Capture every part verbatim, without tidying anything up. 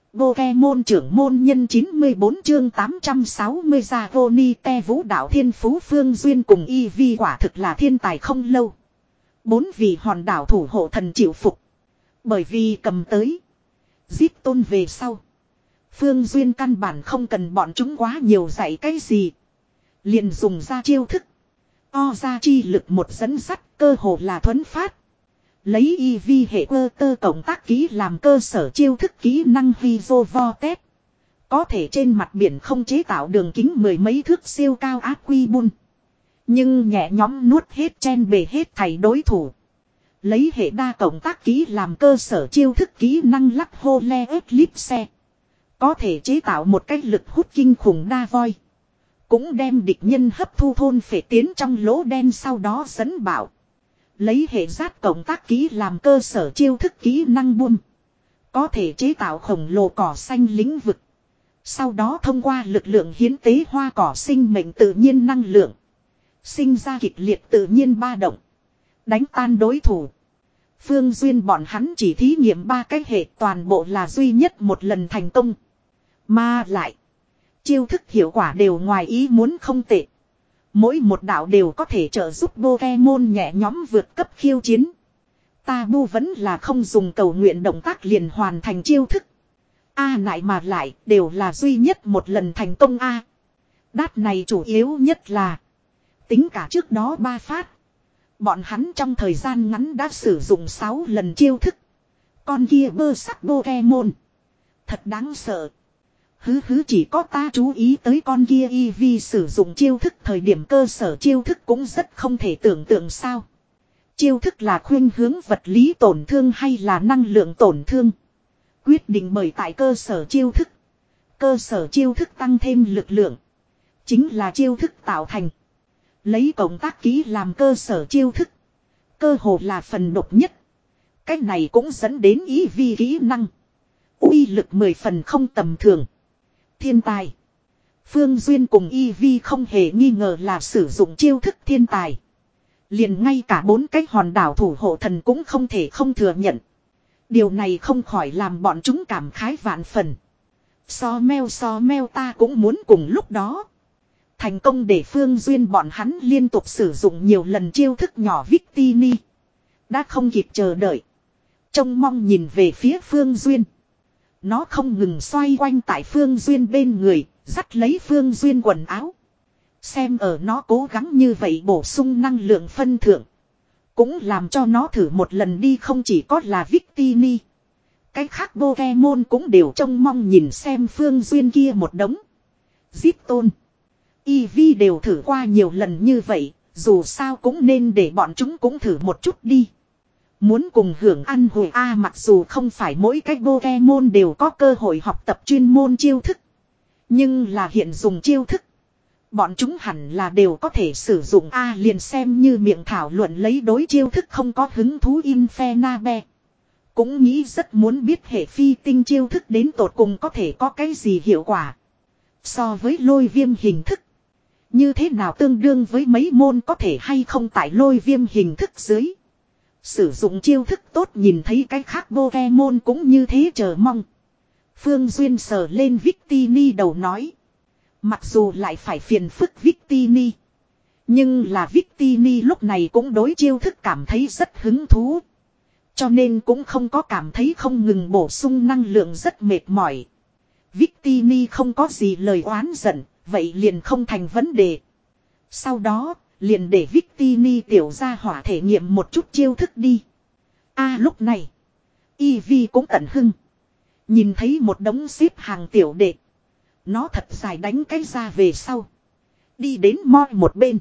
Pokemon trưởng môn nhân chín mươi bốn chương tám trăm sáu mươi Zagonite vũ đạo thiên phú Phương Duyên cùng Eevee quả thực là thiên tài không lâu. Bốn vị hòn đảo thủ hộ thần chịu phục. Bởi vì cầm tới Zip tôn về sau. Phương Duyên căn bản không cần bọn chúng quá nhiều dạy cái gì. Liền dùng ra chiêu thức. O ra chi lực một dẫn sắt cơ hồ là thuấn phát. Lấy Eevee hệ cơ tơ cộng tác kỹ làm cơ sở chiêu thức kỹ năng Vizo Vortex. Có thể trên mặt biển không chế tạo đường kính mười mấy thước siêu cao ác quy bun. Nhưng nhẹ nhóm nuốt hết chen bề hết thảy đối thủ. Lấy hệ đa cộng tác kỹ làm cơ sở chiêu thức kỹ năng lắc hô le eclipse. Có thể chế tạo một cách lực hút kinh khủng đa voi. Cũng đem địch nhân hấp thu thôn phệ tiến trong lỗ đen sau đó dẫn bảo. Lấy hệ giác cộng tác kỹ làm cơ sở chiêu thức kỹ năng buông. Có thể chế tạo khổng lồ cỏ xanh lĩnh vực. Sau đó thông qua lực lượng hiến tế hoa cỏ sinh mệnh tự nhiên năng lượng. Sinh ra kịch liệt tự nhiên ba động. Đánh tan đối thủ. Phương Duyên bọn hắn chỉ thí nghiệm ba cái hệ toàn bộ là duy nhất một lần thành công. Mà lại. Chiêu thức hiệu quả đều ngoài ý muốn không tệ. Mỗi một đạo đều có thể trợ giúp Pokemon nhẹ nhóm vượt cấp khiêu chiến. Tabu vẫn là không dùng cầu nguyện động tác liền hoàn thành chiêu thức. A à, nại mà lại đều là duy nhất một lần thành công A. À. Đát này chủ yếu nhất là. Tính cả trước đó ba phát. Bọn hắn trong thời gian ngắn đã sử dụng sáu lần chiêu thức. Con kia bơ sắc Pokemon. Thật đáng sợ. Hứ hứ chỉ có ta chú ý tới con kia Eevee sử dụng chiêu thức thời điểm cơ sở chiêu thức cũng rất không thể tưởng tượng sao. Chiêu thức là khuynh hướng vật lý tổn thương hay là năng lượng tổn thương. Quyết định bởi tại cơ sở chiêu thức. Cơ sở chiêu thức tăng thêm lực lượng. Chính là chiêu thức tạo thành. Lấy cộng tác kỹ làm cơ sở chiêu thức. Cơ hồ là phần độc nhất. Cách này cũng dẫn đến Eevee kỹ năng. Uy lực mười phần không tầm thường. Thiên tài. Phương Duyên cùng Eevee không hề nghi ngờ là sử dụng chiêu thức thiên tài. Liền ngay cả bốn cái hòn đảo thủ hộ thần cũng không thể không thừa nhận. Điều này không khỏi làm bọn chúng cảm khái vạn phần. So meo so meo ta cũng muốn cùng lúc đó. Thành công để Phương Duyên bọn hắn liên tục sử dụng nhiều lần chiêu thức nhỏ Victini. Đã không kịp chờ đợi. Trông mong nhìn về phía Phương Duyên. Nó không ngừng xoay quanh tại Phương Duyên bên người, dắt lấy Phương Duyên quần áo. Xem ở nó cố gắng như vậy bổ sung năng lượng phân thượng. Cũng làm cho nó thử một lần đi không chỉ có là Victini. Cái khác Pokemon cũng đều trông mong nhìn xem Phương Duyên kia một đống. Zip tôn. Eevee đều thử qua nhiều lần như vậy, dù sao cũng nên để bọn chúng cũng thử một chút đi. Muốn cùng hưởng ăn hồi A mặc dù không phải mỗi cái Pokemon đều có cơ hội học tập chuyên môn chiêu thức. Nhưng là hiện dùng chiêu thức. Bọn chúng hẳn là đều có thể sử dụng A liền xem như miệng thảo luận lấy đối chiêu thức không có hứng thú Infernape. Cũng nghĩ rất muốn biết hệ phi tinh chiêu thức đến tột cùng có thể có cái gì hiệu quả. So với lôi viêm hình thức. Như thế nào tương đương với mấy môn có thể hay không tại lôi viêm hình thức dưới. Sử dụng chiêu thức tốt nhìn thấy cái khác Pokemon cũng như thế chờ mong. Phương Duyên sờ lên Victini đầu nói. Mặc dù lại phải phiền phức Victini. Nhưng là Victini lúc này cũng đối chiêu thức cảm thấy rất hứng thú. Cho nên cũng không có cảm thấy không ngừng bổ sung năng lượng rất mệt mỏi. Victini không có gì lời oán giận, vậy liền không thành vấn đề. Sau đó, liền để Victini tiểu gia hỏa thể nghiệm một chút chiêu thức đi. A à, lúc này, Eevee cũng tận hưng. Nhìn thấy một đống xếp hàng tiểu đệ. Nó thật dài đánh cái ra về sau. Đi đến moi một bên.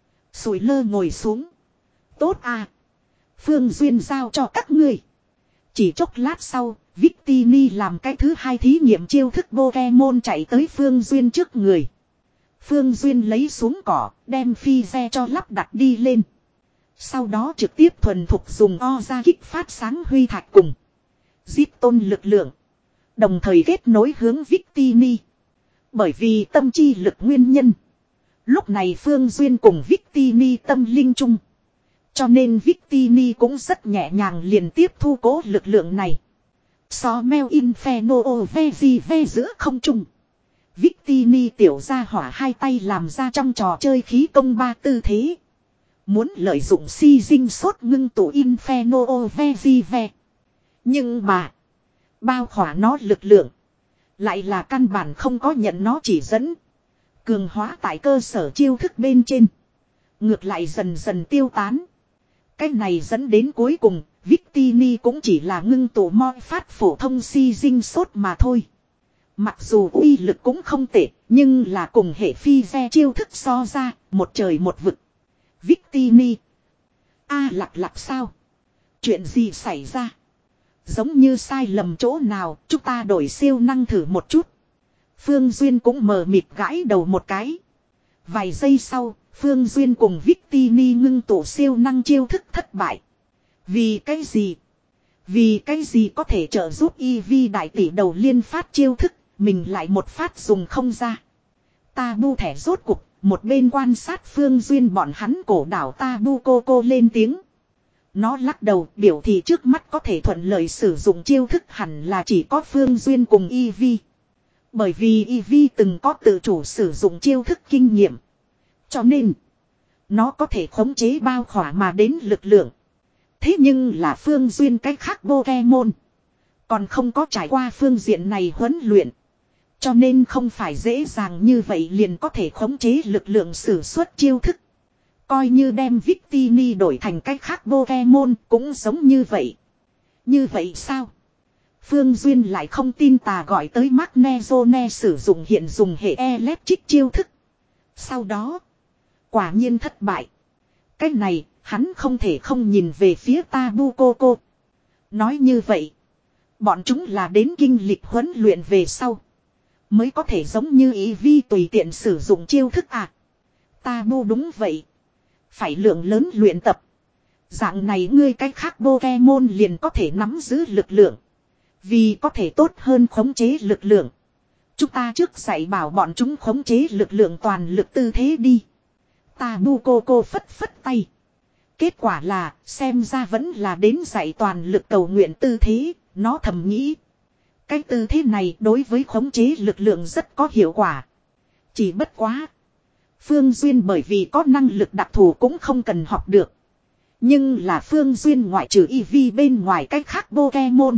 Sùi lơ ngồi xuống. Tốt à. Phương Duyên giao cho các ngươi. Chỉ chốc lát sau, Victini làm cái thứ hai thí nghiệm chiêu thức Pokemon chạy tới Phương Duyên trước người. Phương Duyên lấy xuống cỏ, đem phi xe cho lắp đặt đi lên. Sau đó trực tiếp thuần thục dùng o ra kích phát sáng huy thạch cùng. Zip tôn lực lượng. Đồng thời kết nối hướng Victini. Bởi vì tâm chi lực nguyên nhân. Lúc này Phương Duyên cùng Victini tâm linh chung. Cho nên Victini cũng rất nhẹ nhàng liền tiếp thu cố lực lượng này. So meo Inferno ve gì ve giữa không trung. Victini tiểu gia hỏa hai tay làm ra trong trò chơi khí công ba tư thế. Muốn lợi dụng si dinh sốt ngưng tụ Inferno ve gì ve. Nhưng mà. Bao khỏa nó lực lượng. Lại là căn bản không có nhận nó chỉ dẫn. Cường hóa tại cơ sở chiêu thức bên trên. Ngược lại dần dần tiêu tán. Cái này dẫn đến cuối cùng. Victini cũng chỉ là ngưng tụ moi phát phổ thông si dinh sốt mà thôi. Mặc dù uy lực cũng không tệ. Nhưng là cùng hệ phi ve chiêu thức so ra. Một trời một vực. Victini. A à, lặp lặp sao? Chuyện gì xảy ra? Giống như sai lầm chỗ nào, chúng ta đổi siêu năng thử một chút. Phương Duyên cũng mờ mịt gãi đầu một cái. Vài giây sau, Phương Duyên cùng Victini ngưng tụ siêu năng chiêu thức thất bại. Vì cái gì? Vì cái gì có thể trợ giúp e vê đại tỷ đầu liên phát chiêu thức, mình lại một phát dùng không ra. Tabu thẻ rốt cục, một bên quan sát Phương Duyên bọn hắn cổ đảo Tabu cô cô lên tiếng. Nó lắc đầu biểu thị trước mắt có thể thuận lợi sử dụng chiêu thức hẳn là chỉ có Phương Duyên cùng e vê. Bởi vì e vê từng có tự chủ sử dụng chiêu thức kinh nghiệm. Cho nên, nó có thể khống chế bao khỏa mà đến lực lượng. Thế nhưng là Phương Duyên cách khác Pokemon. Còn không có trải qua phương diện này huấn luyện. Cho nên không phải dễ dàng như vậy liền có thể khống chế lực lượng sử xuất chiêu thức. Coi như đem Victini đổi thành cách khác Pokemon cũng giống như vậy. Như vậy sao? Phương Duyên lại không tin tà gọi tới Magnezone sử dụng hiện dùng hệ electric chiêu thức. Sau đó, quả nhiên thất bại. Cái này, hắn không thể không nhìn về phía Tabu Koko. Nói như vậy, bọn chúng là đến kinh lịch huấn luyện về sau. Mới có thể giống như ý vi tùy tiện sử dụng chiêu thức à. Tabu đúng vậy. Phải lượng lớn luyện tập. Dạng này ngươi cách khác Pokemon liền có thể nắm giữ lực lượng. Vì có thể tốt hơn khống chế lực lượng. Chúng ta trước dạy bảo bọn chúng khống chế lực lượng toàn lực tư thế đi. Tabu Koko phất phất tay. Kết quả là xem ra vẫn là đến dạy toàn lực cầu nguyện tư thế. Nó thầm nghĩ. Cái tư thế này đối với khống chế lực lượng rất có hiệu quả. Chỉ bất quá. Phương Duyên bởi vì có năng lực đặc thù cũng không cần học được. Nhưng là Phương Duyên ngoại trừ e vê bên ngoài cách khác Pokemon.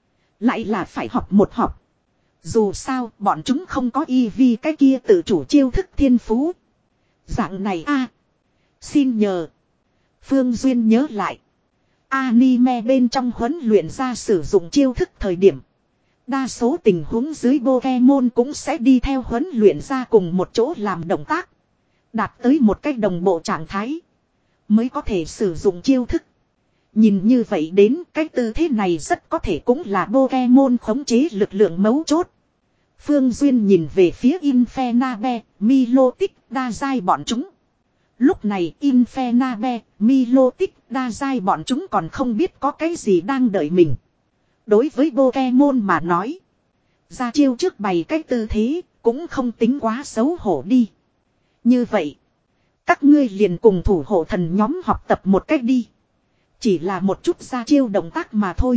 Lại là phải học một học. Dù sao bọn chúng không có e vê cái kia tự chủ chiêu thức thiên phú. Dạng này a à, xin nhờ. Phương Duyên nhớ lại. Anime bên trong huấn luyện ra sử dụng chiêu thức thời điểm. Đa số tình huống dưới Pokemon cũng sẽ đi theo huấn luyện ra cùng một chỗ làm động tác. Đạt tới một cách đồng bộ trạng thái. Mới có thể sử dụng chiêu thức. Nhìn như vậy đến cái tư thế này rất có thể cũng là Pokemon khống chế lực lượng mấu chốt. Phương Duyên nhìn về phía Infernape, Milotic, đa giai bọn chúng. Lúc này Infernape, Milotic, đa giai bọn chúng còn không biết có cái gì đang đợi mình. Đối với Pokemon mà nói. Ra chiêu trước bày cái tư thế cũng không tính quá xấu hổ đi. Như vậy. Các ngươi liền cùng thủ hộ thần nhóm học tập một cách đi. Chỉ là một chút ra chiêu động tác mà thôi.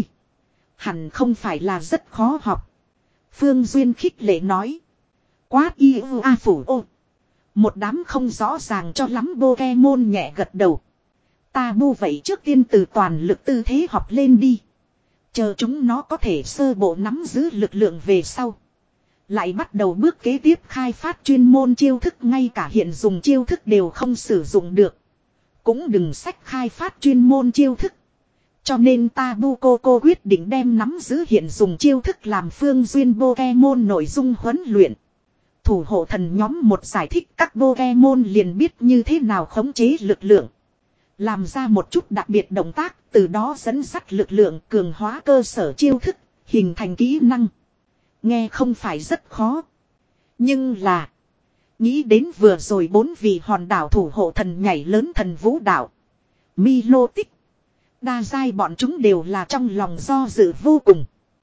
Hẳn không phải là rất khó học. Phương Duyên khích lệ nói. Quát y ư a phủ ô. Một đám không rõ ràng cho lắm Pokemon nhẹ gật đầu. Tabu vậy trước tiên từ toàn lực tư thế học lên đi. Chờ chúng nó có thể sơ bộ nắm giữ lực lượng về sau. Lại bắt đầu bước kế tiếp khai phát chuyên môn chiêu thức ngay cả hiện dùng chiêu thức đều không sử dụng được. Cũng đừng sách khai phát chuyên môn chiêu thức. Cho nên Tabu Koko quyết định đem nắm giữ hiện dùng chiêu thức làm Phương Duyên Pokemon nội dung huấn luyện. Thủ hộ thần nhóm một giải thích các Pokemon liền biết như thế nào khống chế lực lượng. Làm ra một chút đặc biệt động tác, từ đó dẫn dắt lực lượng cường hóa cơ sở chiêu thức, hình thành kỹ năng. Nghe không phải rất khó. Nhưng là, nghĩ đến vừa rồi bốn vị hòn đảo thủ hộ thần nhảy lớn thần vũ đảo. Milotic, đa giai bọn chúng đều là trong lòng do dự vô cùng.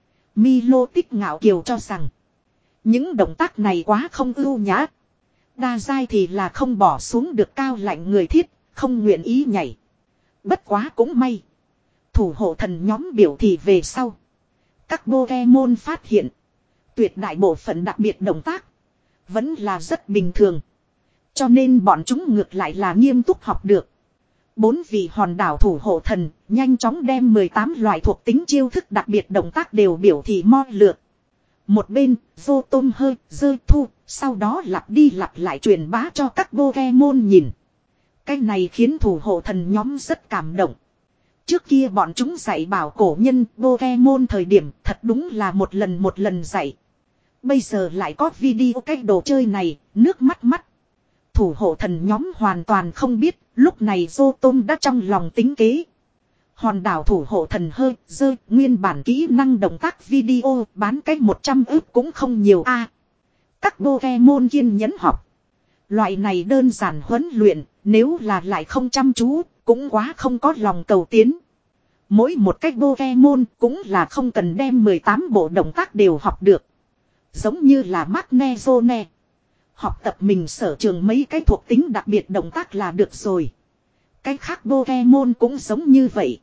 Milotic ngạo kiều cho rằng, những động tác này quá không ưu nhã. Đa giai thì là không bỏ xuống được cao lạnh người thiết, không nguyện ý nhảy. Bất quá cũng may. Thủ hộ thần nhóm biểu thị về sau. các Pokemon phát hiện. Tuyệt đại bộ phận đặc biệt động tác. Vẫn là rất bình thường. Cho nên bọn chúng ngược lại là nghiêm túc học được. Bốn vị hòn đảo thủ hộ thần nhanh chóng đem mười tám loại thuộc tính chiêu thức đặc biệt động tác đều biểu thị mo lượt. Một bên, vô tôm hơi, rơi thu, sau đó lặp đi lặp lại truyền bá cho các Pokemon nhìn. Cái này khiến thủ hộ thần nhóm rất cảm động. Trước kia bọn chúng dạy bảo cổ nhân Pokemon thời điểm thật đúng là một lần một lần dạy. Bây giờ lại có video cái đồ chơi này, nước mắt mắt. Thủ hộ thần nhóm hoàn toàn không biết, lúc này Dô Tôm đã trong lòng tính kế. Hòn đảo thủ hộ thần hơi, rơi, nguyên bản kỹ năng động tác video, bán cách một trăm ức cũng không nhiều a. À, các Pokemon kiên nhẫn học. Loại này đơn giản huấn luyện, nếu là lại không chăm chú, cũng quá không có lòng cầu tiến. Mỗi một cách Pokemon cũng là không cần đem mười tám bộ động tác đều học được. Giống như là Magnezone. Học tập mình sở trường mấy cái thuộc tính đặc biệt động tác là được rồi. Cái khác Pokemon cũng giống như vậy.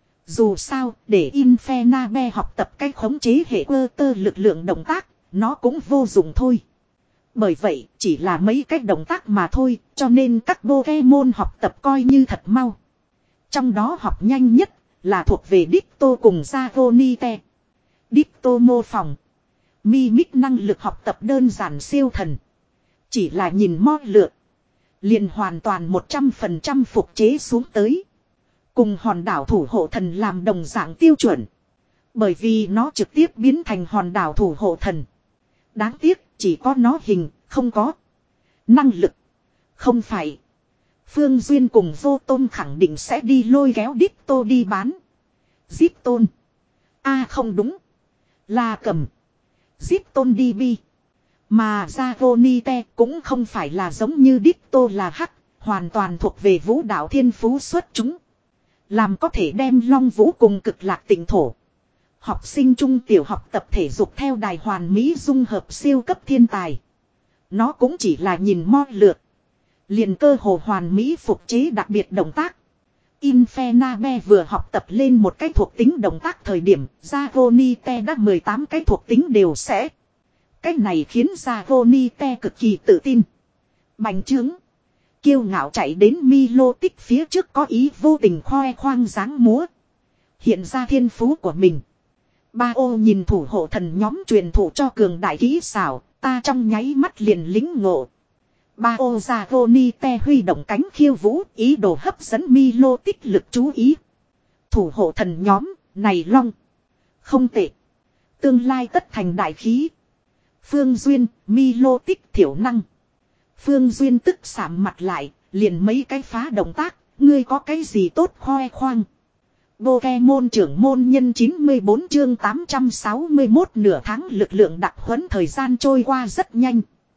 Dù sao, để Infernape học tập cách khống chế hệ cơ tơ lực lượng động tác, nó cũng vô dụng thôi. Bởi vậy, chỉ là mấy cách động tác mà thôi, cho nên các Pokemon học tập coi như thật mau. Trong đó học nhanh nhất là thuộc về Ditto cùng Dragonite. Ditto mô phỏng. Mimic năng lực học tập đơn giản siêu thần. Chỉ là nhìn mo lượt. Liền hoàn toàn một trăm phần trăm phục chế xuống tới. Cùng hòn đảo thủ hộ thần làm đồng dạng tiêu chuẩn. Bởi vì nó trực tiếp biến thành hòn đảo thủ hộ thần. Đáng tiếc chỉ có nó hình, không có năng lực. Không phải. Phương Duyên cùng Vô Tôn khẳng định sẽ đi lôi kéo Ditto đi bán. Giết Tôn. A à, không đúng. Là cầm. Giết Tôn đi bi. Mà Dragonite cũng không phải là giống như Ditto là hắc. Hoàn toàn thuộc về vũ đạo thiên phú xuất chúng. Làm có thể đem long vũ cùng cực lạc tỉnh thổ. Học sinh trung tiểu học tập thể dục theo đài hoàn mỹ dung hợp siêu cấp thiên tài. Nó cũng chỉ là nhìn mo lượt. Liền cơ hồ hoàn mỹ phục chế đặc biệt động tác. Infernape vừa học tập lên một cái thuộc tính động tác thời điểm, Dragonite đã mười tám cái thuộc tính đều sẽ. Cái này khiến Dragonite cực kỳ tự tin. Bành trướng. Kiêu ngạo chạy đến Milotic phía trước có ý vô tình khoe khoang dáng múa. Hiện ra thiên phú của mình. Ba ô nhìn thủ hộ thần nhóm truyền thụ cho cường đại kỹ xảo, ta trong nháy mắt liền lính ngộ. Ba ô Dragonite huy động cánh khiêu vũ, ý đồ hấp dẫn Milotic lực chú ý. Thủ hộ thần nhóm, này long. Không tệ. Tương lai tất thành đại khí. Phương Duyên, Milotic thiểu năng. Phương Duyên tức sạm mặt lại, liền mấy cái phá động tác, ngươi có cái gì tốt khoe khoang. Pokemon trưởng môn nhân chín mươi bốn chương tám trăm sáu mươi mốt nửa tháng lực lượng đặc huấn thời gian trôi qua rất nhanh.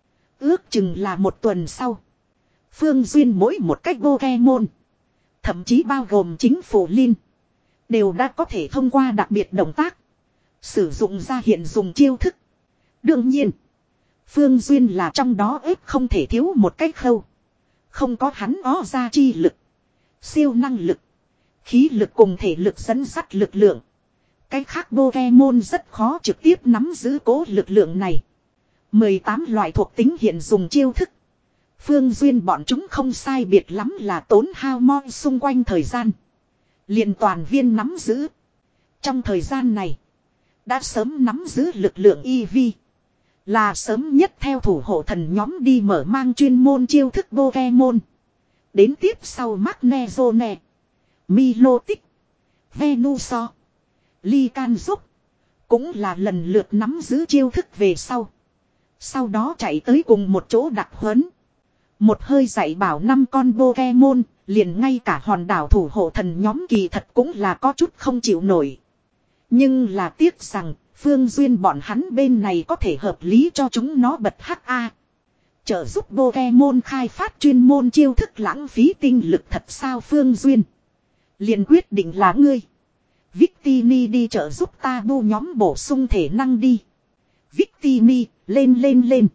Ước chừng là một tuần sau. Phương Duyên mỗi một cách Pokemon. Thậm chí bao gồm chính phủ Linh. Đều đã có thể thông qua đặc biệt động tác. Sử dụng ra hiện dùng chiêu thức. Đương nhiên. Phương Duyên là trong đó ếp không thể thiếu một cách khâu. Không có hắn ó ra chi lực. Siêu năng lực. Khí lực cùng thể lực dẫn dắt lực lượng. Cái khác Pokemon rất khó trực tiếp nắm giữ cố lực lượng này. mười tám loại thuộc tính hiện dùng chiêu thức. Phương Duyên bọn chúng không sai biệt lắm là tốn hao moi xung quanh thời gian. Liền toàn viên nắm giữ. Trong thời gian này. Đã sớm nắm giữ lực lượng e vê. Là sớm nhất theo thủ hộ thần nhóm đi mở mang chuyên môn chiêu thức Pokemon. Đến tiếp sau Magnezone. Milotic. Venusaur. Lycanroc. Cũng là lần lượt nắm giữ chiêu thức về sau. Sau đó chạy tới cùng một chỗ đặc huấn. Một hơi dạy bảo năm con Pokemon. Liền ngay cả hòn đảo thủ hộ thần nhóm kỳ thật cũng là có chút không chịu nổi. Nhưng là tiếc rằng Phương Duyên bọn hắn bên này có thể hợp lý cho chúng nó bật hắc a. Trợ giúp Pokemon khai phát chuyên môn chiêu thức lãng phí tinh lực thật sao Phương Duyên. Liền quyết định là ngươi. Victini đi trợ giúp ta bu nhóm bổ sung thể năng đi. Victini, lên lên lên.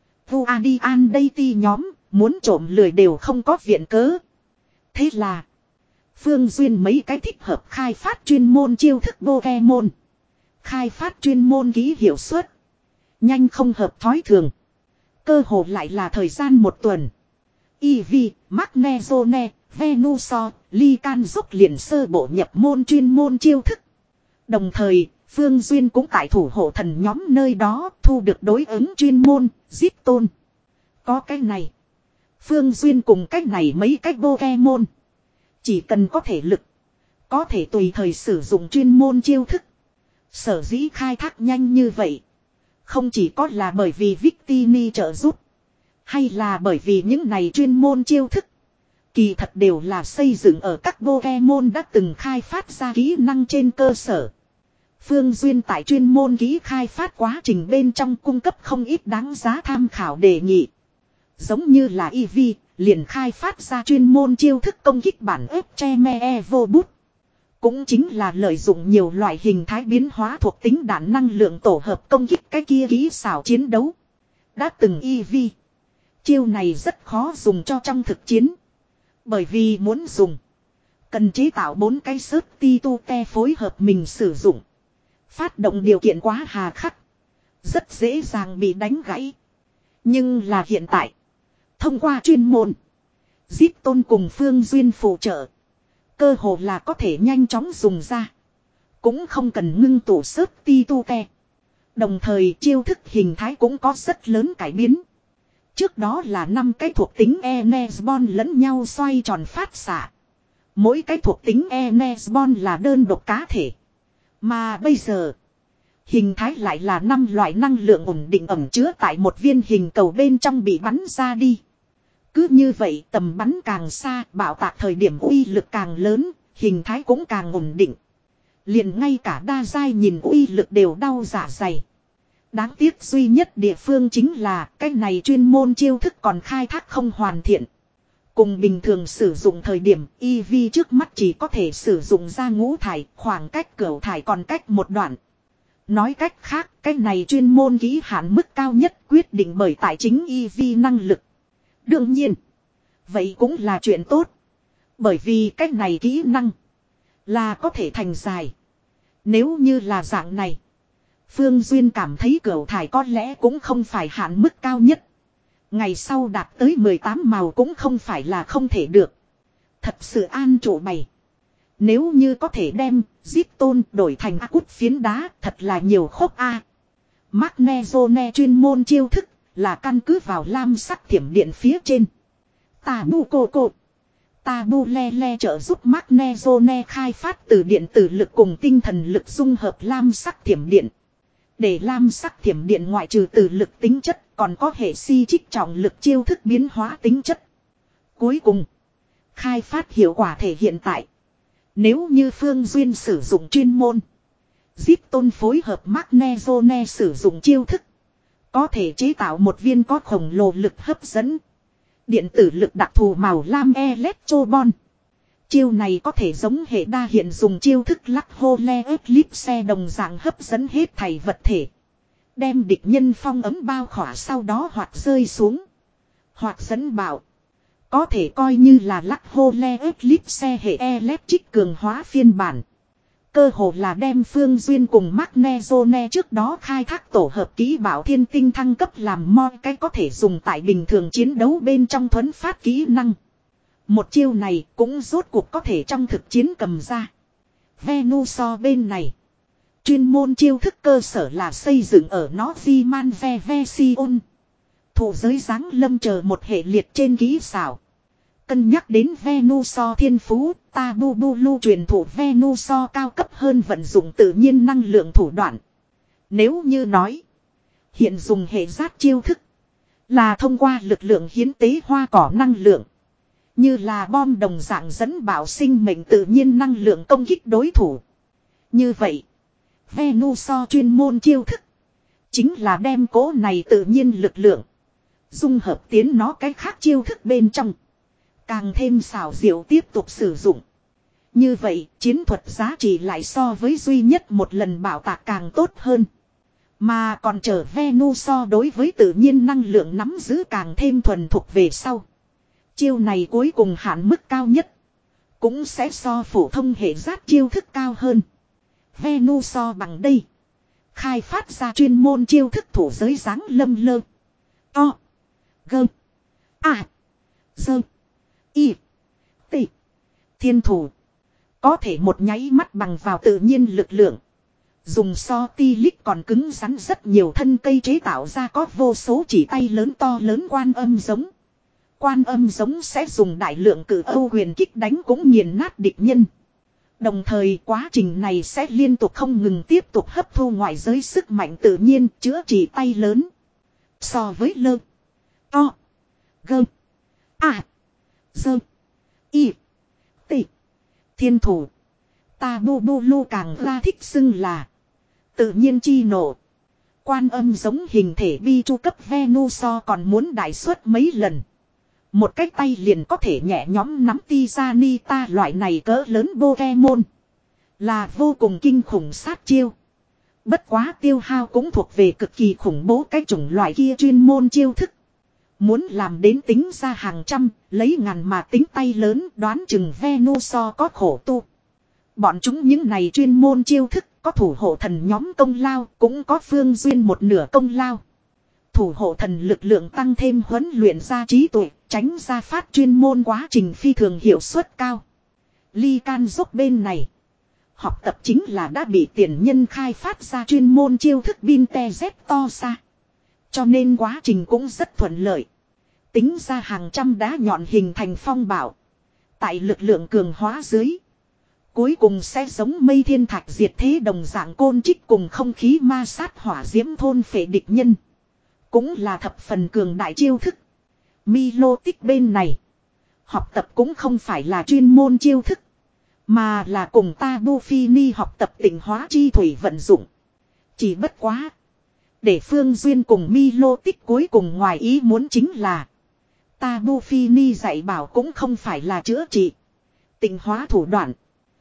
Guardian đây ti nhóm, muốn trộm lười đều không có viện cớ. Thế là, Phương Duyên mấy cái thích hợp khai phát chuyên môn chiêu thức Pokemon. khai phát chuyên môn ký hiệu suất. Nhanh không hợp thói thường. Cơ hồ lại là thời gian một tuần. Ivy, Magnezone, Venusaur, Lycan giúp liền sơ bộ nhập môn chuyên môn chiêu thức. Đồng thời, Phương Duyên cũng tại thủ hộ thần nhóm nơi đó thu được đối ứng chuyên môn, Zip Tôn. Có cái này. Phương Duyên cùng cách này mấy cách Pokemon. Chỉ cần có thể lực. Có thể tùy thời sử dụng chuyên môn chiêu thức. Sở dĩ khai thác nhanh như vậy. Không chỉ có là bởi vì Victini trợ giúp. Hay là bởi vì những này chuyên môn chiêu thức. Kỳ thật đều là xây dựng ở các Pokemon đã từng khai phát ra kỹ năng trên cơ sở. Phương Duyên tại chuyên môn kỹ khai phát quá trình bên trong cung cấp không ít đáng giá tham khảo đề nghị. Giống như là Eevee, liền khai phát ra chuyên môn chiêu thức công kích bản ép Cheme Evo Boost. Cũng chính là lợi dụng nhiều loại hình thái biến hóa thuộc tính đạn năng lượng tổ hợp công kích cái kia kỹ xảo chiến đấu. Đã từng Eevee. Chiêu này rất khó dùng cho trong thực chiến. Bởi vì muốn dùng. Cần chế tạo bốn cái sớt ti tu te phối hợp mình sử dụng. Phát động điều kiện quá hà khắc. Rất dễ dàng bị đánh gãy. Nhưng là hiện tại. Thông qua chuyên môn. Zip Tôn cùng Phương Duyên phụ trợ. Cơ hồ là có thể nhanh chóng dùng ra. Cũng không cần ngưng tụ sớt ti tu te. Đồng thời chiêu thức hình thái cũng có rất lớn cải biến. Trước đó là năm cái thuộc tính Enesbon lẫn nhau xoay tròn phát xạ. Mỗi cái thuộc tính Enesbon là đơn độc cá thể. Mà bây giờ, hình thái lại là năm loại năng lượng ổn định ẩm chứa tại một viên hình cầu bên trong bị bắn ra đi. Cứ như vậy tầm bắn càng xa, bạo tạc thời điểm uy lực càng lớn, hình thái cũng càng ổn định. Liền ngay cả đa giai nhìn uy lực đều đau dạ dày. Đáng tiếc duy nhất địa phương chính là cái này chuyên môn chiêu thức còn khai thác không hoàn thiện. Cùng bình thường sử dụng thời điểm Eevee trước mắt chỉ có thể sử dụng ra ngũ thải, khoảng cách cửu thải còn cách một đoạn. Nói cách khác, cái này chuyên môn kỹ hạn mức cao nhất quyết định bởi tài chính Eevee năng lực. Đương nhiên, vậy cũng là chuyện tốt. Bởi vì cái này kỹ năng là có thể thành dài. Nếu như là dạng này, Phương Duyên cảm thấy cửu thải có lẽ cũng không phải hạn mức cao nhất. Ngày sau đạt tới mười tám màu cũng không phải là không thể được. Thật sự an trụ bày. Nếu như có thể đem Zip Tôn đổi thành Akut phiến đá thật là nhiều khốc a. À. Magnezone chuyên môn chiêu thức là căn cứ vào lam sắc thiểm điện phía trên. Tabu cô cô. Tabu le le trợ giúp Magnezone khai phát từ điện tử lực cùng tinh thần lực dung hợp lam sắc thiểm điện. Để lam sắc thiểm điện ngoại trừ từ lực tính chất còn có hệ si trích trọng lực chiêu thức biến hóa tính chất. Cuối cùng, khai phát hiệu quả thể hiện tại. Nếu như Phương Duyên sử dụng chuyên môn, Zip Tôn phối hợp Magnezone sử dụng chiêu thức. Có thể chế tạo một viên có khổng lồ lực hấp dẫn. Điện tử lực đặc thù màu lam Electrobon. Chiêu này có thể giống hệ đa hiện dùng chiêu thức lắc hô le eclipse đồng dạng hấp dẫn hết thảy vật thể. Đem địch nhân phong ấm bao khỏa sau đó hoặc rơi xuống. Hoặc dẫn bạo. Có thể coi như là lắc hô le eclipse hệ electric cường hóa phiên bản. Cơ hồ là đem Phương Duyên cùng Magnezone trước đó khai thác tổ hợp kỹ bảo thiên tinh thăng cấp làm mo cái có thể dùng tại bình thường chiến đấu bên trong thuấn phát kỹ năng. Một chiêu này cũng rốt cuộc có thể trong thực chiến cầm ra. Venusaur bên này. Chuyên môn chiêu thức cơ sở là xây dựng ở nó Viman Vevesion. Thủ giới giáng lâm chờ một hệ liệt trên kỹ xảo. Cân nhắc đến Venusaur thiên phú, Tabu Bulu truyền thủ Venusaur cao cấp hơn vận dụng tự nhiên năng lượng thủ đoạn. Nếu như nói, hiện dùng hệ giác chiêu thức, là thông qua lực lượng hiến tế hoa cỏ năng lượng. Như là bom đồng dạng dẫn bảo sinh mệnh tự nhiên năng lượng công kích đối thủ. Như vậy, Venusaur chuyên môn chiêu thức, chính là đem cố này tự nhiên lực lượng, dung hợp tiến nó cái khác chiêu thức bên trong. Càng thêm xảo diệu tiếp tục sử dụng. Như vậy, chiến thuật giá trị lại so với duy nhất một lần bảo tạc càng tốt hơn. Mà còn chờ Venusaur đối với tự nhiên năng lượng nắm giữ càng thêm thuần thục về sau. Chiêu này cuối cùng hạn mức cao nhất. Cũng sẽ so phổ thông hệ giác chiêu thức cao hơn. Venusaur bằng đây. Khai phát ra chuyên môn chiêu thức thủ giới dáng lâm lơ. To. Gơ. À. Dơ. Y. Tị. Thiên thủ. Có thể một nháy mắt bằng vào tự nhiên lực lượng. Dùng so ti lít còn cứng rắn rất nhiều thân cây chế tạo ra có vô số chỉ tay lớn to lớn quan âm giống. Quan âm giống sẽ dùng đại lượng cử Âu huyền kích đánh cũng nghiền nát địch nhân. Đồng thời quá trình này sẽ liên tục không ngừng tiếp tục hấp thu ngoại giới sức mạnh tự nhiên chữa trị tay lớn. So với lơ. To. Gơ. À. Dơ. Y. Tị. Thiên thủ. Ta bu bu lu càng ra thích xưng là tự nhiên chi nổ. Quan âm giống hình thể bi chu cấp Venuso còn muốn đại suất mấy lần. Một cái tay liền có thể nhẹ nhóm nắm Tizanita loại này cỡ lớn Pokemon. Là vô cùng kinh khủng sát chiêu. Bất quá tiêu hao cũng thuộc về cực kỳ khủng bố cái chủng loại kia chuyên môn chiêu thức. Muốn làm đến tính ra hàng trăm, lấy ngàn mà tính tay lớn đoán chừng Venuso có khổ tu. Bọn chúng những này chuyên môn chiêu thức có thủ hộ thần nhóm công lao cũng có Phương Duyên một nửa công lao. Thủ hộ thần lực lượng tăng thêm huấn luyện ra trí tuệ, tránh ra phát chuyên môn quá trình phi thường hiệu suất cao. Ly Can Dốc bên này. Học tập chính là đã bị tiền nhân khai phát ra chuyên môn chiêu thức Binte Z to xa. Cho nên quá trình cũng rất thuận lợi. Tính ra hàng trăm đá nhọn hình thành phong bảo. Tại lực lượng cường hóa dưới. Cuối cùng sẽ giống mây thiên thạch diệt thế đồng dạng côn trích cùng không khí ma sát hỏa diễm thôn phệ địch nhân. Cũng là thập phần cường đại chiêu thức. Milo tích bên này. Học tập cũng không phải là chuyên môn chiêu thức. Mà là cùng Tabu Fini học tập tịnh hóa chi thủy vận dụng. Chỉ bất quá. Để Phương Duyên cùng Milo tích cuối cùng ngoài ý muốn chính là. Tabu Fini dạy bảo cũng không phải là chữa trị. Tịnh hóa thủ đoạn.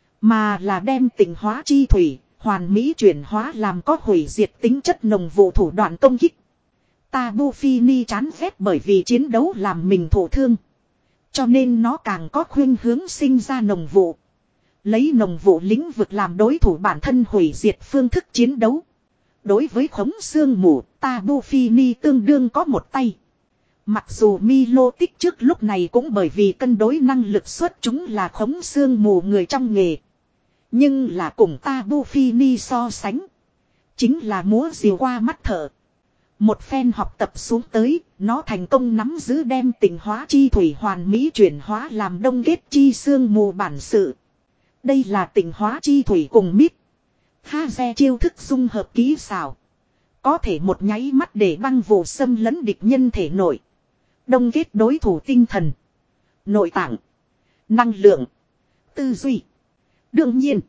Mà là đem tịnh hóa chi thủy. Hoàn mỹ chuyển hóa làm có hủy diệt tính chất nồng vụ thủ đoạn công kích. Tabu Fini chán ghét bởi vì chiến đấu làm mình thổ thương. Cho nên nó càng có khuynh hướng sinh ra nồng vụ. Lấy nồng vụ lĩnh vực làm đối thủ bản thân hủy diệt phương thức chiến đấu. Đối với khống xương mù, Tabu Fini tương đương có một tay. Mặc dù Milo tích trước lúc này cũng bởi vì cân đối năng lực xuất chúng là khống xương mù người trong nghề. Nhưng là cùng Tabu Fini so sánh. Chính là múa diều qua mắt thợ. Một phen học tập xuống tới, nó thành công nắm giữ đem tịnh hóa chi thủy hoàn mỹ chuyển hóa làm đông kết chi xương mù bản sự. Đây là tịnh hóa chi thủy cùng mít. Haze chiêu thức dung hợp kỹ xảo. Có thể một nháy mắt để băng vụ xâm lấn địch nhân thể nội. Đông kết đối thủ tinh thần. Nội tạng. Năng lượng. Tư duy. Đương nhiên.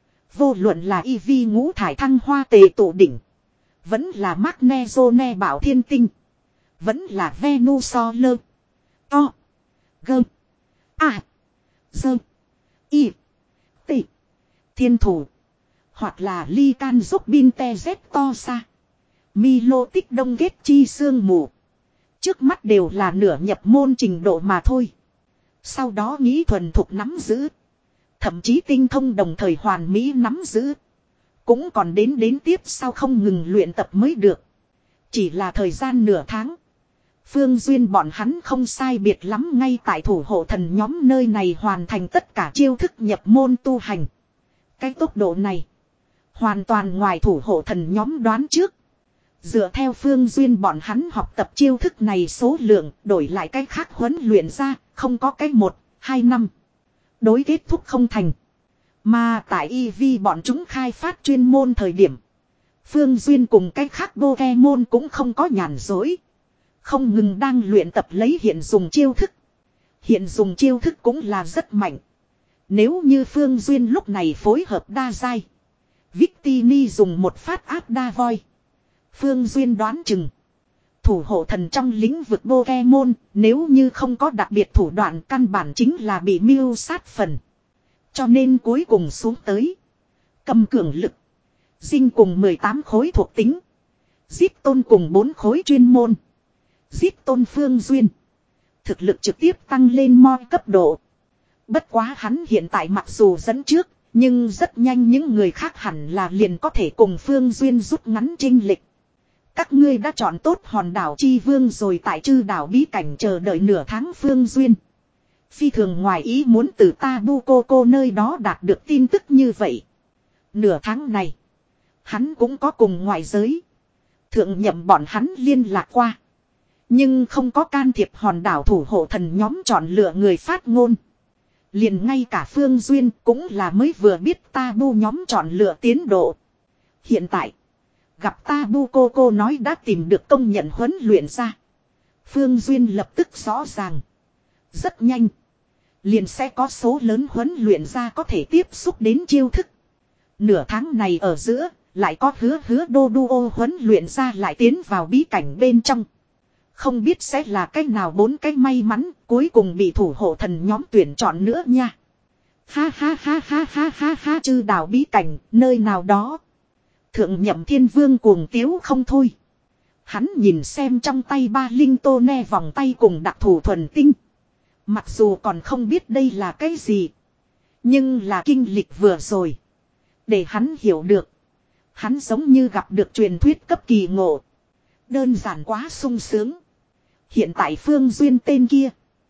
Vô luận là y vi ngũ thải thăng hoa tề tụ đỉnh. Vẫn là Magnezone bảo thiên tinh. Vẫn là Venuso lơ. To. Gơ. À. Dơ. Y. Tị. Thiên thủ. Hoặc là ly can giúp Binte Z to xa. Milo tích đông kết chi xương mù. Trước mắt đều là nửa nhập môn trình độ mà thôi. Sau đó nghĩ thuần thục nắm giữ. Thậm chí tinh thông đồng thời hoàn mỹ nắm giữ. Cũng còn đến đến tiếp sau không ngừng luyện tập mới được. Chỉ là thời gian nửa tháng. Phương Duyên bọn hắn không sai biệt lắm ngay tại thủ hộ thần nhóm nơi này hoàn thành tất cả chiêu thức nhập môn tu hành. Cái tốc độ này. Hoàn toàn ngoài thủ hộ thần nhóm đoán trước. Dựa theo Phương Duyên bọn hắn học tập chiêu thức này số lượng đổi lại cái khác huấn luyện ra không có cái một, hai năm. Đối kết thúc không thành. Mà tại e vê bọn chúng khai phát chuyên môn thời điểm. Phương Duyên cùng cái khác Pokemon cũng không có nhàn dối. Không ngừng đang luyện tập lấy hiện dùng chiêu thức. Hiện dùng chiêu thức cũng là rất mạnh. Nếu như Phương Duyên lúc này phối hợp đa giai. Victini dùng một phát áp đa voi. Phương Duyên đoán chừng. Thủ hộ thần trong lĩnh vực Pokemon nếu như không có đặc biệt thủ đoạn căn bản chính là bị mưu sát phần. Cho nên cuối cùng xuống tới. Cầm cường lực. Dinh cùng mười tám khối thuộc tính. Giết tôn cùng bốn khối chuyên môn. Giết tôn Phương Duyên. Thực lực trực tiếp tăng lên mo cấp độ. Bất quá hắn hiện tại mặc dù dẫn trước. Nhưng rất nhanh những người khác hẳn là liền có thể cùng Phương Duyên rút ngắn chênh lệch. Các ngươi đã chọn tốt hòn đảo Chi Vương rồi, tại Trư đảo bí cảnh chờ đợi nửa tháng. Phương Duyên phi thường ngoài ý muốn từ Tabu Koko nơi đó đạt được tin tức như vậy. Nửa tháng này, hắn cũng có cùng ngoại giới thượng nhậm bọn hắn liên lạc qua. Nhưng không có can thiệp hòn đảo thủ hộ thần nhóm chọn lựa người phát ngôn. Liền ngay cả Phương Duyên cũng là mới vừa biết Tabu nhóm chọn lựa tiến độ. Hiện tại, gặp Tabu Koko nói đã tìm được công nhận huấn luyện ra. Phương Duyên lập tức rõ ràng. Rất nhanh, liền sẽ có số lớn huấn luyện ra có thể tiếp xúc đến chiêu thức. Nửa tháng này ở giữa, lại có hứa hứa đô đu ô huấn luyện ra lại tiến vào bí cảnh bên trong. Không biết sẽ là cách nào bốn cái may mắn cuối cùng bị thủ hộ thần nhóm tuyển chọn nữa nha. Ha ha ha ha ha ha ha. Chư đảo bí cảnh nơi nào đó. Thượng nhậm thiên vương cuồng tiếu không thôi. Hắn nhìn xem trong tay ba linh tô ne vòng tay cùng đặc thù thuần tinh. Mặc dù còn không biết đây là cái gì. Nhưng là kinh lịch vừa rồi. Để hắn hiểu được. Hắn giống như gặp được truyền thuyết cấp kỳ ngộ. Đơn giản quá sung sướng. Hiện tại Phương Duyên tên kia.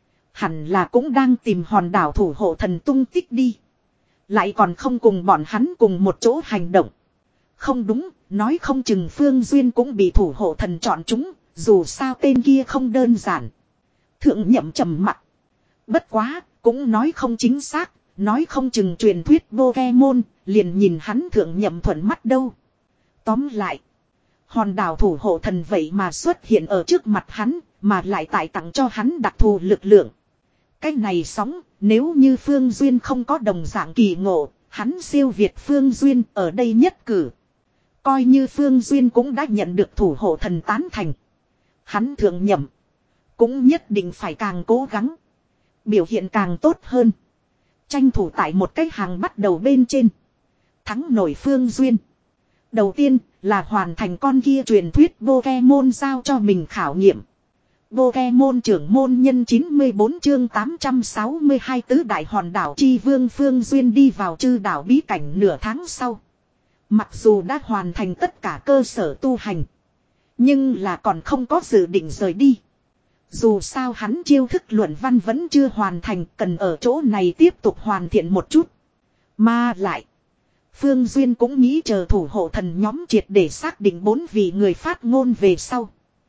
Hẳn là cũng đang tìm hòn đảo thủ hộ thần tung tích đi. Lại còn không cùng bọn hắn cùng một chỗ hành động. Không đúng, nói không chừng Phương Duyên cũng bị thủ hộ thần chọn chúng. Dù sao tên kia không đơn giản. Thượng nhậm trầm mặt. Bất quá, cũng nói không chính xác. Nói không chừng truyền thuyết Pokemon liền nhìn hắn thượng nhậm thuận mắt đâu. Tóm lại, hòn đảo thủ hộ thần vậy mà xuất hiện ở trước mặt hắn, mà lại tại tặng cho hắn đặc thù lực lượng. Cái này sóng, nếu như Phương Duyên không có đồng dạng kỳ ngộ, hắn siêu việt Phương Duyên ở đây nhất cử. Coi như Phương Duyên cũng đã nhận được thủ hộ thần tán thành. Hắn thượng nhậm, cũng nhất định phải càng cố gắng, biểu hiện càng tốt hơn. Tranh thủ tại một cái hàng bắt đầu bên trên. Thắng nổi Phương Duyên. Đầu tiên là hoàn thành con kia truyền thuyết Pokemon giao cho mình khảo nghiệm. Pokemon trưởng môn nhân chín mươi bốn chương tám trăm sáu mươi hai tứ đại hòn đảo Chi Vương Phương Duyên đi vào Trư đảo bí cảnh nửa tháng sau. Mặc dù đã hoàn thành tất cả cơ sở tu hành. Nhưng là còn không có dự định rời đi. Dù sao hắn chiêu thức luận văn vẫn chưa hoàn thành, cần ở chỗ này tiếp tục hoàn thiện một chút. Mà lại, Phương Duyên cũng nghĩ chờ thủ hộ thần nhóm triệt để xác định bốn vị người phát ngôn về sau.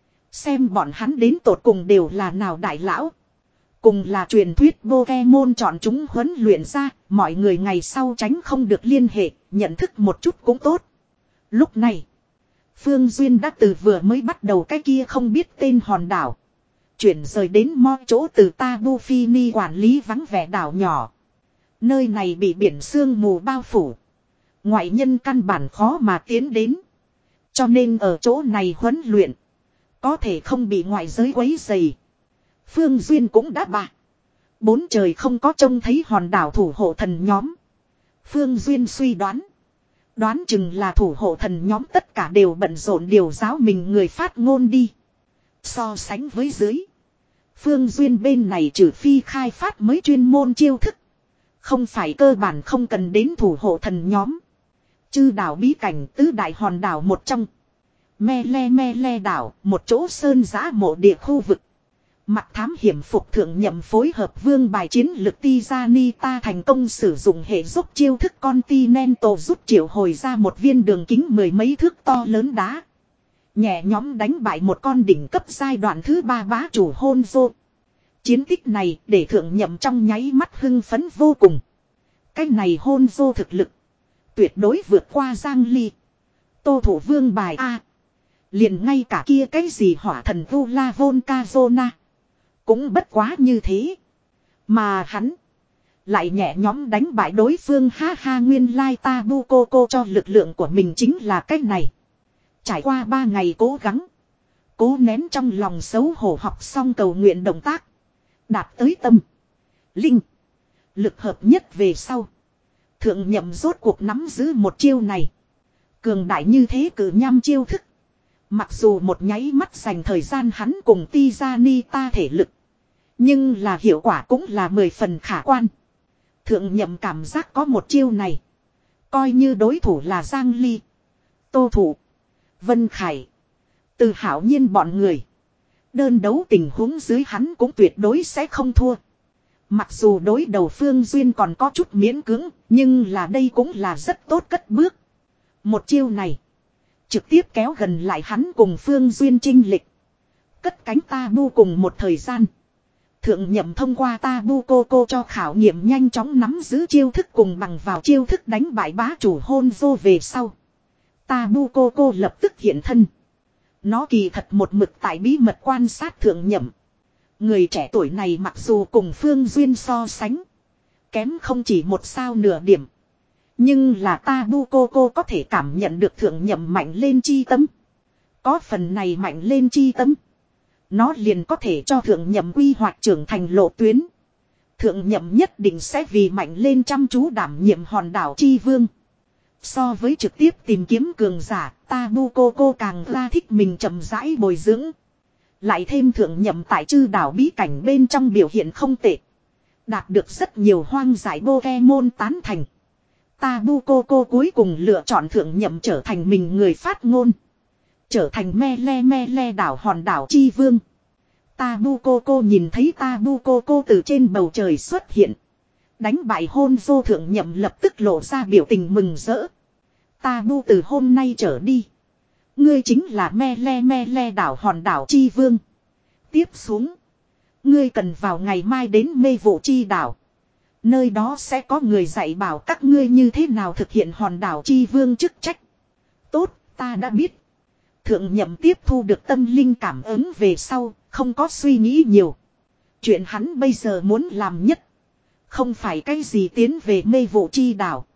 Xem bọn hắn đến tột cùng đều là nào đại lão. Cùng là truyền thuyết Pokemon chọn chúng huấn luyện ra, mọi người ngày sau tránh không được liên hệ, nhận thức một chút cũng tốt. Lúc này, Phương Duyên đã từ vừa mới bắt đầu cái kia không biết tên hòn đảo. Chuyển rời đến mo chỗ từ Tabu Fini quản lý vắng vẻ đảo nhỏ. Nơi này bị biển sương mù bao phủ. Ngoại nhân căn bản khó mà tiến đến. Cho nên ở chỗ này huấn luyện. Có thể không bị ngoại giới quấy rầy. Phương Duyên cũng đã bạc. Bốn trời không có trông thấy hòn đảo thủ hộ thần nhóm. Phương Duyên suy đoán. Đoán chừng là thủ hộ thần nhóm tất cả đều bận rộn điều giáo mình người phát ngôn đi. So sánh với dưới. Phương Duyên bên này trừ phi khai phát mới chuyên môn chiêu thức. Không phải cơ bản không cần đến thủ hộ thần nhóm. Chư đảo bí cảnh tứ đại hòn đảo một trong. Me le me le đảo, một chỗ sơn giã mộ địa khu vực. Mặt thám hiểm phục thượng nhậm phối hợp vương bài chiến lực Tizanita thành công sử dụng hệ giúp chiêu thức Continental giúp triệu hồi ra một viên đường kính mười mấy thước to lớn đá. Nhẹ nhóm đánh bại một con đỉnh cấp giai đoạn thứ ba bá chủ Honzo. Chiến tích này để thượng nhậm trong nháy mắt hưng phấn vô cùng. Cái này Honzo thực lực tuyệt đối vượt qua Giang Ly. Tô thủ vương bài A. Liền ngay cả kia cái gì hỏa thần Vula Volcazona. Cũng bất quá như thế. Mà hắn lại nhẹ nhóm đánh bại đối phương, ha ha, nguyên lai Tabu Koko cho lực lượng của mình chính là cái này. Trải qua ba ngày cố gắng. Cố nén trong lòng xấu hổ học xong cầu nguyện động tác. Đạt tới tâm. Linh. Lực hợp nhất về sau. Thượng nhậm rốt cuộc nắm giữ một chiêu này. Cường đại như thế cử nham chiêu thức. Mặc dù một nháy mắt dành thời gian hắn cùng Tizanita thể lực. Nhưng là hiệu quả cũng là mười phần khả quan. Thượng nhậm cảm giác có một chiêu này. Coi như đối thủ là Giang Ly, Tô Thủ, Vân Khải, Từ Hảo Nhiên bọn người. Đơn đấu tình huống dưới hắn cũng tuyệt đối sẽ không thua. Mặc dù đối đầu Phương Duyên còn có chút miễn cưỡng, nhưng là đây cũng là rất tốt cất bước. Một chiêu này trực tiếp kéo gần lại hắn cùng Phương Duyên chênh lệch. Cất cánh tabu cùng một thời gian. Thượng nhậm thông qua tabu cô cô cho khảo nghiệm nhanh chóng nắm giữ chiêu thức cùng bằng vào chiêu thức đánh bại bá chủ hôn vô về sau. Tabu cô cô lập tức hiện thân. Nó kỳ thật một mực tại bí mật quan sát thượng nhậm. Người trẻ tuổi này mặc dù cùng Phương Duyên so sánh kém không chỉ một sao nửa điểm. Nhưng là Tabu cô cô có thể cảm nhận được thượng nhậm mạnh lên chi tâm. Có phần này mạnh lên chi tâm, nó liền có thể cho thượng nhậm quy hoạch trưởng thành lộ tuyến. Thượng nhậm nhất định sẽ vì mạnh lên chăm chú đảm nhiệm hòn đảo chi vương. So với trực tiếp tìm kiếm cường giả, Tabu cô cô càng ra thích mình chậm rãi bồi dưỡng. Lại thêm thượng nhậm tại chư đảo bí cảnh bên trong biểu hiện không tệ. Đạt được rất nhiều hoang giải Pokemon tán thành. Tabu cô cô cuối cùng lựa chọn thượng nhậm trở thành mình người phát ngôn. Trở thành me le me le đảo hòn đảo chi vương. Tabu cô cô nhìn thấy Tabu cô cô từ trên bầu trời xuất hiện. Đánh bại hôn vô thượng nhậm lập tức lộ ra biểu tình mừng rỡ. Tabu từ hôm nay trở đi, ngươi chính là me le me le đảo hòn đảo chi vương. Tiếp xuống, ngươi cần vào ngày mai đến mê vụ chi đảo. Nơi đó sẽ có người dạy bảo các ngươi như thế nào thực hiện hòn đảo chi vương chức trách. Tốt, ta đã biết. Thượng nhậm tiếp thu được tâm linh cảm ứng về sau, không có suy nghĩ nhiều. Chuyện hắn bây giờ muốn làm nhất, không phải cái gì tiến về mê vụ chi đảo,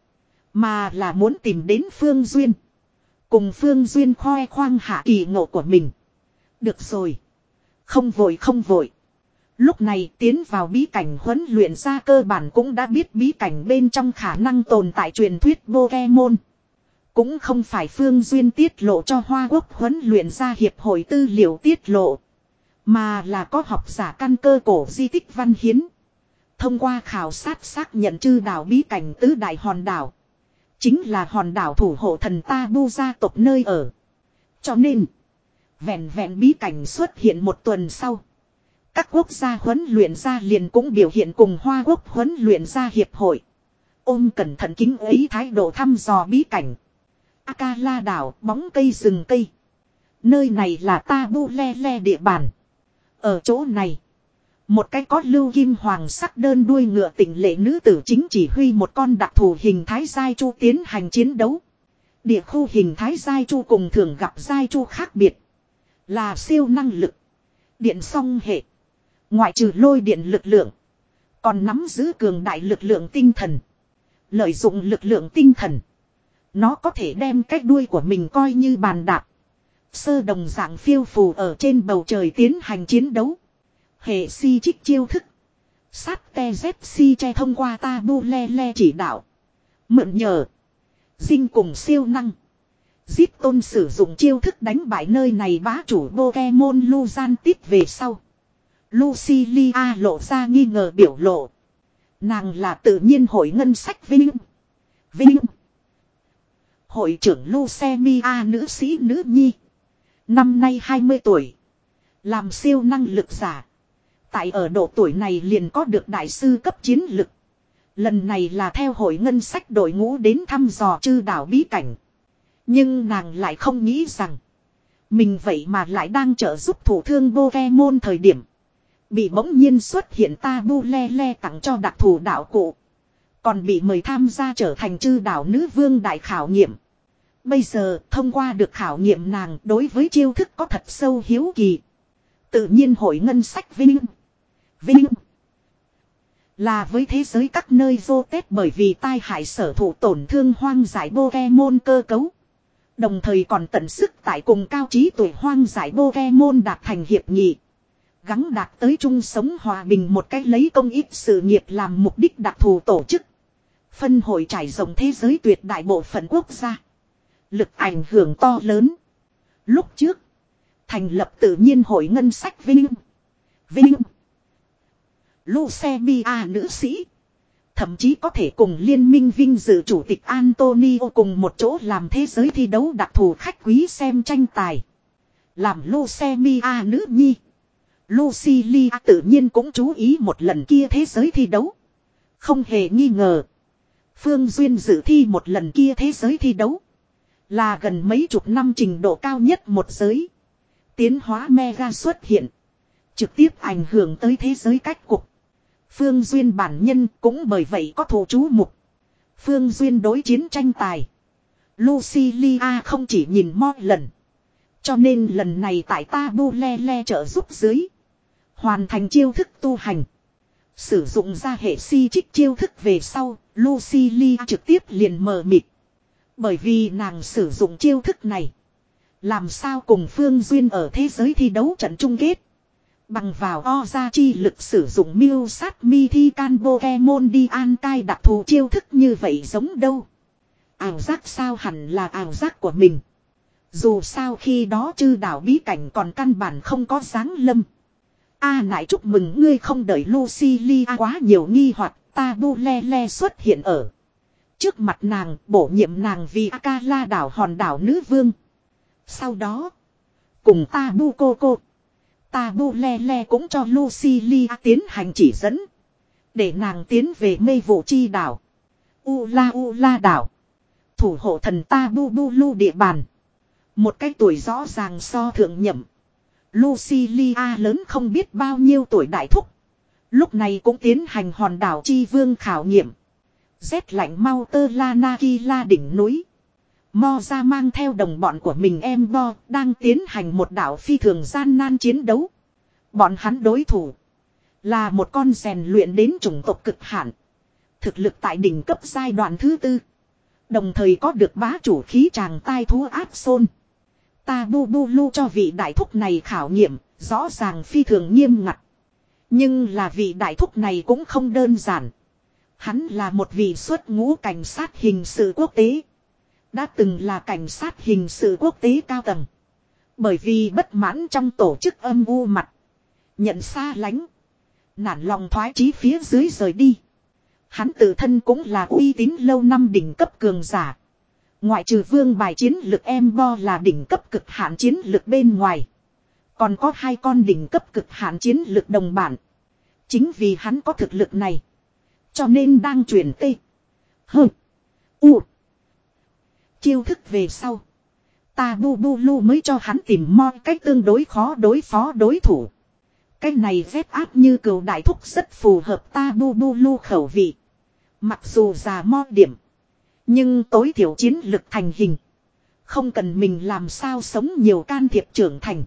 mà là muốn tìm đến Phương Duyên. Cùng Phương Duyên khoe khoang hạ kỳ ngộ của mình. Được rồi. Không vội không vội. Lúc này tiến vào bí cảnh huấn luyện ra cơ bản cũng đã biết bí cảnh bên trong khả năng tồn tại truyền thuyết Pokemon. Cũng không phải Phương Duyên tiết lộ cho Hoa Quốc huấn luyện ra hiệp hội tư liệu tiết lộ. Mà là có học giả căn cơ cổ di tích văn hiến. Thông qua khảo sát xác nhận chư đảo bí cảnh tứ đại hòn đảo. Chính là hòn đảo thủ hộ thần Tabu gia tộc nơi ở. Cho nên, vẹn vẹn bí cảnh xuất hiện một tuần sau. Các quốc gia huấn luyện ra liền cũng biểu hiện cùng Hoa Quốc huấn luyện ra hiệp hội. Ôm cẩn thận kính ấy thái độ thăm dò bí cảnh. Akala đảo, bóng cây rừng cây. Nơi này là Tabu le le địa bàn. Ở chỗ này, một cái có lưu kim hoàng sắc đơn đuôi ngựa tỉnh lệ nữ tử chính chỉ huy một con đặc thù hình thái giai chu tiến hành chiến đấu. Địa khu hình thái giai chu cùng thường gặp giai chu khác biệt. Là siêu năng lực. Điện song hệ. Ngoại trừ lôi điện lực lượng, còn nắm giữ cường đại lực lượng tinh thần. Lợi dụng lực lượng tinh thần, nó có thể đem cái đuôi của mình coi như bàn đạp. Sơ đồng dạng phiêu phù ở trên bầu trời tiến hành chiến đấu. Hệ si trích chiêu thức. Sát te dép si che thông qua Tabu le le chỉ đạo. Mượn nhờ. Dinh cùng siêu năng. Zip tôn sử dụng chiêu thức đánh bại nơi này bá chủ Pokemon Luzan tít về sau. Lucilia lộ ra nghi ngờ biểu lộ. Nàng là tự nhiên hội ngân sách Vinh. Vinh. Hội trưởng Lucemia nữ sĩ nữ nhi. Năm nay hai mươi tuổi. Làm siêu năng lực giả. Tại ở độ tuổi này liền có được đại sư cấp chiến lực. Lần này là theo hội ngân sách đội ngũ đến thăm dò chư đảo bí cảnh. Nhưng nàng lại không nghĩ rằng mình vậy mà lại đang trợ giúp thủ thương Pokemon thời điểm bị bỗng nhiên xuất hiện Tabu le le tặng cho đặc thù đạo cụ. Còn bị mời tham gia trở thành chư đảo nữ vương đại khảo nghiệm. Bây giờ thông qua được khảo nghiệm nàng đối với chiêu thức có thật sâu hiếu kỳ. Tự nhiên hội ngân sách Vinh. Vinh. Là với thế giới các nơi vô tết bởi vì tai hại sở thụ tổn thương hoang giải Pokemon cơ cấu. Đồng thời còn tận sức tại cùng cao trí tuổi hoang giải Pokemon đạt thành hiệp nghị. Gắng đạt tới chung sống hòa bình một cách lấy công ích sự nghiệp làm mục đích đặc thù tổ chức. Phân hội trải rộng thế giới tuyệt đại bộ phận quốc gia. Lực ảnh hưởng to lớn. Lúc trước, thành lập tự nhiên hội ngân sách Vinh. Vinh. Lucemia nữ sĩ. Thậm chí có thể cùng liên minh vinh dự chủ tịch Antonio cùng một chỗ làm thế giới thi đấu đặc thù khách quý xem tranh tài. Làm leucemia nữ nhi. Lucilia tự nhiên cũng chú ý một lần kia thế giới thi đấu. Không hề nghi ngờ. Phương Duyên dự thi một lần kia thế giới thi đấu. Là gần mấy chục năm trình độ cao nhất một giới. Tiến hóa mega xuất hiện. Trực tiếp ảnh hưởng tới thế giới cách cục. Phương Duyên bản nhân cũng bởi vậy có thù chú mục. Phương Duyên đối chiến tranh tài. Lucilia không chỉ nhìn mọi lần. Cho nên lần này tại Tabu Le Le trợ giúp dưới. Hoàn thành chiêu thức tu hành. Sử dụng ra hệ si trích chiêu thức về sau. Lucilia trực tiếp liền mờ mịt. Bởi vì nàng sử dụng chiêu thức này. Làm sao cùng Phương Duyên ở thế giới thi đấu trận chung kết. Bằng vào o ra chi lực sử dụng miêu sát mi thi can Pokemon đi an cai đặc thù chiêu thức như vậy giống đâu. Ảo giác sao hẳn là ảo giác của mình. Dù sao khi đó chư đảo bí cảnh còn căn bản không có dáng lâm. A à, nại chúc mừng ngươi không đợi Lucilia quá nhiều nghi hoặc Tabu Le Le xuất hiện ở. Trước mặt nàng bổ nhiệm nàng vì Akala đảo hòn đảo nữ vương. Sau đó cùng Tabu Coco. Tabu Le Le cũng cho Lucilia tiến hành chỉ dẫn. Để nàng tiến về mê vụ chi đảo. Ula Ula đảo. Thủ hộ thần Tabu Bulu địa bàn. Một cái tuổi rõ ràng so thượng nhậm. Lucilia lớn không biết bao nhiêu tuổi đại thúc. Lúc này cũng tiến hành hòn đảo chi vương khảo nghiệm. Rét lạnh mau tơ la na ki la đỉnh núi. Mo ra mang theo đồng bọn của mình em Bo đang tiến hành một đảo phi thường gian nan chiến đấu. Bọn hắn đối thủ là một con rèn luyện đến chủng tộc cực hạn. Thực lực tại đỉnh cấp giai đoạn thứ tư. Đồng thời có được bá chủ khí tràng tai thú áp xôn. Tabu Bulu cho vị đại thúc này khảo nghiệm, rõ ràng phi thường nghiêm ngặt. Nhưng là vị đại thúc này cũng không đơn giản. Hắn là một vị xuất ngũ cảnh sát hình sự quốc tế. Đã từng là cảnh sát hình sự quốc tế cao tầng. Bởi vì bất mãn trong tổ chức âm u mặt. Nhận xa lánh. Nản lòng thoái chí phía dưới rời đi. Hắn tự thân cũng là uy tín lâu năm đỉnh cấp cường giả. Ngoại trừ vương bài chiến lực em Bo là đỉnh cấp cực hạn chiến lực bên ngoài. Còn có hai con đỉnh cấp cực hạn chiến lực đồng bản. Chính vì hắn có thực lực này. Cho nên đang chuyển tê. Hơ. U. Chiêu thức về sau. Tabu Bulu mới cho hắn tìm mo cách tương đối khó đối phó đối thủ. Cái này vét áp như cừu đại thúc rất phù hợp Tabu Bulu khẩu vị. Mặc dù già mo điểm. Nhưng tối thiểu chiến lực thành hình. Không cần mình làm sao sống nhiều can thiệp trưởng thành.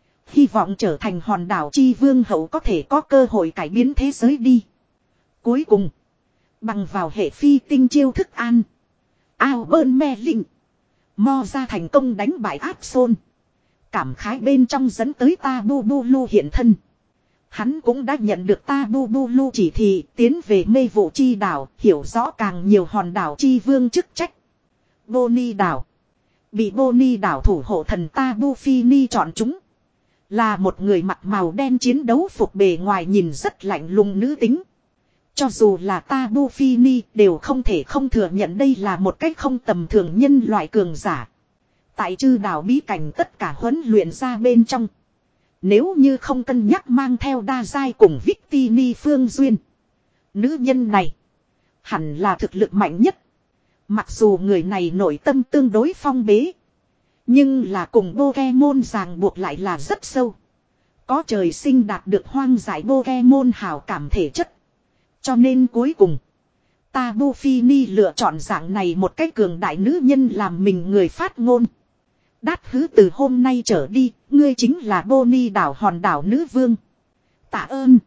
Hy vọng trở thành hòn đảo chi vương hậu có thể có cơ hội cải biến thế giới đi. Cuối cùng. Bằng vào hệ phi tinh chiêu thức an. Ao bơn me linh. Mo ra thành công đánh bại áp xôn. Cảm khái bên trong dẫn tới Tabu Bulu hiện thân. Hắn cũng đã nhận được Tabu Bulu chỉ thị tiến về mê vụ chi đảo, hiểu rõ càng nhiều hòn đảo chi vương chức trách. Boni đảo. Bị Boni đảo thủ hộ thần Tabu Fini chọn chúng. Là một người mặc màu đen chiến đấu phục bề ngoài nhìn rất lạnh lùng nữ tính. Cho dù là Tabu Fini đều không thể không thừa nhận đây là một cách không tầm thường nhân loại cường giả. Tại chư đảo bí cảnh tất cả huấn luyện ra bên trong. Nếu như không cân nhắc mang theo đa giai cùng Victini Phương Duyên. Nữ nhân này hẳn là thực lực mạnh nhất. Mặc dù người này nội tâm tương đối phong bế. Nhưng là cùng Pokemon ràng buộc lại là rất sâu. Có trời sinh đạt được hoang giải Pokemon hảo cảm thể chất. Cho nên cuối cùng Tabu Fini lựa chọn dạng này một cách cường đại nữ nhân làm mình người phát ngôn. Đát hứ từ hôm nay trở đi, ngươi chính là Boni đảo hòn đảo nữ vương. Tạ ơn.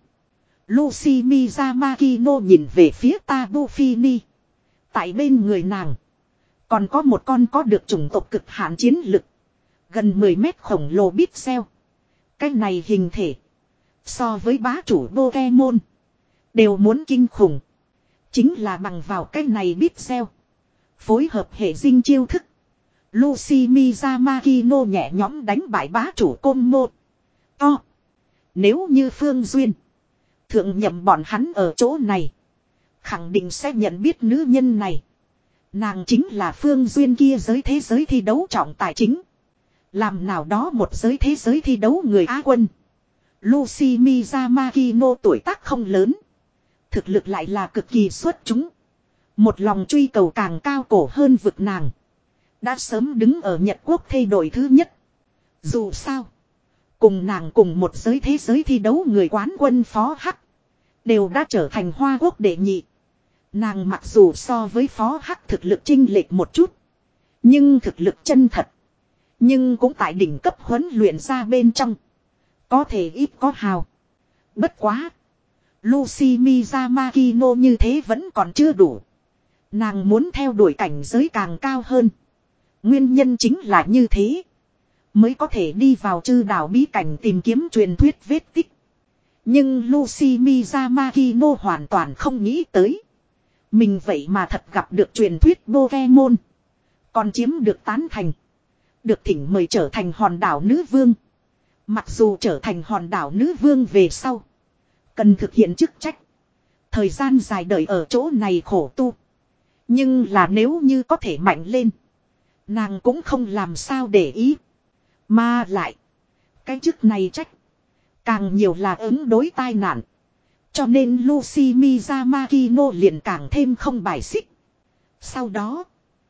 Lucy Miyamakino nhìn về phía Tabu Fini. Tại bên người nàng còn có một con có được chủng tộc cực hạn chiến lực. Gần mười mét khổng lồ Pixel. Cái này hình thể so với bá chủ Pokemon đều muốn kinh khủng. Chính là bằng vào cái này Pixel phối hợp hệ dinh chiêu thức. Lucy Miyamakino nhẹ nhõm đánh bại bá chủ Como. To. Nếu như Phương Duyên thượng nhậm bọn hắn ở chỗ này, khẳng định sẽ nhận biết nữ nhân này. Nàng chính là Phương Duyên kia giới thế giới thi đấu trọng tài chính. Làm nào đó một giới thế giới thi đấu người Á quân. Lucy Miyamakino tuổi tác không lớn. Thực lực lại là cực kỳ xuất chúng. Một lòng truy cầu càng cao cổ hơn vực nàng. Đã sớm đứng ở Nhật Quốc thay đổi thứ nhất. Dù sao. Cùng nàng cùng một giới thế giới thi đấu người quán quân Phó Hắc. Đều đã trở thành Hoa Quốc đệ nhị. Nàng mặc dù so với Phó Hắc thực lực chênh lệch một chút. Nhưng thực lực chân thật. Nhưng cũng tại đỉnh cấp huấn luyện ra bên trong. Có thể ít có hào. Bất quá. Lucy Miyamakino như thế vẫn còn chưa đủ. Nàng muốn theo đuổi cảnh giới càng cao hơn. Nguyên nhân chính là như thế. Mới có thể đi vào chư đảo bí cảnh tìm kiếm truyền thuyết vết tích. Nhưng Lucy Miyamakino hoàn toàn không nghĩ tới. Mình vậy mà thật gặp được truyền thuyết Pokemon. Còn chiếm được tán thành. Được thỉnh mời trở thành hòn đảo nữ vương. Mặc dù trở thành hòn đảo nữ vương về sau. Cần thực hiện chức trách. Thời gian dài đời ở chỗ này khổ tu. Nhưng là nếu như có thể mạnh lên. Nàng cũng không làm sao để ý. Mà lại. Cái chức này trách. Càng nhiều là ứng đối tai nạn. Cho nên Lucy Miyamakino liền càng thêm không bài xích. Sau đó.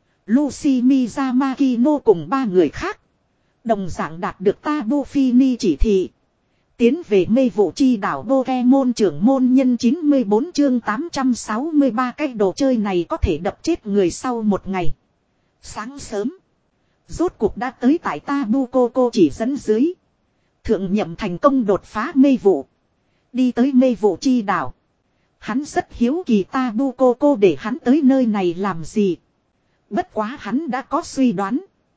Lucy Miyamakino cùng ba người khác. Đồng dạng đạt được Tabu Fini chỉ thị. Tiến về mê vụ chi đảo Pokemon trưởng môn nhân chín mươi bốn chương tám trăm sáu mươi ba cái đồ chơi này có thể đập chết người sau một ngày. Sáng sớm. Rốt cuộc đã tới tại Tabu Koko chỉ dẫn dưới. Thượng nhậm thành công đột phá mê vụ. Đi tới mê vụ chi đảo. Hắn rất hiếu kỳ Tabu Koko để hắn tới nơi này làm gì. Bất quá hắn đã có suy đoán.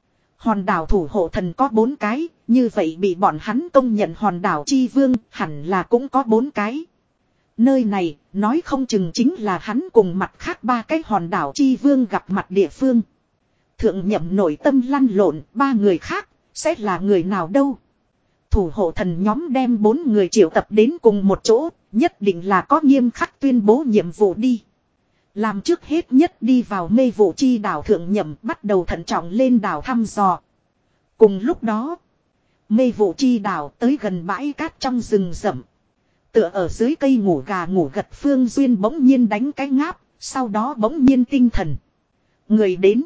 Hòn đảo thủ hộ thần có bốn cái, như vậy bị bọn hắn công nhận hòn đảo chi vương hẳn là cũng có bốn cái. Nơi này, nói không chừng chính là hắn cùng mặt khác ba cái hòn đảo chi vương gặp mặt địa phương. Thượng nhậm nội tâm lăn lộn, ba người khác, sẽ là người nào đâu. Thủ hộ thần nhóm đem bốn người triệu tập đến cùng một chỗ, nhất định là có nghiêm khắc tuyên bố nhiệm vụ đi. Làm trước hết nhất đi vào mê vụ chi đảo thượng nhậm bắt đầu thận trọng lên đảo thăm dò. Cùng lúc đó, mê vụ chi đảo tới gần bãi cát trong rừng rậm. Tựa ở dưới cây ngủ gà ngủ gật Phương Duyên bỗng nhiên đánh cái ngáp, sau đó bỗng nhiên tinh thần. Người đến.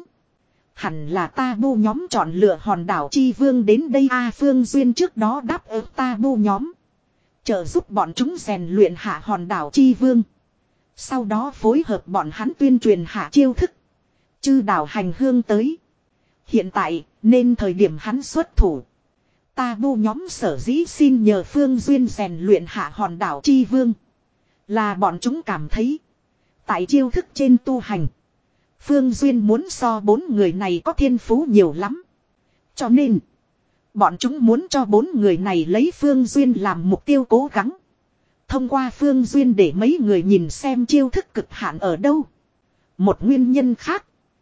Hẳn là Tabu nhóm chọn lựa hòn đảo chi vương đến đây a Phương Duyên trước đó đáp ứng Tabu nhóm. Trợ giúp bọn chúng rèn luyện hạ hòn đảo chi vương. Sau đó phối hợp bọn hắn tuyên truyền hạ chiêu thức. Chư đảo hành hương tới. Hiện tại nên thời điểm hắn xuất thủ. Tabu nhóm sở dĩ xin nhờ Phương Duyên rèn luyện hạ hòn đảo chi vương. Là bọn chúng cảm thấy. Tại chiêu thức trên tu hành. Phương Duyên muốn so bốn người này có thiên phú nhiều lắm. Cho nên. Bọn chúng muốn cho bốn người này lấy Phương Duyên làm mục tiêu cố gắng. Thông qua Phương Duyên để mấy người nhìn xem chiêu thức cực hạn ở đâu. Một nguyên nhân khác.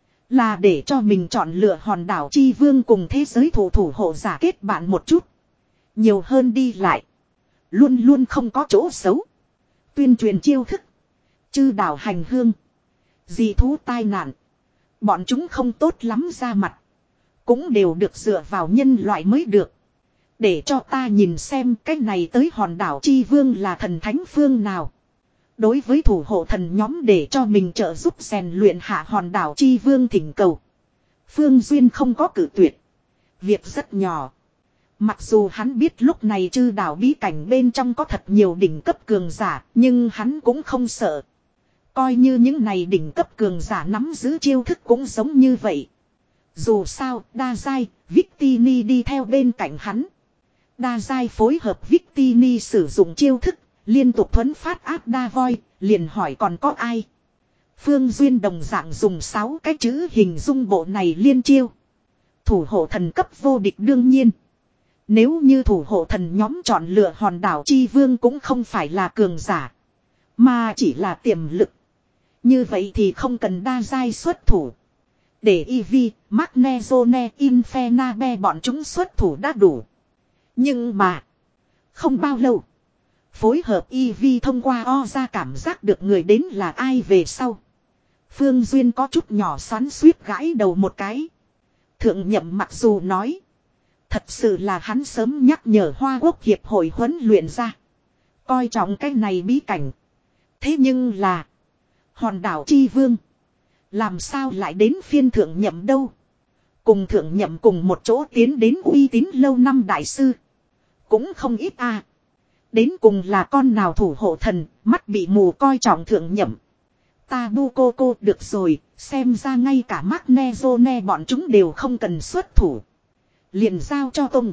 Là để cho mình chọn lựa hòn đảo chi vương cùng thế giới thủ thủ hộ giả kết bạn một chút. Nhiều hơn đi lại. Luôn luôn không có chỗ xấu. Tuyên truyền chiêu thức. Chư đảo hành hương. Dị thú tai nạn. Bọn chúng không tốt lắm ra mặt. Cũng đều được dựa vào nhân loại mới được. Để cho ta nhìn xem cái này tới hòn đảo chi vương là thần thánh phương nào. Đối với thủ hộ thần nhóm để cho mình trợ giúp rèn luyện hạ hòn đảo chi vương thỉnh cầu. Phương Duyên không có cử tuyệt. Việc rất nhỏ. Mặc dù hắn biết lúc này chư đảo bí cảnh bên trong có thật nhiều đỉnh cấp cường giả, nhưng hắn cũng không sợ. Coi như những này đỉnh cấp cường giả nắm giữ chiêu thức cũng giống như vậy. Dù sao, đa giai, Victini đi theo bên cạnh hắn. Đa giai phối hợp Victini sử dụng chiêu thức, liên tục thuấn phát áp đa voi, liền hỏi còn có ai. Phương Duyên đồng dạng dùng sáu cái chữ hình dung bộ này liên chiêu. Thủ hộ thần cấp vô địch đương nhiên. Nếu như thủ hộ thần nhóm chọn lựa hòn đảo chi vương cũng không phải là cường giả. Mà chỉ là tiềm lực. Như vậy thì không cần đa giai xuất thủ. Để Eevee, Magnezone, Infernape bọn chúng xuất thủ đã đủ. Nhưng mà. Không bao lâu. Phối hợp y vi thông qua o ra cảm giác được người đến là ai về sau. Phương Duyên có chút nhỏ xoắn suýt gãi đầu một cái. Thượng nhậm mặc dù nói. Thật sự là hắn sớm nhắc nhở Hoa Quốc Hiệp hội huấn luyện ra. Coi trọng cái này bí cảnh. Thế nhưng là. Hòn đảo Chi Vương. Làm sao lại đến phiên thượng nhậm đâu. Cùng thượng nhậm cùng một chỗ tiến đến uy tín lâu năm đại sư. Cũng không ít à. Đến cùng là con nào thủ hộ thần. Mắt bị mù coi trọng thượng nhậm. Ta bu cô cô được rồi. Xem ra ngay cả Magnezone bọn chúng đều không cần xuất thủ. Liền giao cho Tông.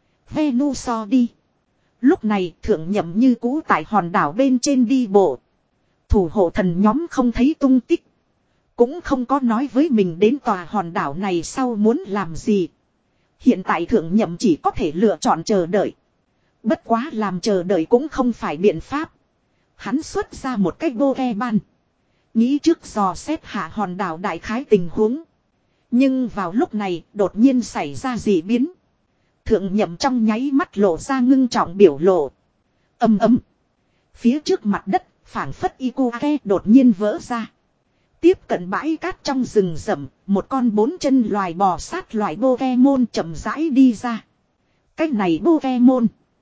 Venusaur đi. Lúc này thượng nhậm như cũ tại hòn đảo bên trên đi bộ. Thủ hộ thần nhóm không thấy tung tích. Cũng không có nói với mình đến tòa hòn đảo này sau muốn làm gì. Hiện tại thượng nhậm chỉ có thể lựa chọn chờ đợi. Bất quá làm chờ đợi cũng không phải biện pháp. Hắn xuất ra một cách bô ke ban. Nghĩ trước dò xét hạ hòn đảo đại khái tình huống. Nhưng vào lúc này đột nhiên xảy ra dị biến. Thượng nhậm trong nháy mắt lộ ra ngưng trọng biểu lộ. Âm ấm. Phía trước mặt đất phảng phất Ikuake đột nhiên vỡ ra. Tiếp cận bãi cát trong rừng rậm, một con bốn chân loài bò sát loại Pokemon chậm rãi đi ra. Cái này Pokemon.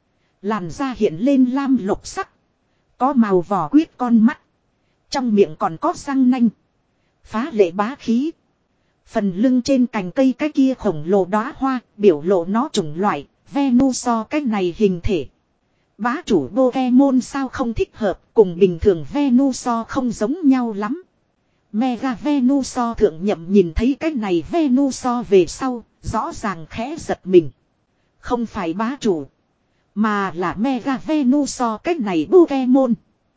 Làn da hiện lên lam lục sắc. Có màu vỏ quyết con mắt. Trong miệng còn có răng nanh. Phá lệ bá khí. Phần lưng trên cành cây cái kia khổng lồ đóa hoa, biểu lộ nó chủng loại, Venusaur cái này hình thể. Bá chủ Pokemon sao không thích hợp, cùng bình thường Venusaur không giống nhau lắm. Mega Venusaur thượng nhậm nhìn thấy cái này Venusaur về sau, rõ ràng khẽ giật mình. Không phải bá chủ, mà là Mega Venusaur cái này Pokemon.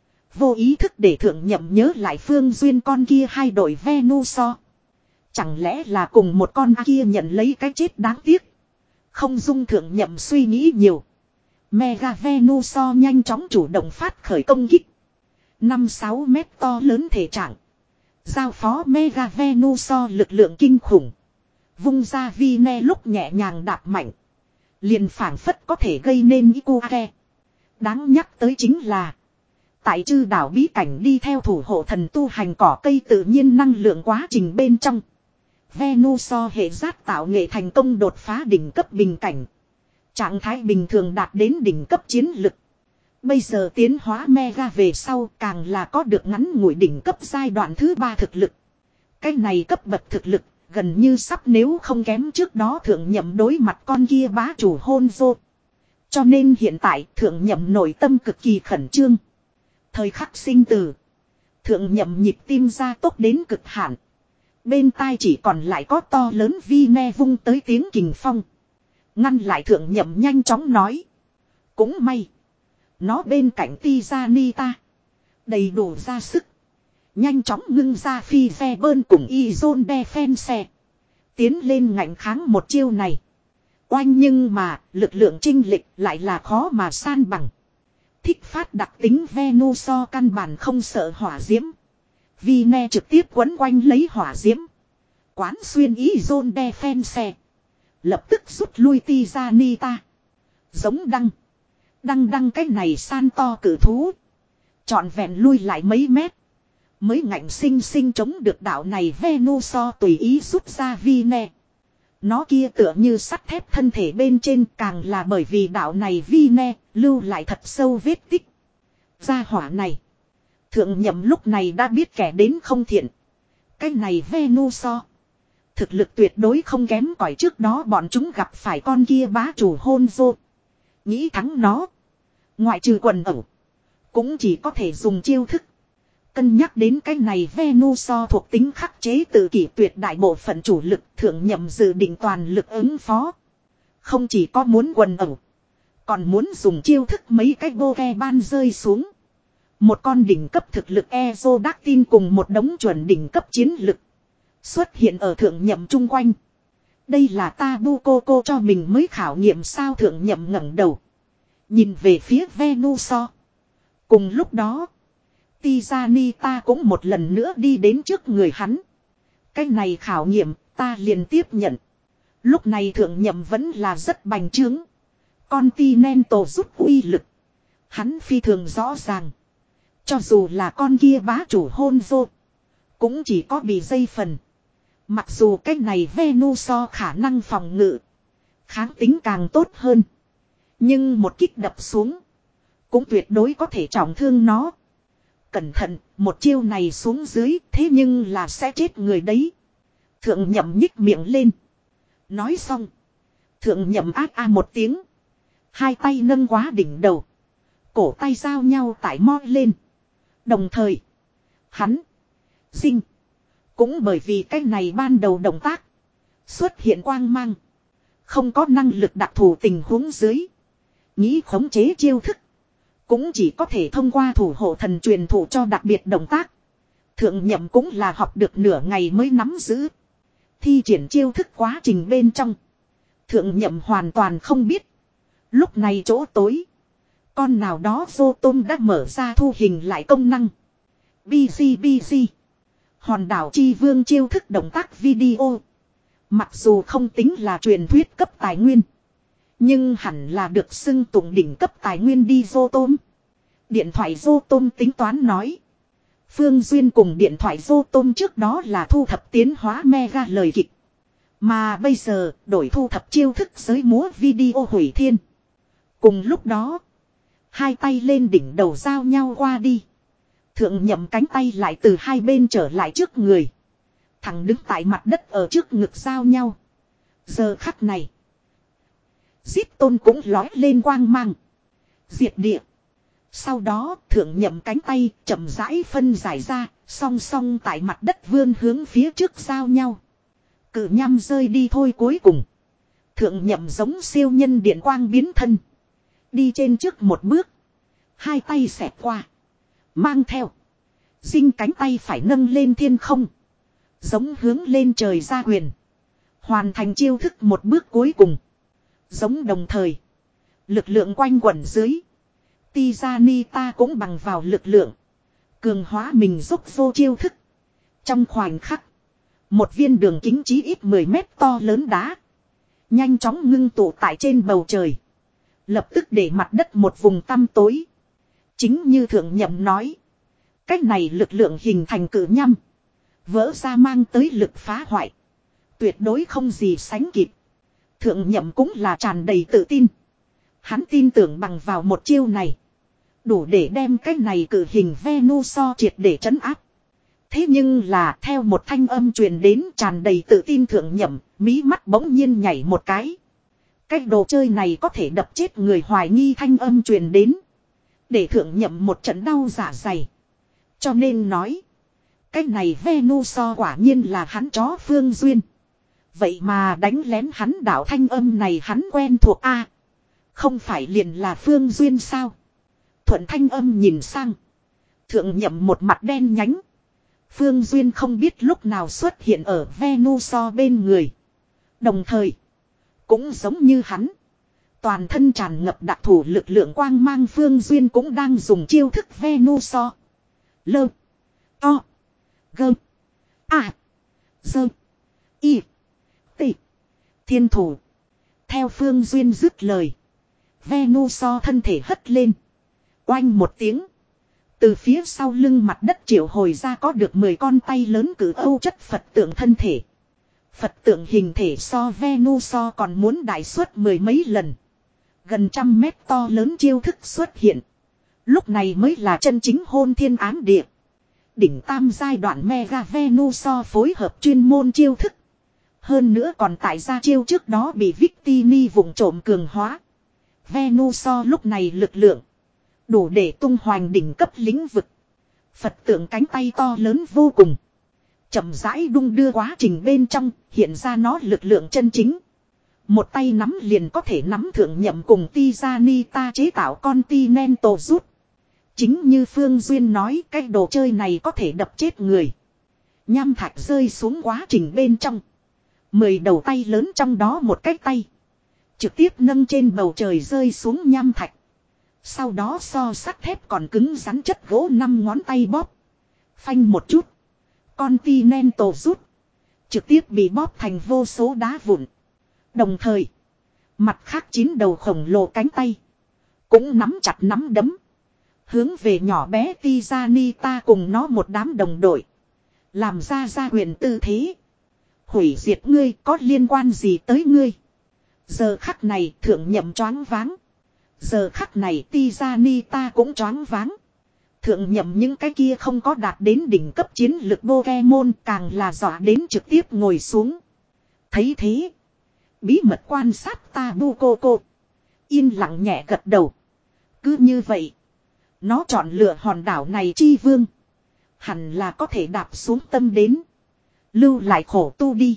Vô ý thức để thượng nhậm nhớ lại Phương Duyên con kia hai đội Venusaur. Chẳng lẽ là cùng một con kia nhận lấy cái chết đáng tiếc. Không dung thượng nhậm suy nghĩ nhiều. Mega Venusaur nhanh chóng chủ động phát khởi công kích. năm sáu mét to lớn thể trạng. Giao phó Mega Venusaur lực lượng kinh khủng. Vung ra Vine lúc nhẹ nhàng đạp mạnh. Liền phảng phất có thể gây nên Ikuake. Đáng nhắc tới chính là. Tại chư đảo bí cảnh đi theo thủ hộ thần tu hành cỏ cây tự nhiên năng lượng quá trình bên trong. Venusaur hệ giác tạo nghệ thành công đột phá đỉnh cấp bình cảnh. Trạng thái bình thường đạt đến đỉnh cấp chiến lực. Bây giờ tiến hóa Mega về sau càng là có được ngắn ngủi đỉnh cấp giai đoạn thứ ba thực lực. Cái này cấp bậc thực lực gần như sắp nếu không kém trước đó thượng nhậm đối mặt con kia bá chủ Honzo. Cho nên hiện tại thượng nhậm nội tâm cực kỳ khẩn trương. Thời khắc sinh tử. Thượng nhậm nhịp tim ra tốc đến cực hạn. Bên tai chỉ còn lại có to lớn vi ne vung tới tiếng kình phong. Ngăn lại thượng nhậm nhanh chóng nói. Cũng may. Nó bên cạnh Tizanita. Đầy đủ ra sức. Nhanh chóng ngưng ra phi ve bơn cùng Izon Defense. Tiến lên ngạnh kháng một chiêu này. Oanh nhưng mà lực lượng chinh lịch lại là khó mà san bằng. Thích phát đặc tính Venusaur căn bản không sợ hỏa diễm. Vine trực tiếp quấn quanh lấy hỏa diễm. Quán xuyên Izon Defense. Lập tức rút lui Tizanita. Giống đăng. Đăng đăng cái này san to cử thú. Trọn vẹn lui lại mấy mét. Mới ngạnh sinh sinh chống được đạo này Venusaur tùy ý rút ra Vine. Nó kia tựa như sắt thép thân thể bên trên càng là bởi vì đạo này Vine lưu lại thật sâu vết tích. Gia hỏa này. Thượng nhậm lúc này đã biết kẻ đến không thiện. Cái này Venusaur. Thực lực tuyệt đối không kém cỏi trước đó bọn chúng gặp phải con kia bá chủ Honzo. Nghĩ thắng nó. Ngoại trừ quần ẩu. Cũng chỉ có thể dùng chiêu thức. Cân nhắc đến cái này Venusaur thuộc tính khắc chế tự kỷ tuyệt đại bộ phận chủ lực thượng nhậm dự định toàn lực ứng phó. Không chỉ có muốn quần ẩu. Còn muốn dùng chiêu thức mấy cái bô ke ban rơi xuống. Một con đỉnh cấp thực lực Ezodactyl cùng một đống chuẩn đỉnh cấp chiến lực. Xuất hiện ở thượng nhậm chung quanh. Đây là Tabu Koko cho mình mới khảo nghiệm sao thượng nhậm ngẩng đầu. Nhìn về phía Venusaur. Cùng lúc đó. Tizanita cũng một lần nữa đi đến trước người hắn. Cái này khảo nghiệm ta liền tiếp nhận. Lúc này thượng nhậm vẫn là rất bành trướng. Continental rút uy lực. Hắn phi thường rõ ràng. Cho dù là con kia bá chủ hôn vô. Cũng chỉ có bị dây phần. Mặc dù cái này Venusaur khả năng phòng ngự. Kháng tính càng tốt hơn. Nhưng một kích đập xuống. Cũng tuyệt đối có thể trọng thương nó. Cẩn thận, một chiêu này xuống dưới thế nhưng là sẽ chết người đấy. Thượng nhậm nhích miệng lên. Nói xong. Thượng nhậm ác a một tiếng. Hai tay nâng quá đỉnh đầu. Cổ tay giao nhau tại moi lên. Đồng thời. Hắn. Dinh. Cũng bởi vì cái này ban đầu động tác. Xuất hiện quang mang. Không có năng lực đặc thù tình huống dưới. Nghĩ khống chế chiêu thức. Cũng chỉ có thể thông qua thủ hộ thần truyền thụ cho đặc biệt động tác. Thượng nhậm cũng là học được nửa ngày mới nắm giữ. Thi triển chiêu thức quá trình bên trong. Thượng nhậm hoàn toàn không biết. Lúc này chỗ tối. Con nào đó vô tôm đã mở ra thu hình lại công năng. bê xê bê xê. Hòn đảo chi vương chiêu thức động tác video. Mặc dù không tính là truyền thuyết cấp tài nguyên. Nhưng hẳn là được xưng tụng đỉnh cấp tài nguyên đi vô tôm. Điện thoại vô tôm tính toán nói. Phương Duyên cùng điện thoại vô tôm trước đó là thu thập tiến hóa mega lời kịch. Mà bây giờ đổi thu thập chiêu thức giới múa video hủy thiên. Cùng lúc đó. Hai tay lên đỉnh đầu giao nhau qua đi. Thượng nhậm cánh tay lại từ hai bên trở lại trước người. Thằng đứng tại mặt đất ở trước ngực giao nhau. Giờ khắc này. Giết tôn cũng lói lên quang mang. Diệt địa. Sau đó thượng nhậm cánh tay chậm rãi phân giải ra. Song song tại mặt đất vươn hướng phía trước giao nhau. Cự nhăm rơi đi thôi cuối cùng. Thượng nhậm giống siêu nhân điện quang biến thân. Đi trên trước một bước. Hai tay xẹt qua. Mang theo. Dinh cánh tay phải nâng lên thiên không. Giống hướng lên trời ra quyền. Hoàn thành chiêu thức một bước cuối cùng. Giống đồng thời. Lực lượng quanh quẩn dưới. Tizanita cũng bằng vào lực lượng. Cường hóa mình dốc vô chiêu thức. Trong khoảnh khắc. Một viên đường kính chí ít mười mét to lớn đá. Nhanh chóng ngưng tụ tại trên bầu trời. Lập tức để mặt đất một vùng tăm tối. Chính như thượng nhậm nói. Cách này lực lượng hình thành cự nhăm. Vỡ ra mang tới lực phá hoại. Tuyệt đối không gì sánh kịp. Thượng nhậm cũng là tràn đầy tự tin. Hắn tin tưởng bằng vào một chiêu này. Đủ để đem cái này cự hình Venusaur triệt để trấn áp. Thế nhưng là theo một thanh âm truyền đến tràn đầy tự tin thượng nhậm. Mí mắt bỗng nhiên nhảy một cái. Cái đồ chơi này có thể đập chết người hoài nghi thanh âm truyền đến. Để thượng nhậm một trận đau dạ dày. Cho nên nói. Cái này Venusaur quả nhiên là hắn chó Phương Duyên. Vậy mà đánh lén hắn đảo thanh âm này hắn quen thuộc a à, không phải liền là Phương Duyên sao? Thuận thanh âm nhìn sang. Thượng nhậm một mặt đen nhánh. Phương Duyên không biết lúc nào xuất hiện ở Venusaur bên người. Đồng thời. Cũng giống như hắn. Toàn thân tràn ngập đặc thù lực lượng quang mang Phương Duyên cũng đang dùng chiêu thức Venusaur. Lơ. To. Gơ. À. Dơ. Y. T. Thiên thủ. Theo Phương Duyên dứt lời. Venusaur thân thể hất lên. Oanh một tiếng. Từ phía sau lưng mặt đất triệu hồi ra có được mười con tay lớn cử âu chất Phật tượng thân thể. Phật tượng hình thể so Venusaur còn muốn đại suất mười mấy lần. Gần trăm mét to lớn chiêu thức xuất hiện. Lúc này mới là chân chính hôn thiên ám địa. Đỉnh tam giai đoạn Mega Venusaur phối hợp chuyên môn chiêu thức. Hơn nữa còn tại ra chiêu trước đó bị Victini vụng trộm cường hóa. Venusaur lúc này lực lượng. Đủ để tung hoành đỉnh cấp lĩnh vực. Phật tượng cánh tay to lớn vô cùng. Chậm rãi đung đưa quá trình bên trong, hiện ra nó lực lượng chân chính. Một tay nắm liền có thể nắm thượng nhậm cùng Tizanita chế tạo Continental rút. Chính như Phương Duyên nói cái đồ chơi này có thể đập chết người. Nham thạch rơi xuống quá trình bên trong. Mười đầu tay lớn trong đó một cái tay. Trực tiếp nâng trên bầu trời rơi xuống nham thạch. Sau đó so sắt thép còn cứng rắn chất gỗ năm ngón tay bóp. Phanh một chút. Continental rút. Trực tiếp bị bóp thành vô số đá vụn. Đồng thời. Mặt khác chín đầu khổng lồ cánh tay. cũng nắm chặt nắm đấm. Hướng về nhỏ bé Tizanita cùng nó một đám đồng đội. Làm ra gia quyền tư thế. Hủy diệt ngươi có liên quan gì tới ngươi. Giờ khắc này thượng nhậm choáng váng. Giờ khắc này Tizanita cũng choáng váng. Thượng nhậm những cái kia không có đạt đến đỉnh cấp chiến lực Pokemon càng là dọa đến trực tiếp ngồi xuống. Thấy thế. Bí mật quan sát Tabucoco. Yên lặng nhẹ gật đầu. Cứ như vậy. Nó chọn lựa hòn đảo này chi vương. Hẳn là có thể đạp xuống tâm đến. Lưu lại khổ tu đi.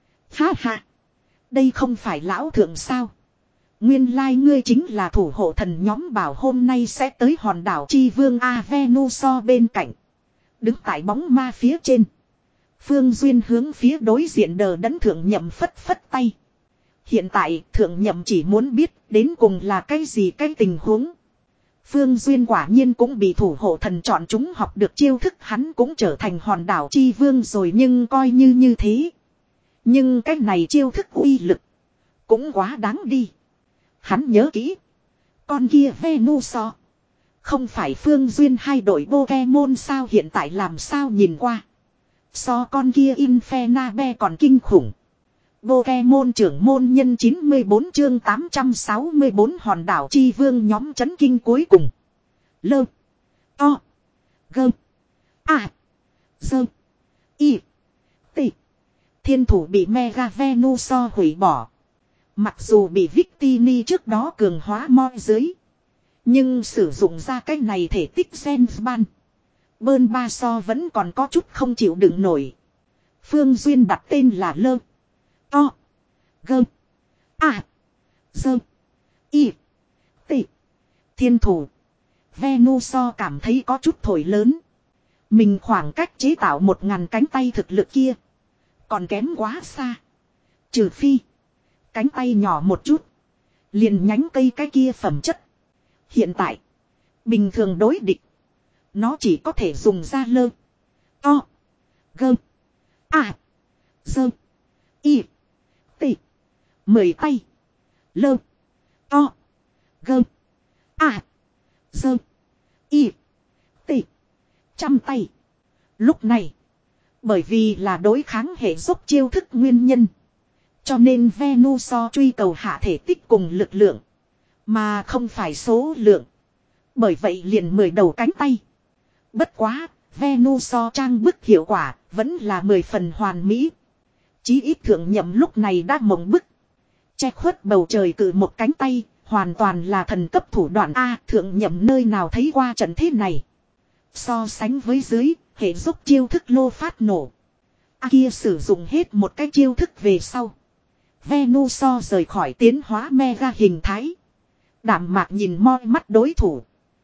Ha ha. Đây không phải lão thượng sao. Nguyên lai ngươi chính là thủ hộ thần nhóm bảo hôm nay sẽ tới hòn đảo chi vương Avenuso bên cạnh. Đứng tại bóng ma phía trên. Phương Duyên hướng phía đối diện đờ đẫn thượng nhậm phất phất tay. Hiện tại thượng nhậm chỉ muốn biết đến cùng là cái gì cái tình huống. Phương Duyên quả nhiên cũng bị thủ hộ thần chọn chúng học được chiêu thức hắn cũng trở thành hòn đảo chi vương rồi nhưng coi như như thế. Nhưng cái này chiêu thức uy lực cũng quá đáng đi. Hắn nhớ kỹ. Con kia Venusaur. Không phải Phương Duyên hai đội Pokemon sao hiện tại làm sao nhìn qua. So con kia Infernape còn kinh khủng. Pokemon trưởng môn nhân chín mươi bốn chương tám trăm sáu mươi bốn hòn đảo chi vương nhóm chấn kinh cuối cùng. Lơ. To. Gơ. À. Dơ. Y. T. Thiên thủ bị Mega Venusaur hủy bỏ. Mặc dù bị Victini trước đó cường hóa moi dưới. Nhưng sử dụng ra cái này thể tích Sensban. Bơn ba so vẫn còn có chút không chịu đựng nổi. Phương Duyên đặt tên là Lơ. To. Gơ. À. Dơ. Y. T. Thiên thủ. Venusaur cảm thấy có chút thổi lớn. Mình khoảng cách chế tạo một ngàn cánh tay thực lực kia. Còn kém quá xa. Trừ phi. Cánh tay nhỏ một chút. Liền nhánh cây cái kia phẩm chất. Hiện tại. Bình thường đối địch. Nó chỉ có thể dùng ra lơ. To. Gơ. À. Dơ. Y. T. Mười tay. Lơ. To. Gơ. À. Dơ. Y. T. Trăm tay. Lúc này. Bởi vì là đối kháng hệ dốc chiêu thức nguyên nhân. Cho nên Venusaur truy cầu hạ thể tích cùng lực lượng. Mà không phải số lượng. Bởi vậy liền mười đầu cánh tay. Bất quá, Venusaur trang bức hiệu quả vẫn là mười phần hoàn mỹ. Chí ít thượng nhậm lúc này đã mộng bức. Che khuất bầu trời cử một cánh tay, hoàn toàn là thần cấp thủ đoạn A. Thượng nhậm nơi nào thấy qua trận thế này. So sánh với dưới, hệ dốc chiêu thức lô phát nổ. A kia sử dụng hết một cái chiêu thức về sau. Venusaur rời khỏi tiến hóa mega hình thái. Đạm mạc nhìn moi mắt đối thủ.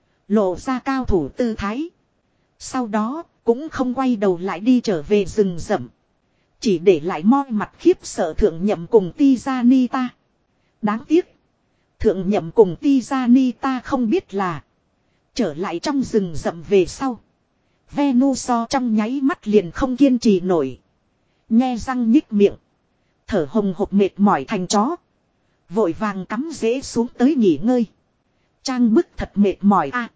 Lộ ra cao thủ tư thái. Sau đó cũng không quay đầu lại đi trở về rừng rậm. Chỉ để lại moi mặt khiếp sợ thượng nhậm cùng Tizanita. Đáng tiếc. Thượng nhậm cùng Tizanita không biết là. Trở lại trong rừng rậm về sau. Venusaur trong nháy mắt liền không kiên trì nổi. Nhe răng nhích miệng. Thở hồng hộc mệt mỏi thành chó. Vội vàng cắm rễ xuống tới nghỉ ngơi. Trang bức thật mệt mỏi a. À,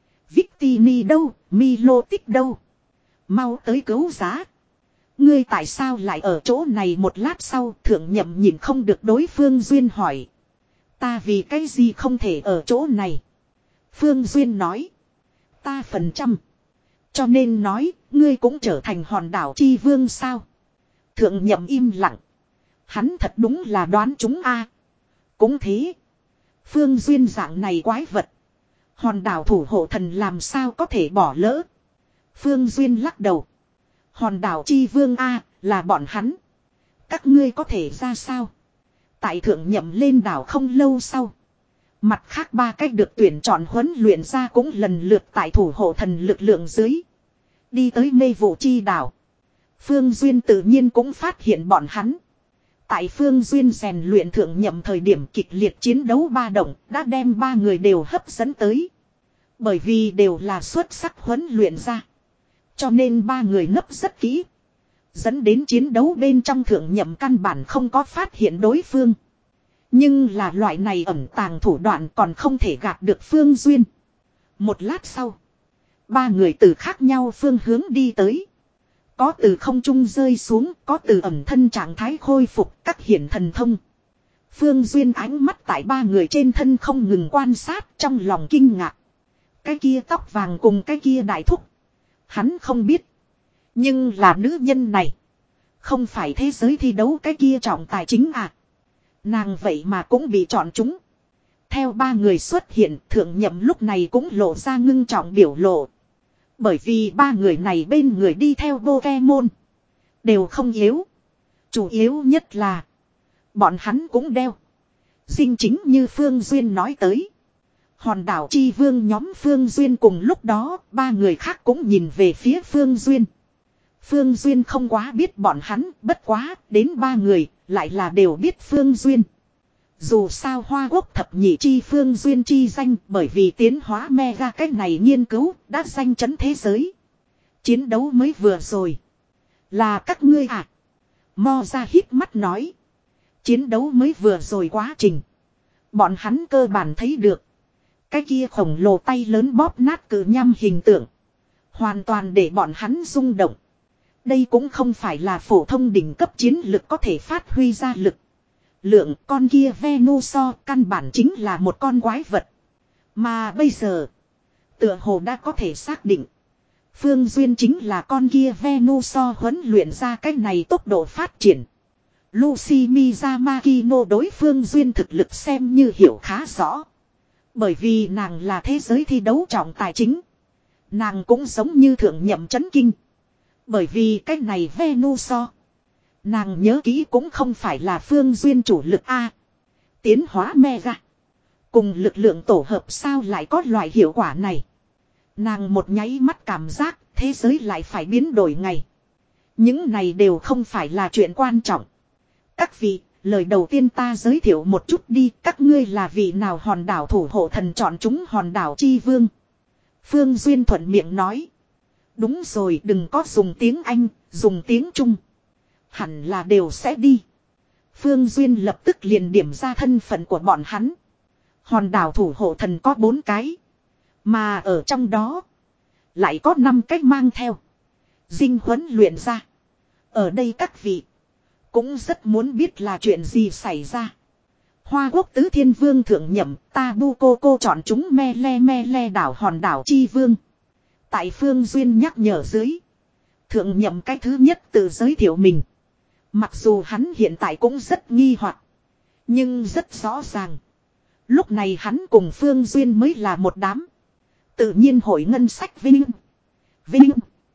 Victini đâu, Milo tích đâu. Mau tới cứu giá. Ngươi tại sao lại ở chỗ này một lát sau thượng nhậm nhìn không được đối phương Duyên hỏi. Ta vì cái gì không thể ở chỗ này. Phương Duyên nói. Ta phần trăm. Cho nên nói, ngươi cũng trở thành hòn đảo chi vương sao. Thượng nhậm im lặng. Hắn thật đúng là đoán chúng a. À, cũng thế. Phương Duyên dạng này quái vật. Hòn đảo thủ hộ thần làm sao có thể bỏ lỡ. Phương Duyên lắc đầu. Hòn đảo chi vương A là bọn hắn. Các ngươi có thể ra sao. Tại thượng nhậm lên đảo không lâu sau. Mặt khác ba cách được tuyển chọn huấn luyện ra cũng lần lượt tại thủ hộ thần lực lượng dưới. Đi tới mê vụ chi đảo. Phương Duyên tự nhiên cũng phát hiện bọn hắn. Tại Phương Duyên rèn luyện thượng nhậm thời điểm kịch liệt chiến đấu ba động đã đem ba người đều hấp dẫn tới. Bởi vì đều là xuất sắc huấn luyện ra. Cho nên ba người nấp rất kỹ. Dẫn đến chiến đấu bên trong thượng nhậm căn bản không có phát hiện đối phương. Nhưng là loại này ẩn tàng thủ đoạn còn không thể gạt được Phương Duyên. Một lát sau. Ba người từ khác nhau phương hướng đi tới. Có từ không trung rơi xuống, có từ ẩn thân trạng thái khôi phục các hiển thần thông. Phương Duyên ánh mắt tại ba người trên thân không ngừng quan sát trong lòng kinh ngạc. Cái kia tóc vàng cùng cái kia đại thúc. Hắn không biết. Nhưng là nữ nhân này. Không phải thế giới thi đấu cái kia trọng tài chính à. Nàng vậy mà cũng bị chọn chúng. Theo ba người xuất hiện, thượng nhậm lúc này cũng lộ ra ngưng trọng biểu lộ. Bởi vì ba người này bên người đi theo Pokemon. Đều không yếu. Chủ yếu nhất là. Bọn hắn cũng đeo. Dinh chính như Phương Duyên nói tới. Hòn đảo chi vương nhóm Phương Duyên cùng lúc đó, ba người khác cũng nhìn về phía Phương Duyên. Phương Duyên không quá biết bọn hắn, bất quá, đến ba người, lại là đều biết Phương Duyên. Dù sao Hoa Quốc thập nhị chi Phương Duyên chi danh bởi vì tiến hóa mega cách này nghiên cứu đã danh chấn thế giới. Chiến đấu mới vừa rồi. Là các ngươi à? Mo ra hít mắt nói. Chiến đấu mới vừa rồi quá trình. Bọn hắn cơ bản thấy được. Cái kia khổng lồ tay lớn bóp nát cự nham hình tượng. Hoàn toàn để bọn hắn rung động. Đây cũng không phải là phổ thông đỉnh cấp chiến lực có thể phát huy ra lực. Lượng con kia Venusaur căn bản chính là một con quái vật. Mà bây giờ. Tựa hồ đã có thể xác định. Phương Duyên chính là con kia Venusaur huấn luyện ra cái này tốc độ phát triển. Lucy Miyamakino đối Phương Duyên thực lực xem như hiểu khá rõ. Bởi vì nàng là thế giới thi đấu trọng tài chính. Nàng cũng giống như thượng nhậm chấn kinh. Bởi vì cái này Venusaur. Nàng nhớ kỹ cũng không phải là Phương Duyên chủ lực A. Tiến hóa mega. Cùng lực lượng tổ hợp sao lại có loại hiệu quả này. Nàng một nháy mắt cảm giác thế giới lại phải biến đổi ngày. Những này đều không phải là chuyện quan trọng. Các vị, lời đầu tiên ta giới thiệu một chút đi. Các ngươi là vị nào hòn đảo thủ hộ thần chọn chúng hòn đảo chi vương. Phương Duyên thuận miệng nói. Đúng rồi, đừng có dùng tiếng Anh, dùng tiếng Trung. Hẳn là đều sẽ đi. Phương Duyên lập tức liền điểm ra thân phận của bọn hắn. Hòn đảo thủ hộ thần có bốn cái. Mà ở trong đó. Lại có năm cách mang theo. Dinh huấn luyện ra. Ở đây các vị. Cũng rất muốn biết là chuyện gì xảy ra. Hoa Quốc tứ thiên vương thượng nhậm. Tabu cô cô chọn chúng me le me le đảo hòn đảo chi vương. Tại Phương Duyên nhắc nhở dưới. Thượng nhậm cái thứ nhất tự giới thiệu mình. Mặc dù hắn hiện tại cũng rất nghi hoặc, nhưng rất rõ ràng. Lúc này hắn cùng Phương Duyên mới là một đám. Tự nhiên hội ngân sách Vinh. Vinh.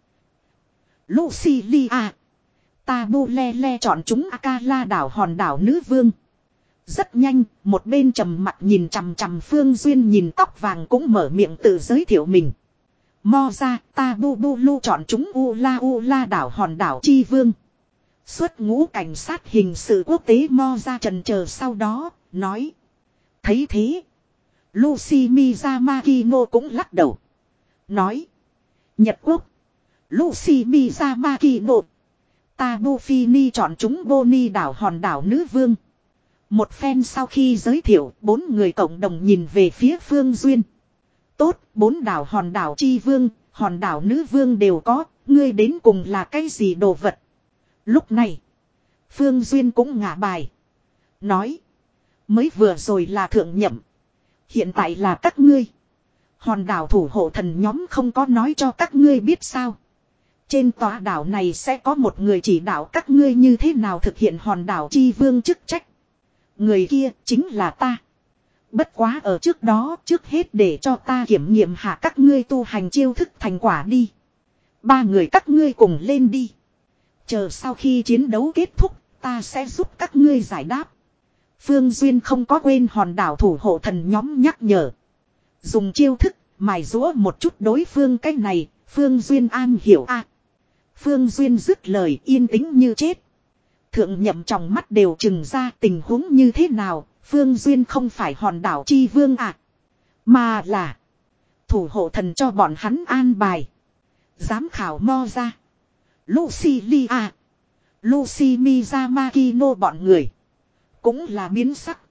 Lucilia. Tabu le le chọn chúng Akala đảo hòn đảo nữ vương. Rất nhanh, một bên trầm mặt nhìn chằm chằm Phương Duyên nhìn tóc vàng cũng mở miệng tự giới thiệu mình. Mo ra, Tabu Bulu chọn chúng Ula Ula đảo hòn đảo chi vương. Xuất ngũ cảnh sát hình sự quốc tế Mo ra trần chờ sau đó, nói. Thấy thế. Lucy Miyamakino cũng lắc đầu. Nói. Nhật Quốc. Lucy Miyamakino. Tabu Fini chọn chúng Boni đảo hòn đảo nữ vương. Một phen sau khi giới thiệu, bốn người cộng đồng nhìn về phía Phương Duyên. Tốt, bốn đảo hòn đảo chi vương, hòn đảo nữ vương đều có, ngươi đến cùng là cái gì đồ vật. Lúc này, Phương Duyên cũng ngả bài. Nói, mới vừa rồi là thượng nhậm. Hiện tại là các ngươi. Hòn đảo thủ hộ thần nhóm không có nói cho các ngươi biết sao. Trên tòa đảo này sẽ có một người chỉ đạo các ngươi như thế nào thực hiện hòn đảo chi vương chức trách. Người kia chính là ta. Bất quá ở trước đó, trước hết để cho ta kiểm nghiệm hạ các ngươi tu hành chiêu thức thành quả đi. Ba người các ngươi cùng lên đi. Chờ sau khi chiến đấu kết thúc, ta sẽ giúp các ngươi giải đáp. Phương Duyên không có quên hòn đảo thủ hộ thần nhóm nhắc nhở. Dùng chiêu thức, mài rũa một chút đối phương cái này, Phương Duyên an hiểu a. À, Phương Duyên dứt lời yên tĩnh như chết. Thượng nhậm trong mắt đều trừng ra tình huống như thế nào. Phương Duyên không phải hòn đảo chi vương à. Mà là. Thủ hộ thần cho bọn hắn an bài. Giám khảo Mo ra. Lucilia. Lucy Miyamakino bọn người. Cũng là biến sắc.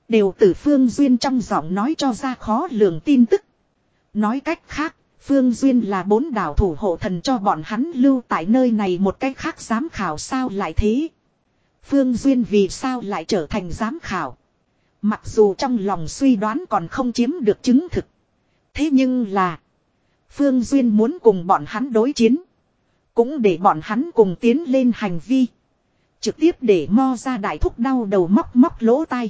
Đều từ Phương Duyên trong giọng nói cho ra khó lường tin tức. Nói cách khác, Phương Duyên là bốn đạo thủ hộ thần cho bọn hắn lưu tại nơi này một cách khác giám khảo sao lại thế. Phương Duyên vì sao lại trở thành giám khảo. Mặc dù trong lòng suy đoán còn không chiếm được chứng thực. Thế nhưng là Phương Duyên muốn cùng bọn hắn đối chiến. Cũng để bọn hắn cùng tiến lên hành vi. Trực tiếp để mo ra đại thúc đau đầu móc móc lỗ tai.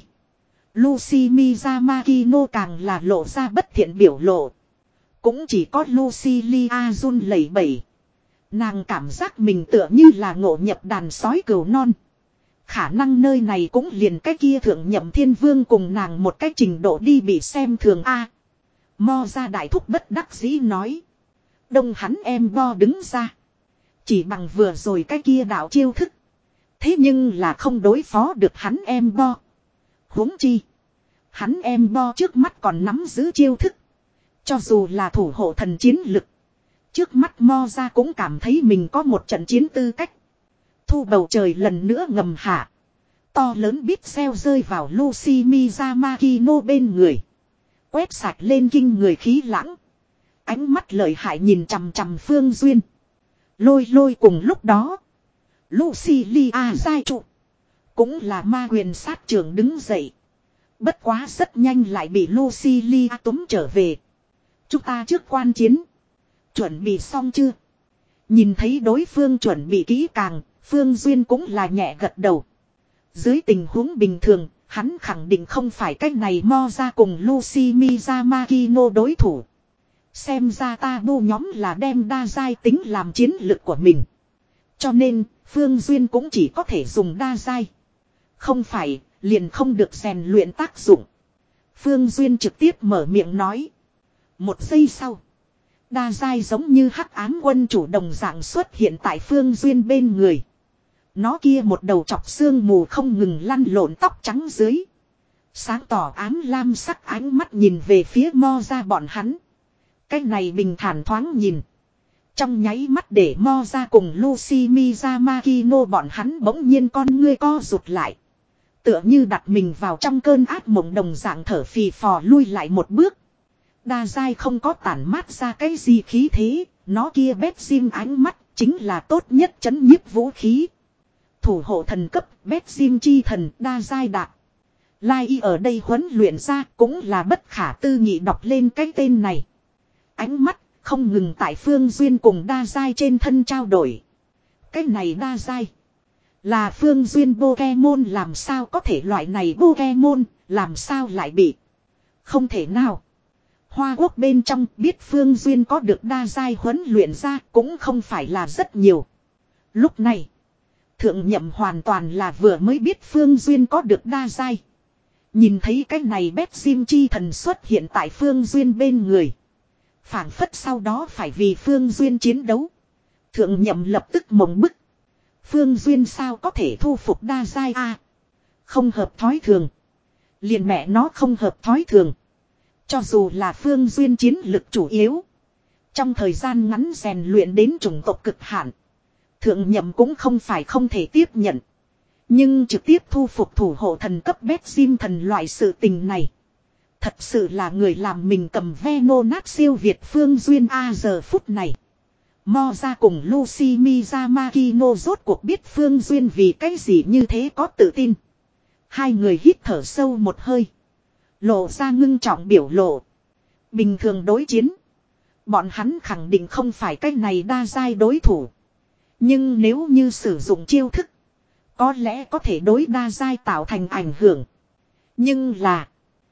Lucy Miyamakino càng là lộ ra bất thiện biểu lộ. Cũng chỉ có Lucilia run lẩy bẩy. Nàng cảm giác mình tựa như là ngộ nhập đàn sói cừu non. Khả năng nơi này cũng liền cái kia thượng nhậm thiên vương cùng nàng một cái trình độ đi bị xem thường a. Mo ra đại thúc bất đắc dĩ nói. Đông hắn em bo đứng ra. Chỉ bằng vừa rồi cái kia đạo chiêu thức. Thế nhưng là không đối phó được hắn em bo. Huống chi. Hắn em bo trước mắt còn nắm giữ chiêu thức. Cho dù là thủ hộ thần chiến lực. Trước mắt mo ra cũng cảm thấy mình có một trận chiến tư cách. Thu bầu trời lần nữa ngầm hạ. To lớn bít xeo rơi vào Lucy Miyamakino bên người. Quét sạch lên kinh người khí lãng. Ánh mắt lợi hại nhìn chằm chằm Phương Duyên. Lôi lôi cùng lúc đó. Lucilia giai trụ. Cũng là ma quyền sát trưởng đứng dậy. Bất quá rất nhanh lại bị Lucilia túm trở về. Chúng ta trước quan chiến. Chuẩn bị xong chưa? Nhìn thấy đối phương chuẩn bị kỹ càng. Phương Duyên cũng là nhẹ gật đầu. Dưới tình huống bình thường. Hắn khẳng định không phải cách này mo ra cùng Lucy Miyamakino đối thủ. Xem ra ta bu nhóm là đem đa giai tính làm chiến lực của mình. Cho nên, Phương Duyên cũng chỉ có thể dùng đa giai. Không phải, liền không được rèn luyện tác dụng. Phương Duyên trực tiếp mở miệng nói. Một giây sau, đa giai giống như hắc ám quân chủ đồng dạng xuất hiện tại Phương Duyên bên người. Nó kia một đầu chọc xương mù không ngừng lăn lộn tóc trắng dưới. Sáng tỏ ám lam sắc ánh mắt nhìn về phía mo ra bọn hắn. Cái này bình thản thoáng nhìn. Trong nháy mắt để mo ra cùng Lucy Miyamakino bọn hắn bỗng nhiên con ngươi co rụt lại. Tựa như đặt mình vào trong cơn ác mộng đồng dạng thở phì phò lui lại một bước. Đa giai không có tản mát ra cái gì khí thế. Nó kia bét sim ánh mắt chính là tốt nhất chấn nhiếp vũ khí. Thủ hộ thần cấp bét sim chi thần đa giai đạt. Lai y ở đây huấn luyện ra cũng là bất khả tư nghị đọc lên cái tên này. Ánh mắt không ngừng tại Phương Duyên cùng đa giai trên thân trao đổi. Cái này đa giai. Là Phương Duyên Pokemon làm sao có thể loại này Pokemon làm sao lại bị. Không thể nào. Hoa quốc bên trong biết Phương Duyên có được đa giai huấn luyện ra cũng không phải là rất nhiều. Lúc này. Thượng nhậm hoàn toàn là vừa mới biết Phương Duyên có được đa giai. Nhìn thấy cái này bét sim chi thần xuất hiện tại Phương Duyên bên người. Phảng phất sau đó phải vì Phương Duyên chiến đấu. Thượng nhậm lập tức mộng bức. Phương Duyên sao có thể thu phục đa giai a? Không hợp thói thường. Liền mẹ nó không hợp thói thường. Cho dù là Phương Duyên chiến lực chủ yếu. Trong thời gian ngắn rèn luyện đến chủng tộc cực hạn. Thượng nhậm cũng không phải không thể tiếp nhận. Nhưng trực tiếp thu phục thủ hộ thần cấp bét sim thần loại sự tình này. Thật sự là người làm mình cầm ve nô nát siêu Việt Phương Duyên A giờ phút này. Mo ra cùng Lucy Miyamakino rốt cuộc biết Phương Duyên vì cái gì như thế có tự tin. Hai người hít thở sâu một hơi. Lộ ra ngưng trọng biểu lộ. Bình thường đối chiến. Bọn hắn khẳng định không phải cái này đa giai đối thủ. Nhưng nếu như sử dụng chiêu thức. Có lẽ có thể đối đa giai tạo thành ảnh hưởng. Nhưng là.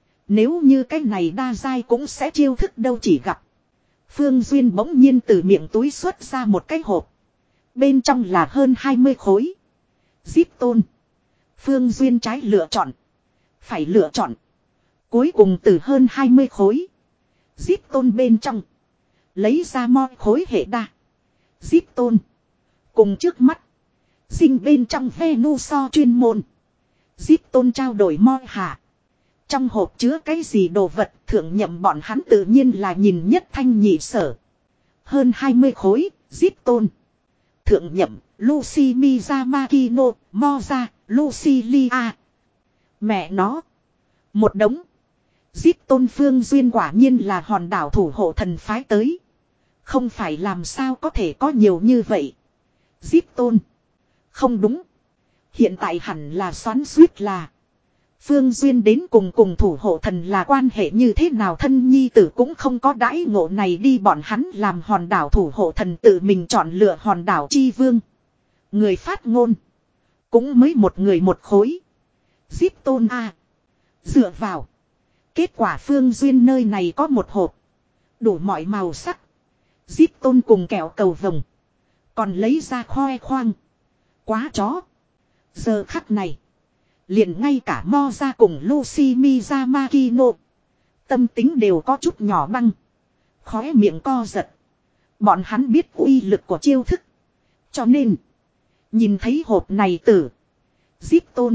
Nếu như cái này đa giai cũng sẽ chiêu thức đâu chỉ gặp. Phương Duyên bỗng nhiên từ miệng túi xuất ra một cái hộp. Bên trong là hơn hai mươi khối. Zip tôn. Phương Duyên trái lựa chọn. Phải lựa chọn. Cuối cùng từ hơn hai mươi khối. Zip tôn bên trong. Lấy ra moi khối hệ đa. Zip tôn. Cùng trước mắt. Dinh bên trong Venuso chuyên môn. Zip tôn trao đổi moi hạ. Trong hộp chứa cái gì đồ vật thượng nhậm bọn hắn tự nhiên là nhìn nhất thanh nhị sở. Hơn hai mươi khối, zip tôn. Thượng nhậm, Lucy Miyamakino, Moza, Lucilia. Mẹ nó. Một đống. Giết tôn Phương Duyên quả nhiên là hòn đảo thủ hộ thần phái tới. Không phải làm sao có thể có nhiều như vậy. Giết tôn. Không đúng. Hiện tại hẳn là xoắn suýt là. Phương Duyên đến cùng cùng thủ hộ thần là quan hệ như thế nào, thân nhi tử cũng không có đãi ngộ này đi, bọn hắn làm hòn đảo thủ hộ thần tự mình chọn lựa hòn đảo chi vương. Người phát ngôn. Cũng mới một người một khối. Giết tôn a. Dựa vào. Kết quả Phương Duyên nơi này có một hộp. Đủ mọi màu sắc. Giết tôn cùng kẹo cầu vồng. Còn lấy ra khoe khoang. Quá chó. Giờ khắc này. Liền ngay cả Moza cùng Lucy Miyamakino. Tâm tính đều có chút nhỏ băng. Khóe miệng co giật. Bọn hắn biết uy lực của chiêu thức. Cho nên. Nhìn thấy hộp này tử. Giết tôn.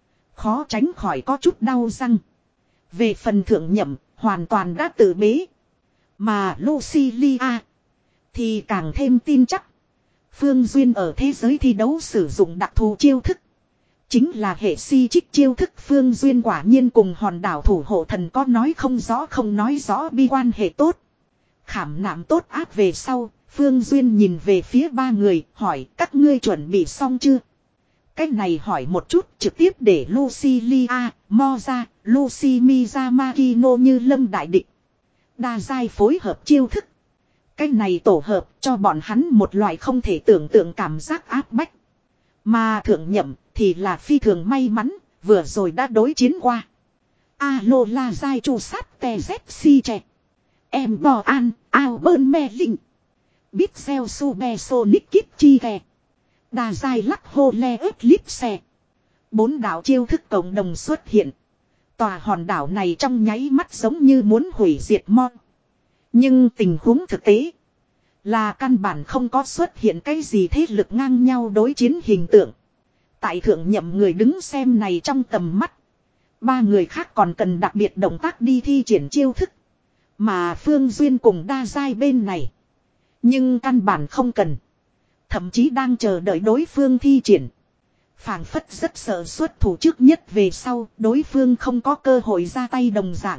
Khó tránh khỏi có chút đau răng. Về phần thượng nhậm. Hoàn toàn đã tự bế. Mà Lucilia. Thì càng thêm tin chắc. Phương Duyên ở thế giới thi đấu sử dụng đặc thù chiêu thức. Chính là hệ si trích chiêu thức. Phương Duyên quả nhiên cùng hòn đảo thủ hộ thần có nói không rõ không nói rõ bi quan hệ tốt. Khảm nạm tốt áp về sau. Phương Duyên nhìn về phía ba người hỏi các ngươi chuẩn bị xong chưa? Cái này hỏi một chút trực tiếp để Lucilia, Moza, Lucy Miyamakino như lâm đại địch. Đa giai phối hợp chiêu thức. Cái này tổ hợp cho bọn hắn một loại không thể tưởng tượng cảm giác áp bách. Mà thượng nhậm thì là phi thường may mắn, vừa rồi đã đối chiến qua. Alo la giai chu sát tè dép si trẻ. Em bò an, ao bơn me linh. Biết xeo su be sonic kit chi ghe. Đa giai lắc hô le ớt lip xe. Bốn đảo chiêu thức cộng đồng xuất hiện. Tòa hòn đảo này trong nháy mắt giống như muốn hủy diệt mon. Nhưng tình huống thực tế là căn bản không có xuất hiện cái gì thế lực ngang nhau đối chiến hình tượng. Tại thượng nhậm người đứng xem này trong tầm mắt. Ba người khác còn cần đặc biệt động tác đi thi triển chiêu thức. Mà Phương Duyên cùng đa giai bên này. Nhưng căn bản không cần. Thậm chí đang chờ đợi đối phương thi triển. Phảng phất rất sợ xuất thủ trước nhất về sau. Đối phương không có cơ hội ra tay đồng dạng.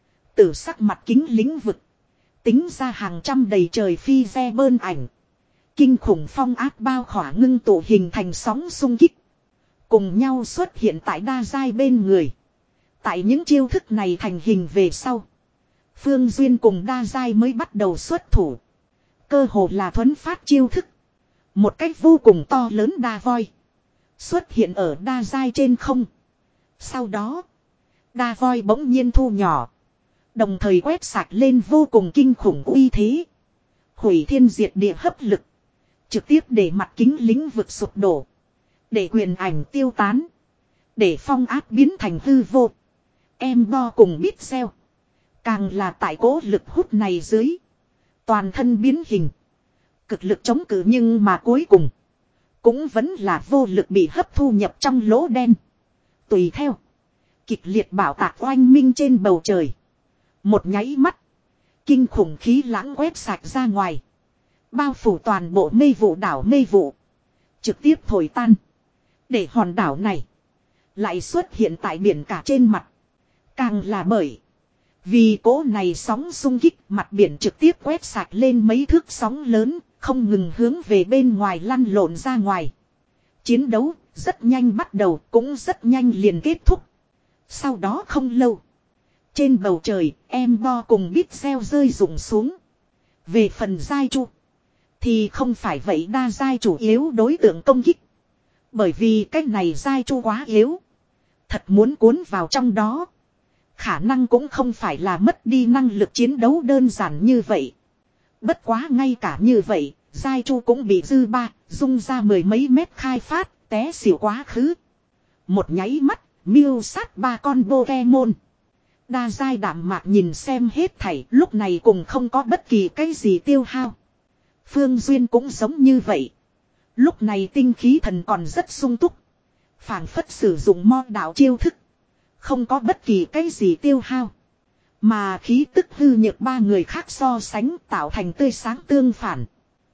Tử sắc mặt kính lĩnh vực. Tính ra hàng trăm đầy trời phi ve bơn ảnh. Kinh khủng phong áp bao khỏa ngưng tụ hình thành sóng xung kích. Cùng nhau xuất hiện tại đa giai bên người. Tại những chiêu thức này thành hình về sau. Phương Duyên cùng đa giai mới bắt đầu xuất thủ. Cơ hồ là thuấn phát chiêu thức. Một cách vô cùng to lớn đa voi. Xuất hiện ở đa giai trên không. Sau đó. Đa voi bỗng nhiên thu nhỏ. Đồng thời quét sạch lên vô cùng kinh khủng uy thế. Hủy thiên diệt địa hấp lực. Trực tiếp để mặt kính lĩnh vực sụp đổ. Để quyền ảnh tiêu tán. Để phong áp biến thành hư vô. Em bo cùng biết xeo. Càng là tại cố lực hút này dưới. Toàn thân biến hình. Cực lực chống cự nhưng mà cuối cùng. Cũng vẫn là vô lực bị hấp thu nhập trong lỗ đen. Tùy theo. Kịch liệt bảo tạc oanh minh trên bầu trời. Một nháy mắt. Kinh khủng khí lãng quét sạch ra ngoài. Bao phủ toàn bộ mây vụ đảo mây vụ. Trực tiếp thổi tan. Để hòn đảo này. Lại xuất hiện tại biển cả trên mặt. Càng là bởi. Vì cỗ này sóng xung kích mặt biển trực tiếp quét sạch lên mấy thước sóng lớn. Không ngừng hướng về bên ngoài lăn lộn ra ngoài. Chiến đấu rất nhanh bắt đầu cũng rất nhanh liền kết thúc. Sau đó không lâu. Trên bầu trời em bo cùng biết xeo rơi rụng xuống. Về phần giai chu. Thì không phải vậy đa giai chủ yếu đối tượng công kích. Bởi vì cái này giai chu quá yếu. Thật muốn cuốn vào trong đó. Khả năng cũng không phải là mất đi năng lực chiến đấu đơn giản như vậy. Bất quá ngay cả như vậy, giai chu cũng bị dư ba, rung ra mười mấy mét khai phát, té xỉu quá khứ. Một nháy mắt, miêu sát ba con Pokemon. Đa giai đạm mạc nhìn xem hết thảy, lúc này cùng không có bất kỳ cái gì tiêu hao. Phương Duyên cũng giống như vậy. Lúc này tinh khí thần còn rất sung túc. Phảng phất sử dụng mo đạo chiêu thức. Không có bất kỳ cái gì tiêu hao. Mà khí tức hư nhược ba người khác so sánh tạo thành tươi sáng tương phản.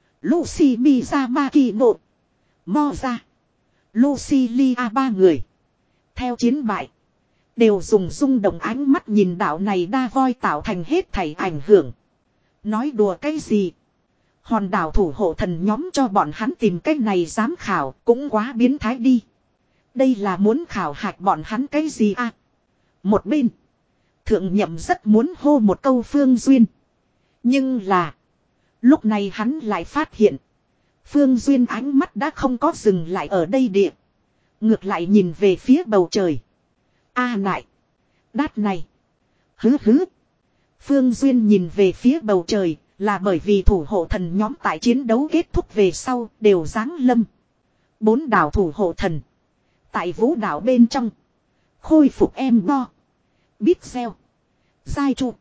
Lucy Miyamaki nộ. Mo ra. Lucilia ba người. Theo chiến bại. Đều dùng rung động ánh mắt nhìn đạo này đa voi tạo thành hết thảy ảnh hưởng. Nói đùa cái gì? Hòn đảo thủ hộ thần nhóm cho bọn hắn tìm cái này giám khảo cũng quá biến thái đi. Đây là muốn khảo hạch bọn hắn cái gì à? Một bên. Thượng nhậm rất muốn hô một câu Phương Duyên. Nhưng là. Lúc này hắn lại phát hiện. Phương Duyên ánh mắt đã không có dừng lại ở đây địa. Ngược lại nhìn về phía bầu trời. A à, nại. Đát này. Hứ hứ. Phương Duyên nhìn về phía bầu trời. Là bởi vì thủ hộ thần nhóm tại chiến đấu kết thúc về sau đều giáng lâm. Bốn đảo thủ hộ thần. Tại vũ đảo bên trong. Khôi phục em bo. Bít xeo. Giai trụ.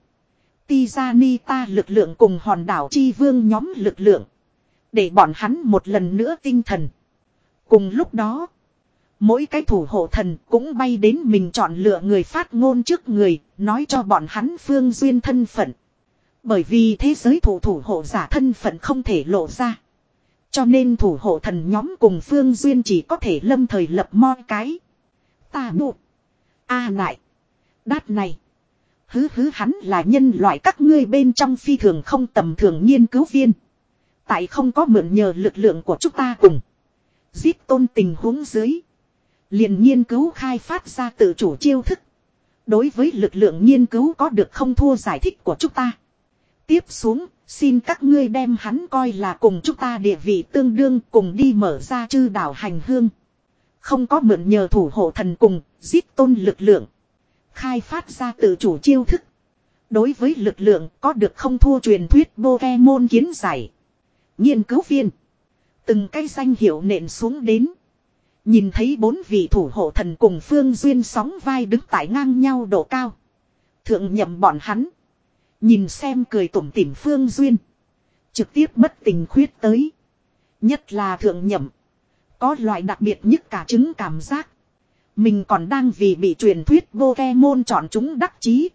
Tizanita lực lượng cùng hòn đảo chi vương nhóm lực lượng. Để bọn hắn một lần nữa tinh thần. Cùng lúc đó. Mỗi cái thủ hộ thần cũng bay đến mình chọn lựa người phát ngôn trước người. Nói cho bọn hắn Phương Duyên thân phận. Bởi vì thế giới thủ thủ hộ giả thân phận không thể lộ ra. Cho nên thủ hộ thần nhóm cùng Phương Duyên chỉ có thể lâm thời lập moi cái. Ta bộ. A à, nại. Đát này. Hứ hứ hắn là nhân loại các ngươi bên trong phi thường không tầm thường nghiên cứu viên. Tại không có mượn nhờ lực lượng của chúng ta cùng. Giết tôn tình huống dưới. Liền nghiên cứu khai phát ra tự chủ chiêu thức. Đối với lực lượng nghiên cứu có được không thua giải thích của chúng ta. Tiếp xuống, xin các ngươi đem hắn coi là cùng chúng ta địa vị tương đương cùng đi mở ra chư đảo hành hương. Không có mượn nhờ thủ hộ thần cùng, giết tôn lực lượng. Khai phát ra tự chủ chiêu thức. Đối với lực lượng có được không thua truyền thuyết Pokemon kiến giải. Nghiên cứu viên. Từng cái danh hiệu nện xuống đến. Nhìn thấy bốn vị thủ hộ thần cùng Phương Duyên sóng vai đứng tại ngang nhau độ cao. Thượng nhậm bọn hắn. Nhìn xem cười tủm tỉm Phương Duyên. Trực tiếp bất tình khuyết tới. Nhất là thượng nhậm. Có loại đặc biệt nhất cả chứng cảm giác. Mình còn đang vì bị truyền thuyết Pokemon chọn chúng đắc chí.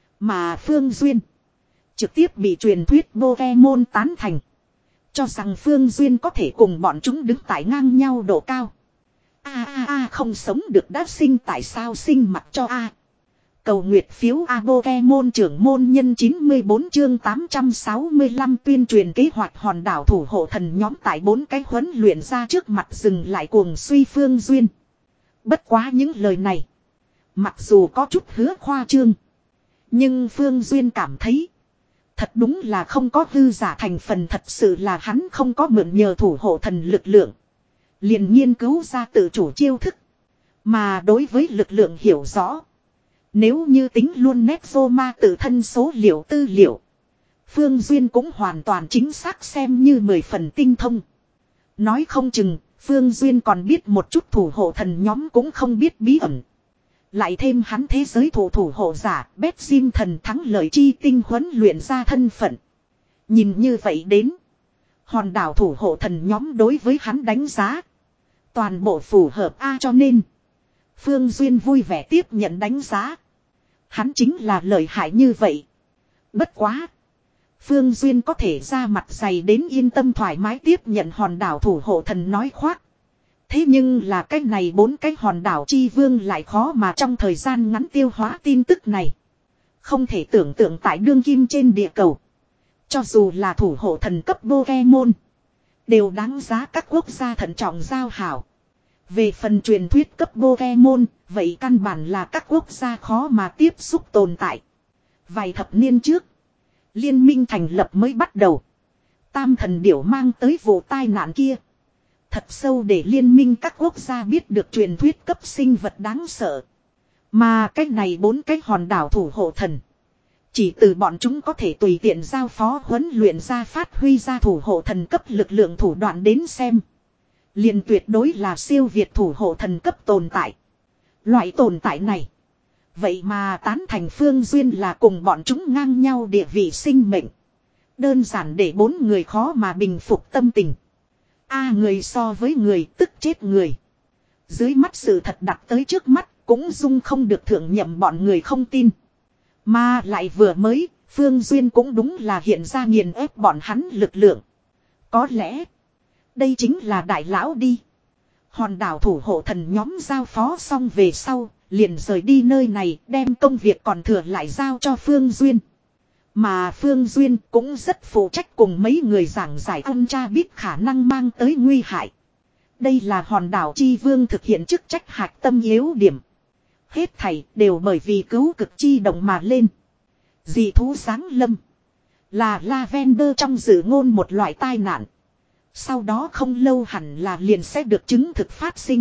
Mà Phương Duyên. Trực tiếp bị truyền thuyết Pokemon tán thành. Cho rằng Phương Duyên có thể cùng bọn chúng đứng tại ngang nhau độ cao. A a a không sống được đã sinh tại sao sinh mặc cho a. Cầu nguyệt phiếu A Pokemon trưởng môn nhân chín mươi bốn chương tám trăm sáu mươi lăm tuyên truyền kế hoạch hòn đảo thủ hộ thần nhóm tại bốn cái huấn luyện ra trước mặt dừng lại cuồng suy Phương Duyên. Bất quá những lời này. Mặc dù có chút hứa khoa trương. Nhưng Phương Duyên cảm thấy. Thật đúng là không có hư giả thành phần thật sự là hắn không có mượn nhờ thủ hộ thần lực lượng. Liền nghiên cứu ra tự chủ chiêu thức. Mà đối với lực lượng hiểu rõ. Nếu như tính luôn Nexoma tự thân số liệu tư liệu. Phương Duyên cũng hoàn toàn chính xác xem như mười phần tinh thông. Nói không chừng, Phương Duyên còn biết một chút thủ hộ thần nhóm cũng không biết bí ẩn. Lại thêm hắn thế giới thủ thủ hộ giả, bét sim thần thắng lợi chi tinh huấn luyện ra thân phận. Nhìn như vậy đến. Hòn đảo thủ hộ thần nhóm đối với hắn đánh giá. Toàn bộ phù hợp A cho nên. Phương Duyên vui vẻ tiếp nhận đánh giá. Hắn chính là lợi hại như vậy. Bất quá. Phương Duyên có thể ra mặt dày đến yên tâm thoải mái tiếp nhận hòn đảo thủ hộ thần nói khoác. Thế nhưng là cái này bốn cái hòn đảo chi vương lại khó mà trong thời gian ngắn tiêu hóa tin tức này. Không thể tưởng tượng tại đương kim trên địa cầu. Cho dù là thủ hộ thần cấp Pokemon. Đều đáng giá các quốc gia thận trọng giao hảo. Về phần truyền thuyết cấp Pokemon, vậy căn bản là các quốc gia khó mà tiếp xúc tồn tại. Vài thập niên trước, liên minh thành lập mới bắt đầu. Tam thần điểu mang tới vụ tai nạn kia. Thật sâu để liên minh các quốc gia biết được truyền thuyết cấp sinh vật đáng sợ. Mà cái này bốn cái hòn đảo thủ hộ thần. Chỉ từ bọn chúng có thể tùy tiện giao phó huấn luyện ra phát huy ra thủ hộ thần cấp lực lượng thủ đoạn đến xem. Liền tuyệt đối là siêu việt thủ hộ thần cấp tồn tại. Loại tồn tại này. Vậy mà tán thành Phương Duyên là cùng bọn chúng ngang nhau địa vị sinh mệnh. Đơn giản để bốn người khó mà bình phục tâm tình. A người so với người tức chết người. Dưới mắt sự thật đặt tới trước mắt cũng dung không được thượng nhậm bọn người không tin. Mà lại vừa mới, Phương Duyên cũng đúng là hiện ra nghiền ép bọn hắn lực lượng. Có lẽ, đây chính là đại lão đi. Hòn đảo thủ hộ thần nhóm giao phó xong về sau, liền rời đi nơi này đem công việc còn thừa lại giao cho Phương Duyên. Mà Phương Duyên cũng rất phụ trách cùng mấy người giảng giải ông cha biết khả năng mang tới nguy hại. Đây là hòn đảo Chi Vương thực hiện chức trách hạch tâm yếu điểm. Hết thảy đều bởi vì cứu cực chi động mà lên. Dị thú sáng lâm. Là Lavender trong dự ngôn một loại tai nạn. Sau đó không lâu hẳn là liền sẽ được chứng thực phát sinh.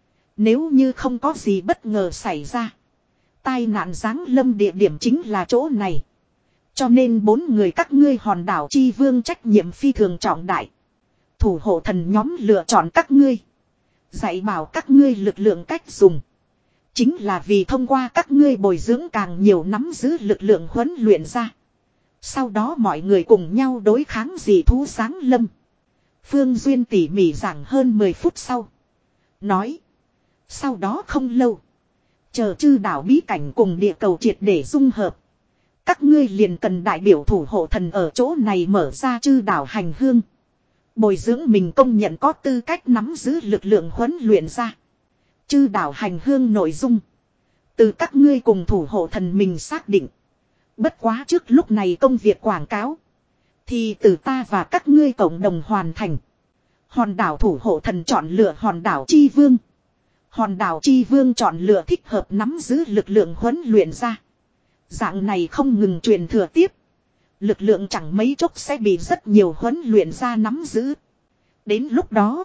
Nếu như không có gì bất ngờ xảy ra. Tai nạn giáng lâm địa điểm chính là chỗ này. Cho nên bốn người các ngươi hòn đảo Chi Vương trách nhiệm phi thường trọng đại. Thủ hộ thần nhóm lựa chọn các ngươi. Dạy bảo các ngươi lực lượng cách dùng. Chính là vì thông qua các ngươi bồi dưỡng càng nhiều nắm giữ lực lượng huấn luyện ra. Sau đó mọi người cùng nhau đối kháng dị thú giáng lâm. Phương Duyên tỉ mỉ giảng hơn mười phút sau. Nói. Sau đó không lâu. Chờ chư đảo bí cảnh cùng địa cầu triệt để dung hợp. Các ngươi liền cần đại biểu thủ hộ thần ở chỗ này mở ra chư đảo hành hương. Bồi dưỡng mình công nhận có tư cách nắm giữ lực lượng huấn luyện ra. Chư đảo hành hương nội dung. Từ các ngươi cùng thủ hộ thần mình xác định. Bất quá trước lúc này công việc quảng cáo. Thì từ ta và các ngươi cộng đồng hoàn thành. Hòn đảo thủ hộ thần chọn lựa hòn đảo Chi Vương. Hòn đảo Chi Vương chọn lựa thích hợp nắm giữ lực lượng huấn luyện ra. Dạng này không ngừng truyền thừa tiếp. Lực lượng chẳng mấy chốc sẽ bị rất nhiều huấn luyện ra nắm giữ. Đến lúc đó.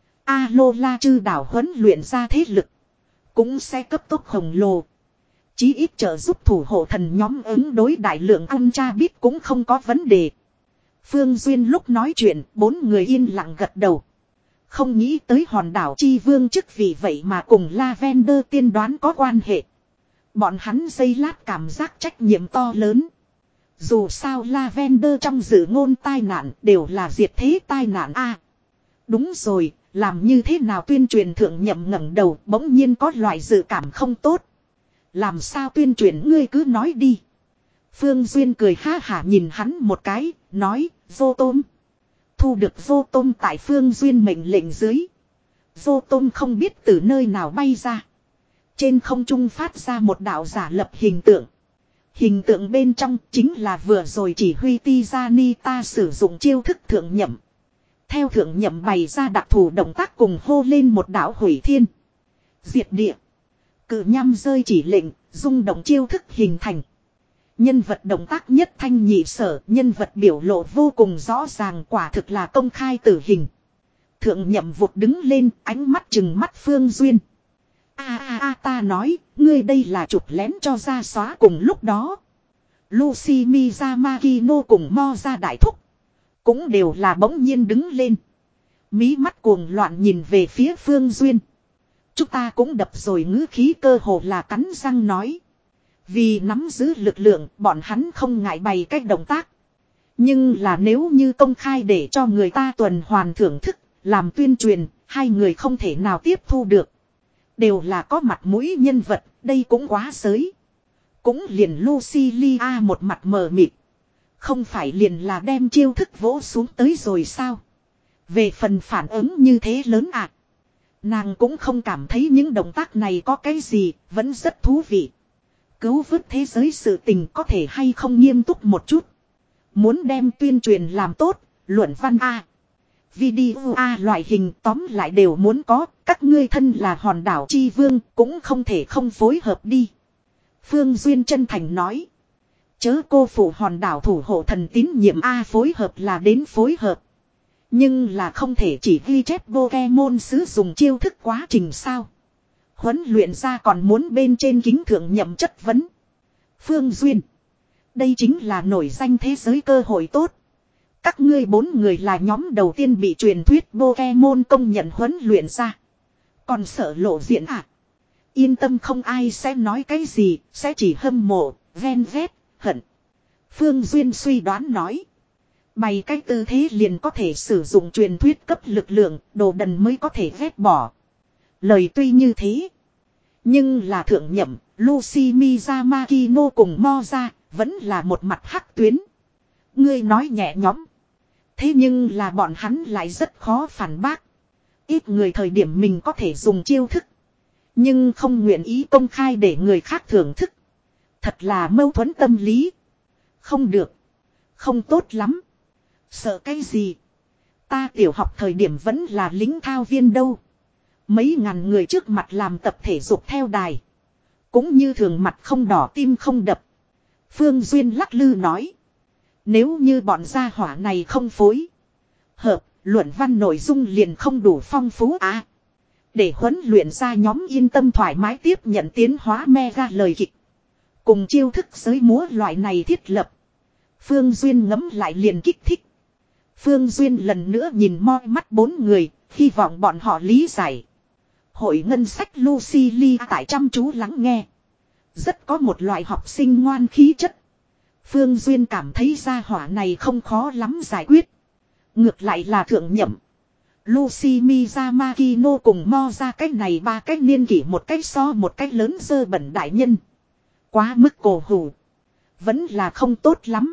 Alola chư đảo huấn luyện ra thế lực. Cũng sẽ cấp tốc khổng lồ. Chí ít trợ giúp thủ hộ thần nhóm ứng đối đại lượng ông cha biết cũng không có vấn đề. Phương Duyên lúc nói chuyện, bốn người yên lặng gật đầu. Không nghĩ tới hòn đảo Chi Vương chức vì vậy mà cùng Lavender tiên đoán có quan hệ. Bọn hắn giây lát cảm giác trách nhiệm to lớn. Dù sao Lavender trong dự ngôn tai nạn đều là diệt thế tai nạn a. À, đúng rồi, làm như thế nào tuyên truyền thượng nhậm ngẩng đầu bỗng nhiên có loại dự cảm không tốt. Làm sao tuyên truyền ngươi cứ nói đi. Phương Duyên cười ha hả nhìn hắn một cái, nói, vô tôm. Thu được vô tôm tại Phương Duyên mệnh lệnh dưới. Vô tôm không biết từ nơi nào bay ra. Trên không trung phát ra một đạo giả lập hình tượng. Hình tượng bên trong chính là vừa rồi chỉ huy Tizani ta sử dụng chiêu thức thượng nhậm. Theo thượng nhậm bày ra đặc thù động tác cùng hô lên một đạo hủy thiên. Diệt địa. Cự nham rơi chỉ lệnh, rung động chiêu thức hình thành. Nhân vật động tác nhất thanh nhị sở, nhân vật biểu lộ vô cùng rõ ràng quả thực là công khai tử hình. Thượng nhậm vụt đứng lên, ánh mắt chừng mắt Phương Duyên. A a a ta nói, ngươi đây là chụp lén cho ra xóa cùng lúc đó. Lucy Miyamakino cùng Mo ra đại thúc. Cũng đều là bỗng nhiên đứng lên. Mí mắt cuồng loạn nhìn về phía Phương Duyên. Chúng ta cũng đập rồi ngữ khí cơ hồ là cắn răng nói. Vì nắm giữ lực lượng bọn hắn không ngại bày cách động tác. Nhưng là nếu như công khai để cho người ta tuần hoàn thưởng thức, làm tuyên truyền, hai người không thể nào tiếp thu được. Đều là có mặt mũi nhân vật, đây cũng quá sới. Cũng liền Lucilia một mặt mờ mịt. Không phải liền là đem chiêu thức vỗ xuống tới rồi sao? Về phần phản ứng như thế lớn ạ. À, nàng cũng không cảm thấy những động tác này có cái gì, vẫn rất thú vị. Cứu vớt thế giới sự tình có thể hay không nghiêm túc một chút. Muốn đem tuyên truyền làm tốt, luận văn A. Video A loại hình tóm lại đều muốn có, các ngươi thân là hòn đảo Chi Vương cũng không thể không phối hợp đi. Phương Duyên chân thành nói. Chớ cô phụ hòn đảo thủ hộ thần tín nhiệm A phối hợp là đến phối hợp. Nhưng là không thể chỉ ghi chép Pokemon sử dụng chiêu thức quá trình sao. Huấn luyện ra còn muốn bên trên kính thượng nhậm chất vấn. Phương Duyên. Đây chính là nổi danh thế giới cơ hội tốt. Các ngươi bốn người là nhóm đầu tiên bị truyền thuyết Pokemon công nhận huấn luyện ra. Còn sợ lộ diện à? Yên tâm không ai sẽ nói cái gì, sẽ chỉ hâm mộ, ven vét, hận. Phương Duyên suy đoán nói. Bày cái tư thế liền có thể sử dụng truyền thuyết cấp lực lượng, đồ đần mới có thể ghét bỏ. Lời tuy như thế. Nhưng là thượng nhậm, Lucy Miyamakino cùng Moza, vẫn là một mặt hắc tuyến. Ngươi nói nhẹ nhõm. Thế nhưng là bọn hắn lại rất khó phản bác. Ít người thời điểm mình có thể dùng chiêu thức. Nhưng không nguyện ý công khai để người khác thưởng thức. Thật là mâu thuẫn tâm lý. Không được. Không tốt lắm. Sợ cái gì? Ta tiểu học thời điểm vẫn là lính thao viên đâu. Mấy ngàn người trước mặt làm tập thể dục theo đài. Cũng như thường mặt không đỏ tim không đập. Phương Duyên lắc lư nói. Nếu như bọn gia hỏa này không phối hợp, luận văn nội dung liền không đủ phong phú à. Để huấn luyện ra nhóm yên tâm thoải mái tiếp nhận tiến hóa mega lời kịch. Cùng chiêu thức giới múa loại này thiết lập. Phương Duyên ngấm lại liền kích thích. Phương Duyên lần nữa nhìn moi mắt bốn người, hy vọng bọn họ lý giải. Hội ngân sách Lucy tại chăm chú lắng nghe. Rất có một loại học sinh ngoan khí chất. Phương Duyên cảm thấy gia hỏa này không khó lắm giải quyết. Ngược lại là thượng nhậm. Lucy Miyamakino cùng mo ra cách này ba cách niên kỷ một cách so một cách lớn dơ bẩn đại nhân. Quá mức cổ hủ. Vẫn là không tốt lắm.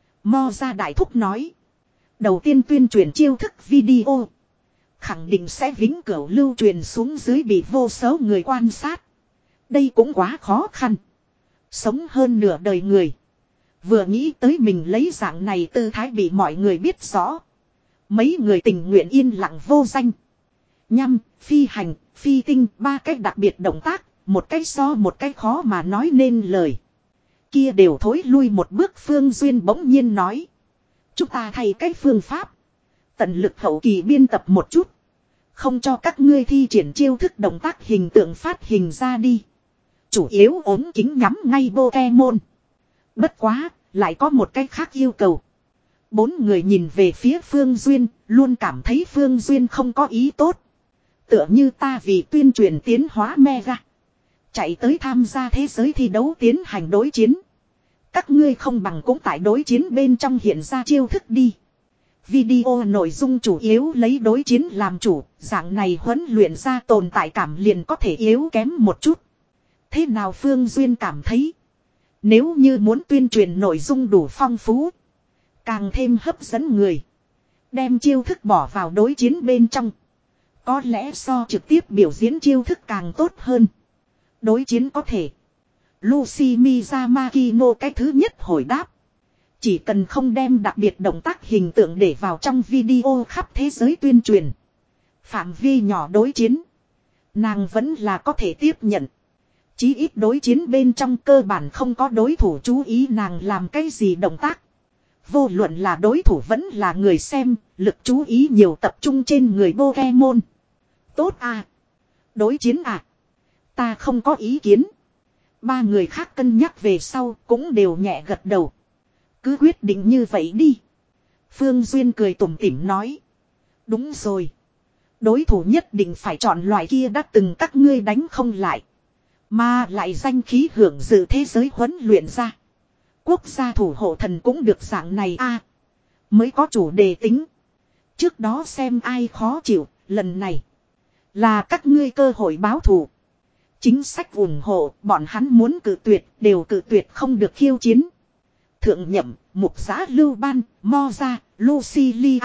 Mo ra đại thúc nói. Đầu tiên tuyên truyền chiêu thức video. Khẳng định sẽ vĩnh cửu lưu truyền xuống dưới bị vô số người quan sát. Đây cũng quá khó khăn. Sống hơn nửa đời người. Vừa nghĩ tới mình lấy dạng này tư thái bị mọi người biết rõ. Mấy người tình nguyện yên lặng vô danh. Nhăm, phi hành, phi tinh, ba cách đặc biệt động tác, một cách so một cách khó mà nói nên lời. Kia đều thối lui một bước. Phương Duyên bỗng nhiên nói. Chúng ta thay cách phương pháp. Tận lực hậu kỳ biên tập một chút. Không cho các ngươi thi triển chiêu thức động tác hình tượng phát hình ra đi. Chủ yếu ốm kính nhắm ngay Pokemon. Bất quá, lại có một cách khác yêu cầu. Bốn người nhìn về phía Phương Duyên, luôn cảm thấy Phương Duyên không có ý tốt. Tựa như ta vì tuyên truyền tiến hóa mega. Chạy tới tham gia thế giới thi đấu tiến hành đối chiến. Các ngươi không bằng cũng tại đối chiến bên trong hiện ra chiêu thức đi. Video nội dung chủ yếu lấy đối chiến làm chủ, dạng này huấn luyện ra tồn tại cảm liền có thể yếu kém một chút. Thế nào Phương Duyên cảm thấy? Nếu như muốn tuyên truyền nội dung đủ phong phú, càng thêm hấp dẫn người. Đem chiêu thức bỏ vào đối chiến bên trong. Có lẽ so trực tiếp biểu diễn chiêu thức càng tốt hơn. Đối chiến có thể. Lucy Miyamakino cái thứ nhất hồi đáp. Chỉ cần không đem đặc biệt động tác hình tượng để vào trong video khắp thế giới tuyên truyền. Phạm vi nhỏ đối chiến. Nàng vẫn là có thể tiếp nhận. Chí ít đối chiến bên trong cơ bản không có đối thủ chú ý nàng làm cái gì động tác. Vô luận là đối thủ vẫn là người xem, lực chú ý nhiều tập trung trên người Pokemon. Tốt à. Đối chiến à. Ta không có ý kiến. Ba người khác cân nhắc về sau cũng đều nhẹ gật đầu. Cứ quyết định như vậy đi. Phương Duyên cười tủm tỉm nói. Đúng rồi. Đối thủ nhất định phải chọn loại kia đã từng các ngươi đánh không lại. Mà lại danh khí hưởng dự thế giới huấn luyện ra. Quốc gia thủ hộ thần cũng được dạng này a à, mới có chủ đề tính. Trước đó xem ai khó chịu, lần này là các ngươi cơ hội báo thù. Chính sách ủng hộ, bọn hắn muốn cự tuyệt, đều cự tuyệt không được khiêu chiến. Thượng nhậm, mục giã lưu ban, mo ra, Lucilia.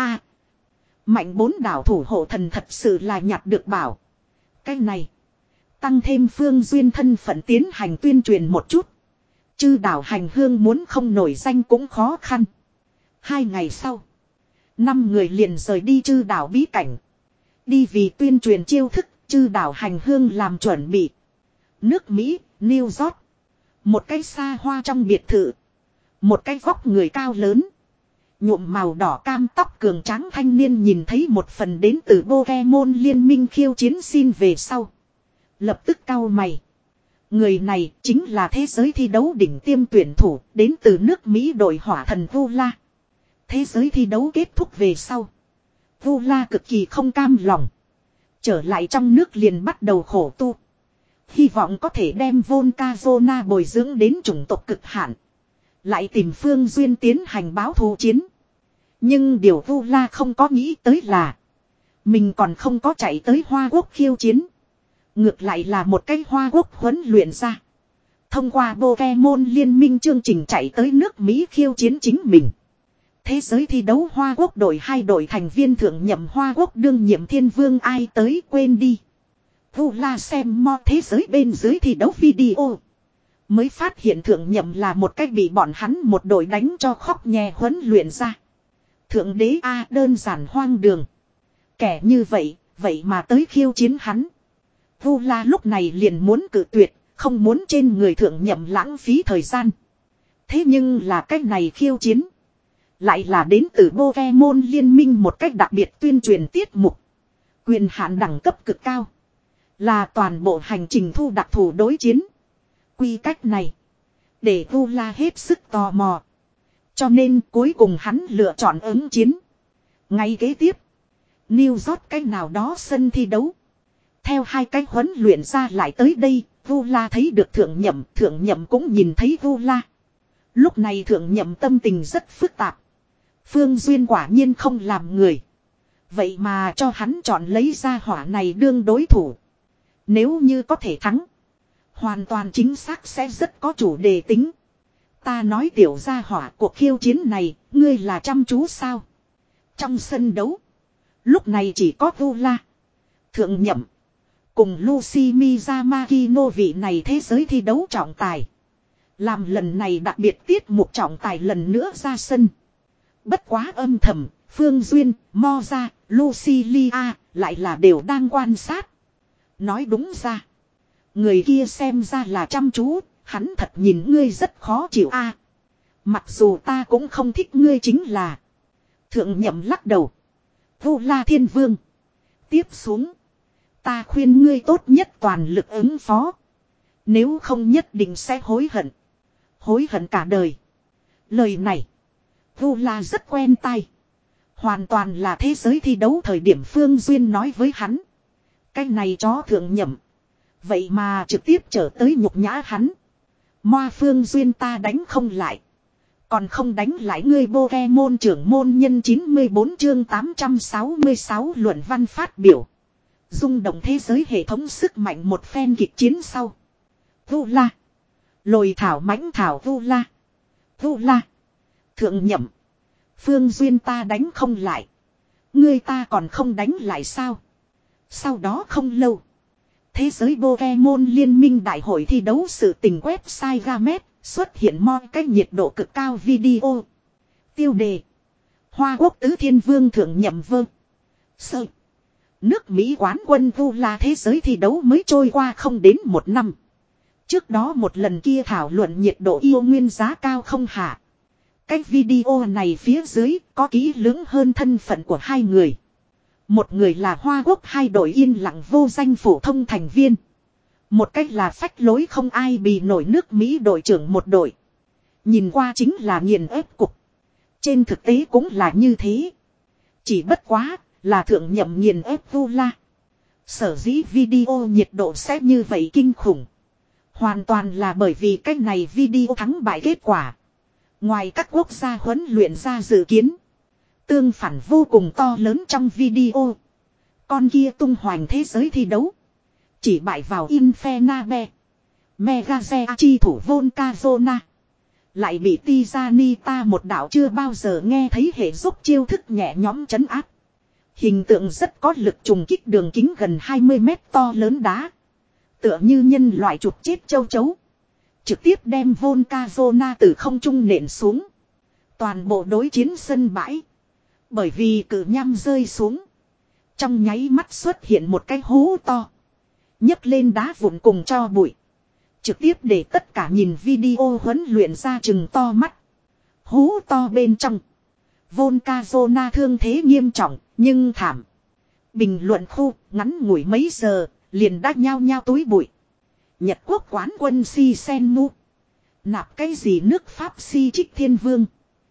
Mạnh bốn đảo thủ hộ thần thật sự là nhặt được bảo. Cái này, tăng thêm Phương Duyên thân phận tiến hành tuyên truyền một chút. Chư đảo hành hương muốn không nổi danh cũng khó khăn. Hai ngày sau, năm người liền rời đi chư đảo bí cảnh. Đi vì tuyên truyền chiêu thức, chư đảo hành hương làm chuẩn bị. Nước Mỹ, New York. Một cái xa hoa trong biệt thự. Một cái vóc người cao lớn. Nhuộm màu đỏ cam tóc cường tráng thanh niên nhìn thấy một phần đến từ Pokemon liên minh khiêu chiến xin về sau. Lập tức cau mày. Người này chính là thế giới thi đấu đỉnh tiêm tuyển thủ đến từ nước Mỹ đội hỏa thần Vula. Thế giới thi đấu kết thúc về sau. Vula cực kỳ không cam lòng. Trở lại trong nước liền bắt đầu khổ tu. Hy vọng có thể đem Volcazona bồi dưỡng đến chủng tộc cực hạn. Lại tìm Phương Duyên tiến hành báo thù chiến. Nhưng điều Vula không có nghĩ tới là mình còn không có chạy tới Hoa Quốc khiêu chiến. Ngược lại là một cái Hoa Quốc huấn luyện ra. Thông qua Pokemon liên minh chương trình chạy tới nước Mỹ khiêu chiến chính mình. Thế giới thi đấu Hoa Quốc đội hai đội thành viên thượng nhậm Hoa Quốc đương nhiệm thiên vương ai tới quên đi. Vu La xem mo thế giới bên dưới thi đấu video. Mới phát hiện thượng nhậm là một cách bị bọn hắn một đội đánh cho khóc nhè huấn luyện ra. Thượng đế A đơn giản hoang đường. Kẻ như vậy, vậy mà tới khiêu chiến hắn. Vu La lúc này liền muốn cự tuyệt, không muốn trên người thượng nhậm lãng phí thời gian. Thế nhưng là cách này khiêu chiến. Lại là đến từ Pokemon liên minh một cách đặc biệt tuyên truyền tiết mục. Quyền hạn đẳng cấp cực cao. Là toàn bộ hành trình thu đặc thù đối chiến. Quy cách này. Để Vu La hết sức tò mò. Cho nên cuối cùng hắn lựa chọn ứng chiến. Ngay kế tiếp. New York cách nào đó sân thi đấu. Theo hai cái huấn luyện ra lại tới đây. Vu La thấy được thượng nhậm. Thượng nhậm cũng nhìn thấy Vu La. Lúc này thượng nhậm tâm tình rất phức tạp. Phương Duyên quả nhiên không làm người. Vậy mà cho hắn chọn lấy ra hỏa này đương đối thủ. Nếu như có thể thắng. Hoàn toàn chính xác sẽ rất có chủ đề tính. Ta nói tiểu gia hỏa cuộc khiêu chiến này. Ngươi là chăm chú sao? Trong sân đấu. Lúc này chỉ có Vu La. Thượng nhậm. Cùng Lucy Miyamakino vị này thế giới thi đấu trọng tài. Làm lần này đặc biệt tiết mục trọng tài lần nữa ra sân. Bất quá âm thầm, Phương Duyên, Moza, Lucilia lại là đều đang quan sát. Nói đúng ra. Người kia xem ra là chăm chú, hắn thật nhìn ngươi rất khó chịu a. Mặc dù ta cũng không thích ngươi chính là. Thượng nhậm lắc đầu. Vu La Thiên Vương. Tiếp xuống. Ta khuyên ngươi tốt nhất toàn lực ứng phó. Nếu không nhất định sẽ hối hận. Hối hận cả đời. Lời này. Vu La rất quen tai. Hoàn toàn là thế giới thi đấu thời điểm Phương Duyên nói với hắn. Cái này chó thượng nhậm. Vậy mà trực tiếp trở tới nhục nhã hắn. Moa Phương Duyên ta đánh không lại. Còn không đánh lại ngươi Pokemon trưởng môn nhân chín mươi bốn chương tám trăm sáu mươi sáu luận văn phát biểu. Rung động thế giới hệ thống sức mạnh một phen kịch chiến sau. Vu La. Lồi thảo mãnh thảo Vu La. Vu La. Thượng nhậm. Phương Duyên ta đánh không lại. Ngươi ta còn không đánh lại sao? Sau đó không lâu. Thế giới Pokemon liên minh đại hội thi đấu sự tình website Gamet xuất hiện mọi cái nhiệt độ cực cao video. Tiêu đề. Hoa Quốc tứ thiên vương thượng nhậm vơ. Sơ. Nước Mỹ quán quân Vu La thế giới thi đấu mới trôi qua không đến một năm. Trước đó một lần kia thảo luận nhiệt độ yêu nguyên giá cao không hạ. Cái video này phía dưới có kỹ lưỡng hơn thân phận của hai người. Một người là Hoa Quốc hai đội yên lặng vô danh phổ thông thành viên. Một cách là phách lối không ai bì nổi nước Mỹ đội trưởng một đội. Nhìn qua chính là nghiền ép cục. Trên thực tế cũng là như thế. Chỉ bất quá là thượng nhậm nghiền ép Vu La. Sở dĩ video nhiệt độ sẽ như vậy kinh khủng. Hoàn toàn là bởi vì cách này video thắng bại kết quả. Ngoài các quốc gia huấn luyện ra dự kiến. Tương phản vô cùng to lớn trong video. Con kia tung hoành thế giới thi đấu. Chỉ bại vào Infernabe. Megaze chi thủ Volcazona. Lại bị Tizanita một đạo chưa bao giờ nghe thấy hệ giúp chiêu thức nhẹ nhõm trấn áp. Hình tượng rất có lực trùng kích đường kính gần hai mươi mét to lớn đá. Tựa như nhân loại chụp chết châu chấu. Trực tiếp đem Volcazona từ không trung nện xuống. Toàn bộ đối chiến sân bãi. Bởi vì cự nham rơi xuống. Trong nháy mắt xuất hiện một cái hố to. Nhấc lên đá vụn cùng cho bụi. Trực tiếp để tất cả nhìn video huấn luyện ra chừng to mắt. Hố to bên trong. Volcazona thương thế nghiêm trọng nhưng thảm. Bình luận khu ngắn ngủi mấy giờ liền đã nhao nhao túi bụi. Nhật Quốc quán quân Si Senmu. Nạp cái gì nước Pháp Si Trích Thiên Vương.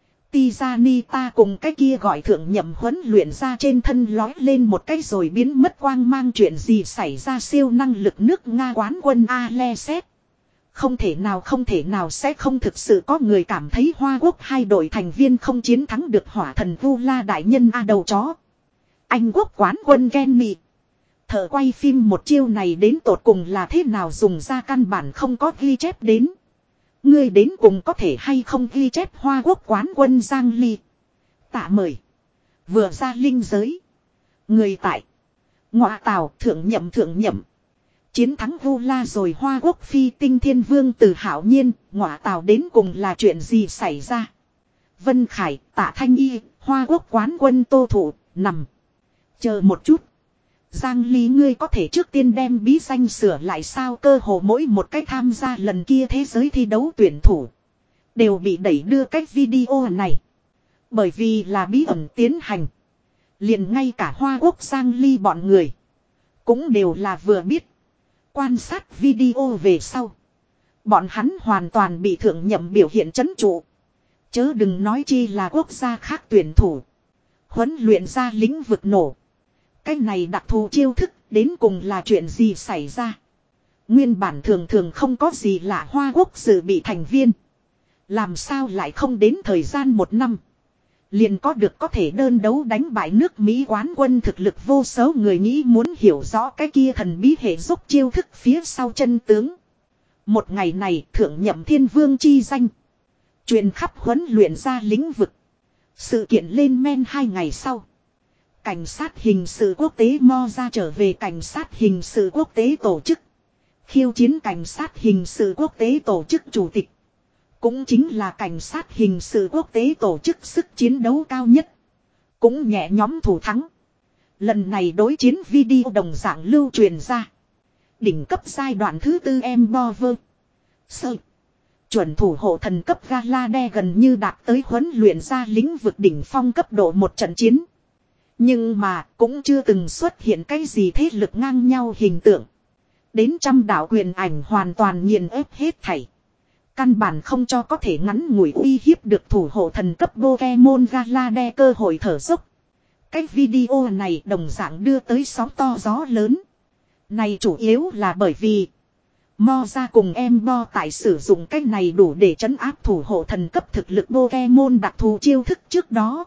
Tizanita cùng cái kia gọi thượng nhậm huấn luyện ra trên thân lói lên một cái rồi biến mất quang mang chuyện gì xảy ra siêu năng lực nước Nga quán quân Aleset. Không thể nào không thể nào sẽ không thực sự có người cảm thấy Hoa Quốc hai đội thành viên không chiến thắng được hỏa thần Vu La đại nhân A đầu chó. Anh Quốc quán quân Kenny. Thợ quay phim một chiêu này đến tột cùng là thế nào dùng ra căn bản không có ghi chép đến. Ngươi đến cùng có thể hay không ghi chép Hoa Quốc quán quân Giang Ly. Tạ mời. Vừa ra linh giới. Người tại. Ngọa tào thượng nhậm thượng nhậm. Chiến thắng Vu La rồi Hoa Quốc Phi Tinh Thiên Vương từ Hạo Nhiên, ngọa tào đến cùng là chuyện gì xảy ra? Vân Khải, Tạ Thanh Y, Hoa Quốc quán quân Tô Thủ, nằm. Chờ một chút. Giang Ly ngươi có thể trước tiên đem bí danh sửa lại sao? Cơ hồ mỗi một cách tham gia lần kia thế giới thi đấu tuyển thủ đều bị đẩy đưa cách video này. Bởi vì là bí ẩn tiến hành. Liền ngay cả Hoa Quốc Giang Ly bọn người cũng đều là vừa biết. Quan sát video về sau. Bọn hắn hoàn toàn bị thượng nhậm biểu hiện chấn trụ. Chớ đừng nói chi là quốc gia khác tuyển thủ. Huấn luyện ra lĩnh vực nổ. Cái này đặc thù chiêu thức đến cùng là chuyện gì xảy ra. Nguyên bản thường thường không có gì lạ Hoa Quốc dự bị thành viên. Làm sao lại không đến thời gian một năm. Liền có được có thể đơn đấu đánh bại nước Mỹ quán quân thực lực vô số người nghĩ muốn hiểu rõ cái kia thần bí hệ giúp chiêu thức phía sau chân tướng. Một ngày này thượng nhậm thiên vương chi danh. Truyền khắp huấn luyện ra lĩnh vực. Sự kiện lên men hai ngày sau. Cảnh sát hình sự quốc tế mo ra trở về cảnh sát hình sự quốc tế tổ chức. Khiêu chiến cảnh sát hình sự quốc tế tổ chức chủ tịch. Cũng chính là cảnh sát hình sự quốc tế tổ chức sức chiến đấu cao nhất. Cũng nhẹ nhóm thủ thắng. Lần này đối chiến video đồng dạng lưu truyền ra. Đỉnh cấp giai đoạn thứ tư em Bover. Sơ. Chuẩn thủ hộ thần cấp Galade gần như đạt tới huấn luyện ra lĩnh vực đỉnh phong cấp độ một trận chiến. Nhưng mà cũng chưa từng xuất hiện cái gì thế lực ngang nhau hình tượng. Đến trăm đạo quyền ảnh hoàn toàn nghiền ép hết thảy. Căn bản không cho có thể ngắn ngủi uy hiếp được thủ hộ thần cấp Pokemon Galade cơ hội thở dốc. Cái video này đồng dạng đưa tới sóng to gió lớn. Này chủ yếu là bởi vì Mo ra cùng em Bo tại sử dụng cái này đủ để trấn áp thủ hộ thần cấp thực lực Pokemon đặc thù chiêu thức trước đó.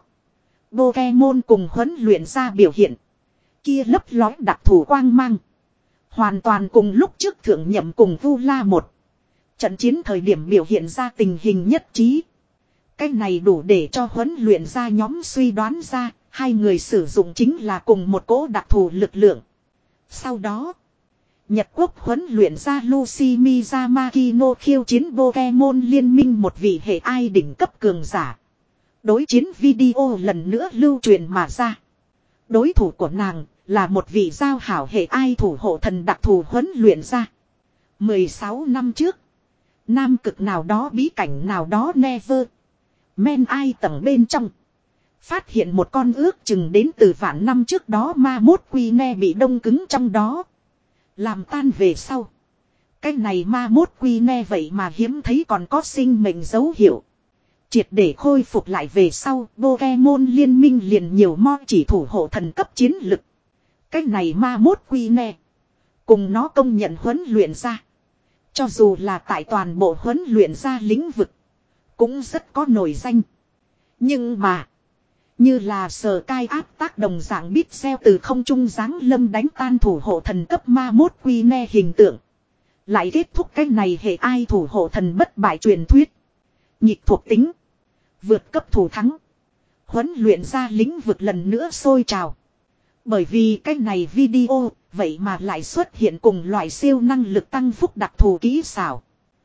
Pokemon cùng huấn luyện ra biểu hiện. Kia lấp lói đặc thù quang mang. Hoàn toàn cùng lúc trước thượng nhậm cùng Vu La một. Trận chiến thời điểm biểu hiện ra tình hình nhất trí. Cái này đủ để cho huấn luyện ra nhóm suy đoán ra. Hai người sử dụng chính là cùng một cỗ đặc thù lực lượng. Sau đó. Nhật Quốc huấn luyện ra Lucy Miyamakino khiêu chiến Pokemon liên minh một vị hệ ai đỉnh cấp cường giả. Đối chiến video lần nữa lưu truyền mà ra. Đối thủ của nàng là một vị giao hảo hệ ai thủ hộ thần đặc thù huấn luyện ra. mười sáu năm trước. Nam cực nào đó bí cảnh nào đó never. Men ai tầng bên trong. Phát hiện một con ước chừng đến từ vạn năm trước đó ma mốt quy ne bị đông cứng trong đó. Làm tan về sau. Cái này ma mốt quy ne vậy mà hiếm thấy còn có sinh mệnh dấu hiệu. Triệt để khôi phục lại về sau, Pokemon liên minh liền nhiều mo chỉ thủ hộ thần cấp chiến lực. Cái này ma mốt quy ne. Cùng nó công nhận huấn luyện ra. Cho dù là tại toàn bộ huấn luyện ra lĩnh vực. Cũng rất có nổi danh. Nhưng mà. Như là sờ cai áp tác đồng dạng biết xeo từ không trung giáng lâm đánh tan thủ hộ thần cấp ma mốt quy ne hình tượng. Lại kết thúc cái này hệ ai thủ hộ thần bất bại truyền thuyết. Nhịp thuộc tính. Vượt cấp thủ thắng. Huấn luyện ra lĩnh vực lần nữa sôi trào. Bởi vì cái này video, vậy mà lại xuất hiện cùng loại siêu năng lực tăng phúc đặc thù kỹ xảo.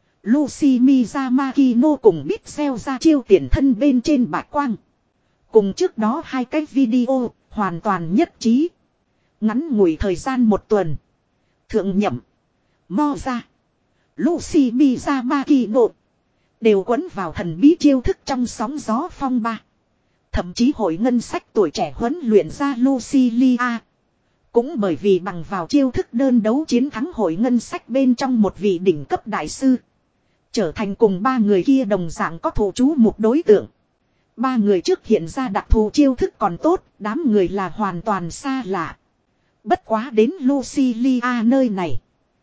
Lucy Miyamakino cùng biết xeo ra chiêu tiền thân bên trên bạch quang. Cùng trước đó hai cái video, hoàn toàn nhất trí. Ngắn ngủi thời gian một tuần. Thượng nhậm. Mo ra. Lucy Miyamakino. Đều quấn vào thần bí chiêu thức trong sóng gió phong ba. Thậm chí hội ngân sách tuổi trẻ huấn luyện ra Lucilia. Cũng bởi vì bằng vào chiêu thức đơn đấu chiến thắng hội ngân sách bên trong một vị đỉnh cấp đại sư. Trở thành cùng ba người kia đồng dạng có thù chú một đối tượng. Ba người trước hiện ra đặc thù chiêu thức còn tốt, đám người là hoàn toàn xa lạ. Bất quá đến Lucilia nơi này.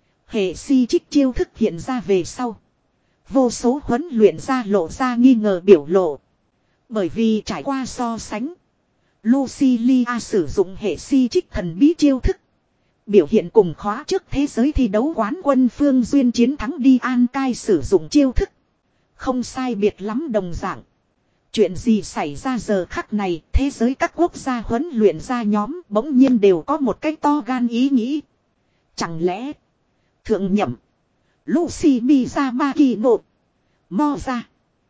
Hệ si trích chiêu thức hiện ra về sau. Vô số huấn luyện ra lộ ra nghi ngờ biểu lộ. Bởi vì trải qua so sánh. Lucilia sử dụng hệ si trích thần bí chiêu thức. Biểu hiện cùng khóa trước thế giới thi đấu quán quân Phương Duyên chiến thắng đi An Cai sử dụng chiêu thức. Không sai biệt lắm đồng dạng. Chuyện gì xảy ra giờ khắc này, thế giới các quốc gia huấn luyện ra nhóm bỗng nhiên đều có một cái to gan ý nghĩ. Chẳng lẽ, Thượng nhậm. Lucy Mizamaki Nộ. Moza.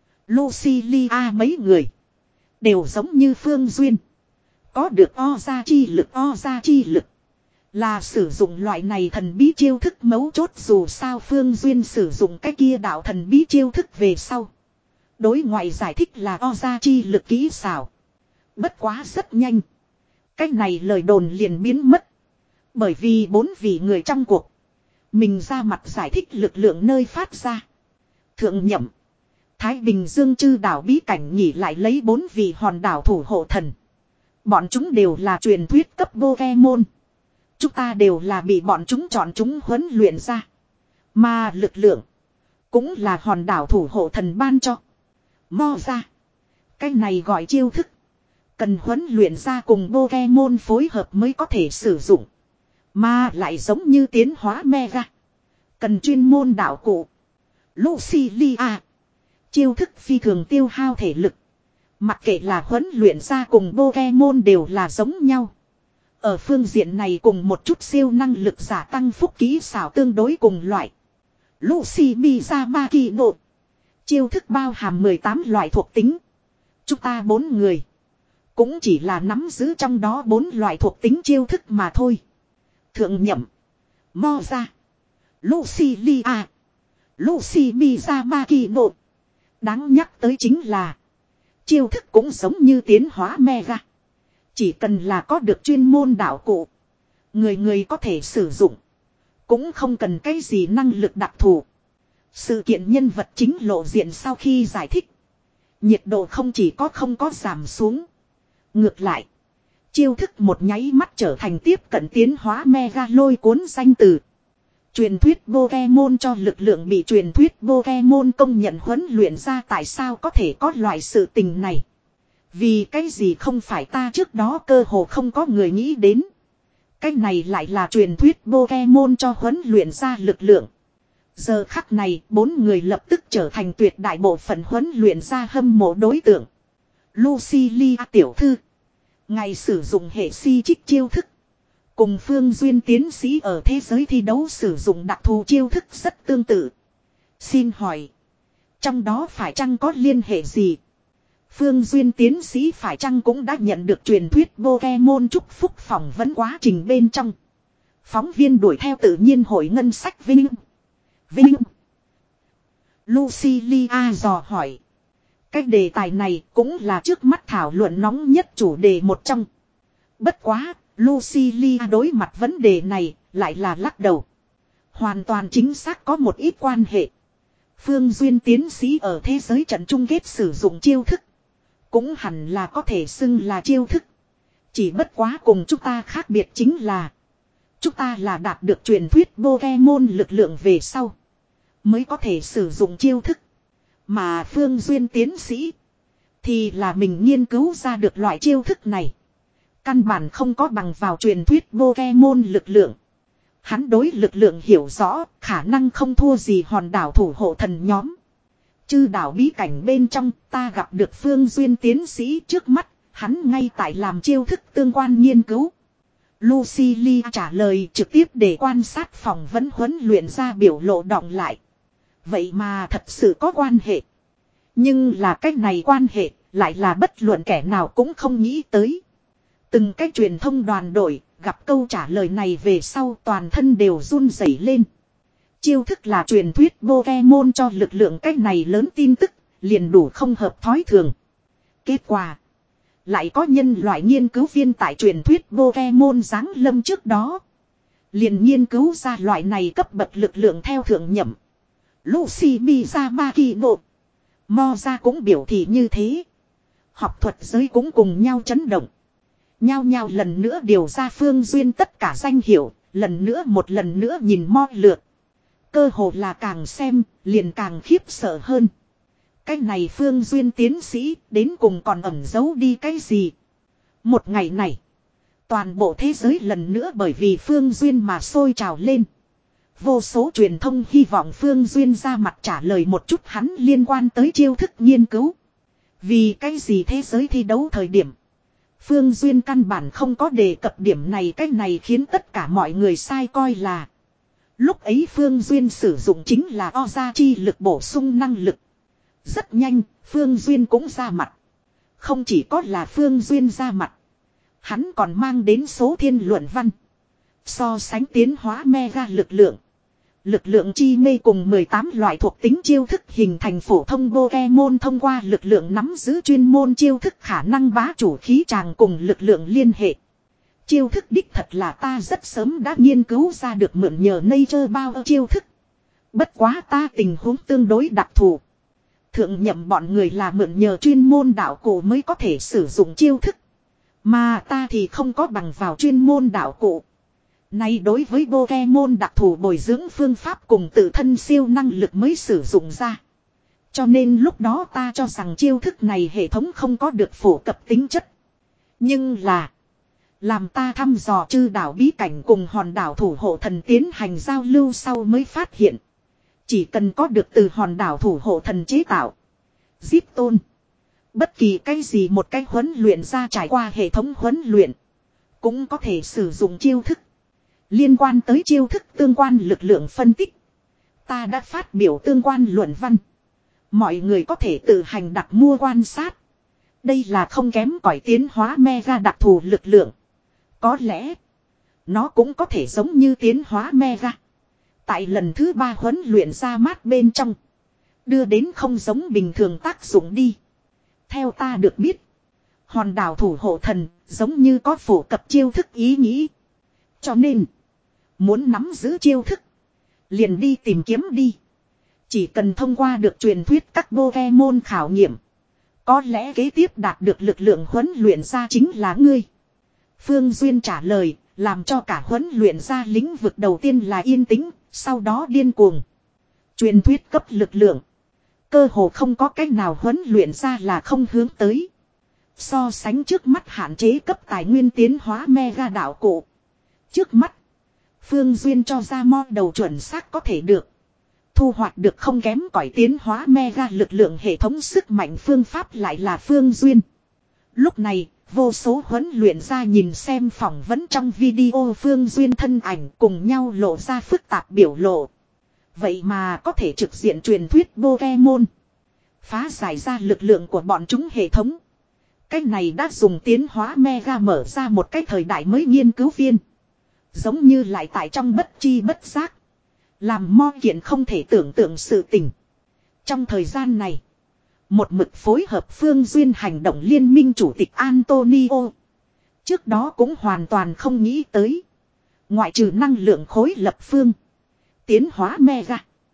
Lucilia mấy người. Đều giống như Phương Duyên. Có được Oza chi lực Oza chi lực. Là sử dụng loại này thần bí chiêu thức mấu chốt dù sao Phương Duyên sử dụng cái kia đạo thần bí chiêu thức về sau. Đối ngoại giải thích là Oza chi lực kỹ xảo. Bất quá rất nhanh. Cái này lời đồn liền biến mất. Bởi vì bốn vị người trong cuộc. Mình ra mặt giải thích lực lượng nơi phát ra. Thượng nhậm. Thái Bình Dương chư đảo bí cảnh nhỉ lại lấy bốn vị hòn đảo thủ hộ thần. Bọn chúng đều là truyền thuyết cấp Pokemon. Chúng ta đều là bị bọn chúng chọn chúng huấn luyện ra. Mà lực lượng. Cũng là hòn đảo thủ hộ thần ban cho. Mo ra. Cái này gọi chiêu thức. Cần huấn luyện ra cùng Pokemon phối hợp mới có thể sử dụng. Mà lại giống như tiến hóa Mega. Cần chuyên môn đạo cụ. Lucilia. Chiêu thức phi thường tiêu hao thể lực. Mặc kệ là huấn luyện ra cùng Pokemon đều là giống nhau. Ở phương diện này cùng một chút siêu năng lực giả tăng phúc kỹ xảo tương đối cùng loại. Lucy Mizamaki Nộ. Chiêu thức bao hàm mười tám loại thuộc tính. Chúng ta bốn người. Cũng chỉ là nắm giữ trong đó bốn loại thuộc tính chiêu thức mà thôi. Thượng nhậm. Moza. Lucilia. Lucy Mizamaki Nộ. Đáng nhắc tới chính là. Chiêu thức cũng giống như tiến hóa Mega. Chỉ cần là có được chuyên môn đạo cụ. Người người có thể sử dụng. Cũng không cần cái gì năng lực đặc thù. Sự kiện nhân vật chính lộ diện sau khi giải thích. Nhiệt độ không chỉ có không có giảm xuống. Ngược lại. Chiêu thức một nháy mắt trở thành tiếp cận tiến hóa Mega lôi cuốn danh từ. Truyền thuyết Pokemon cho lực lượng bị truyền thuyết Pokemon công nhận huấn luyện ra tại sao có thể có loại sự tình này. Vì cái gì không phải ta trước đó cơ hồ không có người nghĩ đến. Cái này lại là truyền thuyết Pokemon cho huấn luyện ra lực lượng. Giờ khắc này bốn người lập tức trở thành tuyệt đại bộ phận huấn luyện ra hâm mộ đối tượng. Lucilia tiểu thư. Ngày sử dụng hệ si trích chiêu thức. Cùng Phương Duyên tiến sĩ ở thế giới thi đấu sử dụng đặc thù chiêu thức rất tương tự. Xin hỏi. Trong đó phải chăng có liên hệ gì? Phương Duyên tiến sĩ phải chăng cũng đã nhận được truyền thuyết Pokemon chúc phúc phỏng vấn quá trình bên trong. Phóng viên đuổi theo tự nhiên hội ngân sách Vinh. Vinh. Lucilia dò hỏi. Cái đề tài này cũng là trước mắt thảo luận nóng nhất chủ đề một trong. Bất quá, Lucilia đối mặt vấn đề này lại là lắc đầu. Hoàn toàn chính xác có một ít quan hệ. Phương Duyên tiến sĩ ở thế giới trận chung kết sử dụng chiêu thức. Cũng hẳn là có thể xưng là chiêu thức. Chỉ bất quá cùng chúng ta khác biệt chính là. Chúng ta là đạt được truyền thuyết Pokemon lực lượng về sau. Mới có thể sử dụng chiêu thức. Mà Phương Duyên tiến sĩ. Thì là mình nghiên cứu ra được loại chiêu thức này. Căn bản không có bằng vào truyền thuyết Pokemon lực lượng. Hắn đối lực lượng hiểu rõ, khả năng không thua gì hòn đảo thủ hộ thần nhóm. Chư đảo bí cảnh bên trong, ta gặp được Phương Duyên tiến sĩ trước mắt, hắn ngay tại làm chiêu thức tương quan nghiên cứu. Lucilia trả lời trực tiếp để quan sát phỏng vấn huấn luyện ra biểu lộ đọng lại. Vậy mà thật sự có quan hệ. Nhưng là cách này quan hệ, lại là bất luận kẻ nào cũng không nghĩ tới. Từng cái truyền thông đoàn đội, gặp câu trả lời này về sau toàn thân đều run rẩy lên. Chiêu thức là truyền thuyết Pokemon cho lực lượng cách này lớn tin tức, liền đủ không hợp thói thường. Kết quả. Lại có nhân loại nghiên cứu viên tại truyền thuyết Pokemon giáng lâm trước đó. Liền nghiên cứu ra loại này cấp bậc lực lượng theo thượng nhậm. Lucy Mizamaki Nộ. Moza cũng biểu thị như thế. Học thuật giới cũng cùng nhau chấn động. Nhao nhao lần nữa điều ra Phương Duyên tất cả danh hiệu, lần nữa một lần nữa nhìn mo lượt. Cơ hồ là càng xem, liền càng khiếp sợ hơn. Cái này Phương Duyên tiến sĩ, đến cùng còn ẩn giấu đi cái gì? Một ngày này, toàn bộ thế giới lần nữa bởi vì Phương Duyên mà sôi trào lên. Vô số truyền thông hy vọng Phương Duyên ra mặt trả lời một chút hắn liên quan tới chiêu thức nghiên cứu. Vì cái gì thế giới thi đấu thời điểm. Phương Duyên căn bản không có đề cập điểm này, cái này khiến tất cả mọi người sai coi là Lúc ấy Phương Duyên sử dụng chính là o gia chi lực bổ sung năng lực. Rất nhanh, Phương Duyên cũng ra mặt. Không chỉ có là Phương Duyên ra mặt. Hắn còn mang đến số thiên luận văn. So sánh tiến hóa mega lực lượng. Lực lượng chi mê cùng mười tám loại thuộc tính chiêu thức hình thành phổ thông Pokemon thông qua lực lượng nắm giữ chuyên môn chiêu thức khả năng bá chủ khí tràng cùng lực lượng liên hệ. Chiêu thức đích thật là ta rất sớm đã nghiên cứu ra được mượn nhờ Nature bao chiêu thức. Bất quá ta tình huống tương đối đặc thù. Thượng nhậm bọn người là mượn nhờ chuyên môn đạo cụ mới có thể sử dụng chiêu thức. Mà ta thì không có bằng vào chuyên môn đạo cụ. Nay đối với Pokemon đặc thù bồi dưỡng phương pháp cùng tự thân siêu năng lực mới sử dụng ra. Cho nên lúc đó ta cho rằng chiêu thức này hệ thống không có được phổ cập tính chất. Nhưng là... Làm ta thăm dò chư đảo bí cảnh cùng hòn đảo thủ hộ thần tiến hành giao lưu sau mới phát hiện. Chỉ cần có được từ hòn đảo thủ hộ thần chế tạo. Zip tôn. Bất kỳ cái gì một cái huấn luyện ra trải qua hệ thống huấn luyện. Cũng có thể sử dụng chiêu thức. Liên quan tới chiêu thức tương quan lực lượng phân tích. Ta đã phát biểu tương quan luận văn. Mọi người có thể tự hành đặt mua quan sát. Đây là không kém cỏi tiến hóa mega đặc thù lực lượng. Có lẽ, nó cũng có thể giống như tiến hóa mega. Tại lần thứ ba huấn luyện ra mát bên trong. Đưa đến không giống bình thường tác dụng đi. Theo ta được biết, hòn đảo thủ hộ thần giống như có phổ cập chiêu thức ý nghĩ. Cho nên, muốn nắm giữ chiêu thức, liền đi tìm kiếm đi. Chỉ cần thông qua được truyền thuyết các Pokemon khảo nghiệm. Có lẽ kế tiếp đạt được lực lượng huấn luyện ra chính là ngươi. Phương Duyên trả lời, làm cho cả huấn luyện ra lĩnh vực đầu tiên là yên tĩnh, sau đó điên cuồng. Truyền thuyết cấp lực lượng. Cơ hồ không có cách nào huấn luyện ra là không hướng tới. So sánh trước mắt hạn chế cấp tài nguyên tiến hóa mega đạo cụ. Trước mắt, Phương Duyên cho ra mo đầu chuẩn xác có thể được. Thu hoạch được không kém cỏi tiến hóa mega lực lượng hệ thống sức mạnh phương pháp lại là Phương Duyên. Lúc này, vô số huấn luyện ra nhìn xem phỏng vấn trong video Phương Duyên thân ảnh cùng nhau lộ ra phức tạp biểu lộ. Vậy mà có thể trực diện truyền thuyết Pokemon. Phá giải ra lực lượng của bọn chúng hệ thống. Cách này đã dùng tiến hóa mega mở ra một cái thời đại mới nghiên cứu viên. Giống như lại tại trong bất chi bất giác. Làm mo kiện không thể tưởng tượng sự tình. Trong thời gian này. Một mực phối hợp Phương Duyên hành động liên minh chủ tịch Antonio. Trước đó cũng hoàn toàn không nghĩ tới. Ngoại trừ năng lượng khối lập phương. Tiến hóa mega.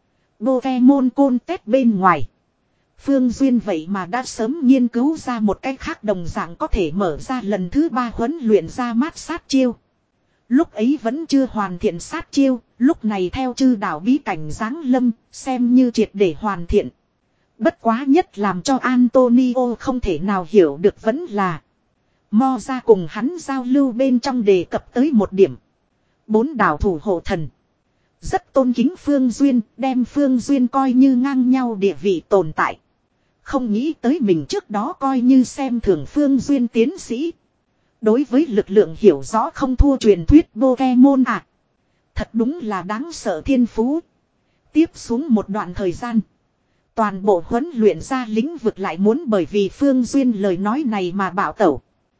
Pokemon Contest bên ngoài. Phương Duyên vậy mà đã sớm nghiên cứu ra một cách khác đồng dạng có thể mở ra lần thứ ba huấn luyện ra mát sát chiêu. Lúc ấy vẫn chưa hoàn thiện sát chiêu, lúc này theo chư đảo bí cảnh giáng lâm, xem như triệt để hoàn thiện. Bất quá nhất làm cho Antonio không thể nào hiểu được vẫn là Mo ra cùng hắn giao lưu bên trong đề cập tới một điểm. Bốn đảo thủ hộ thần. Rất tôn kính Phương Duyên, đem Phương Duyên coi như ngang nhau địa vị tồn tại. Không nghĩ tới mình trước đó coi như xem thường Phương Duyên tiến sĩ. Đối với lực lượng hiểu rõ không thua truyền thuyết Pokemon à. Thật đúng là đáng sợ thiên phú. Tiếp xuống một đoạn thời gian. Toàn bộ huấn luyện ra lĩnh vực lại muốn bởi vì Phương Duyên lời nói này mà bảo tẩu.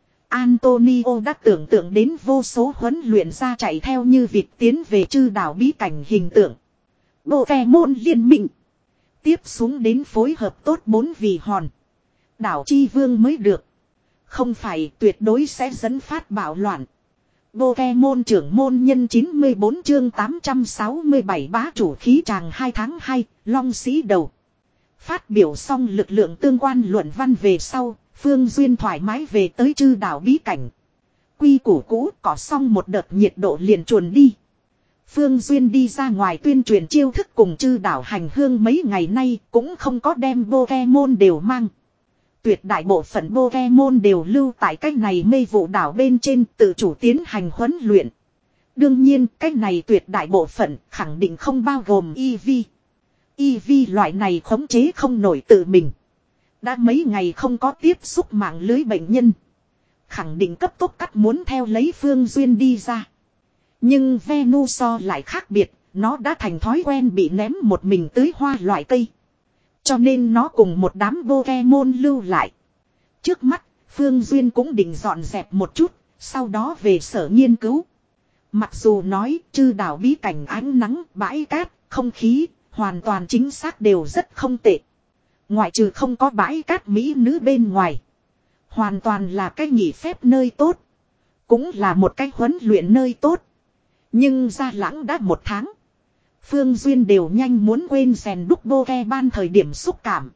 Antonio đã tưởng tượng đến vô số huấn luyện ra chạy theo như vịt tiến về chư đảo bí cảnh hình tượng. Pokemon liên minh. Tiếp xuống đến phối hợp tốt bốn vị hòn. Đảo chi vương mới được. Không phải tuyệt đối sẽ dẫn phát bạo loạn. Pokemon trưởng môn nhân chín mươi bốn chương tám trăm sáu mươi bảy bá chủ khí tràng hai tháng hai, long sĩ đầu. Phát biểu xong lực lượng tương quan luận văn về sau, Phương Duyên thoải mái về tới chư đảo bí cảnh. Quy củ cũ có xong một đợt nhiệt độ liền chuồn đi. Phương Duyên đi ra ngoài tuyên truyền chiêu thức cùng chư đảo hành hương mấy ngày nay cũng không có đem Pokemon đều mang. Tuyệt đại bộ phận Pokemon đều lưu tại cách này mê vụ đảo bên trên tự chủ tiến hành huấn luyện. Đương nhiên cách này tuyệt đại bộ phận khẳng định không bao gồm Eevee. Eevee loại này khống chế không nổi tự mình. Đã mấy ngày không có tiếp xúc mạng lưới bệnh nhân. Khẳng định cấp tốc cắt muốn theo lấy Phương Duyên đi ra. Nhưng Venusaur lại khác biệt, nó đã thành thói quen bị ném một mình tưới hoa loại cây. Cho nên nó cùng một đám Pokemon lưu lại. Trước mắt, Phương Duyên cũng định dọn dẹp một chút, sau đó về sở nghiên cứu. Mặc dù nói chư đảo bí cảnh ánh nắng, bãi cát, không khí, hoàn toàn chính xác đều rất không tệ. Ngoại trừ không có bãi cát mỹ nữ bên ngoài. Hoàn toàn là cái nghỉ phép nơi tốt. Cũng là một cái huấn luyện nơi tốt. Nhưng Gia Lãng đã một tháng. Phương Duyên đều nhanh muốn quên rèn đúc Pokemon thời điểm xúc cảm.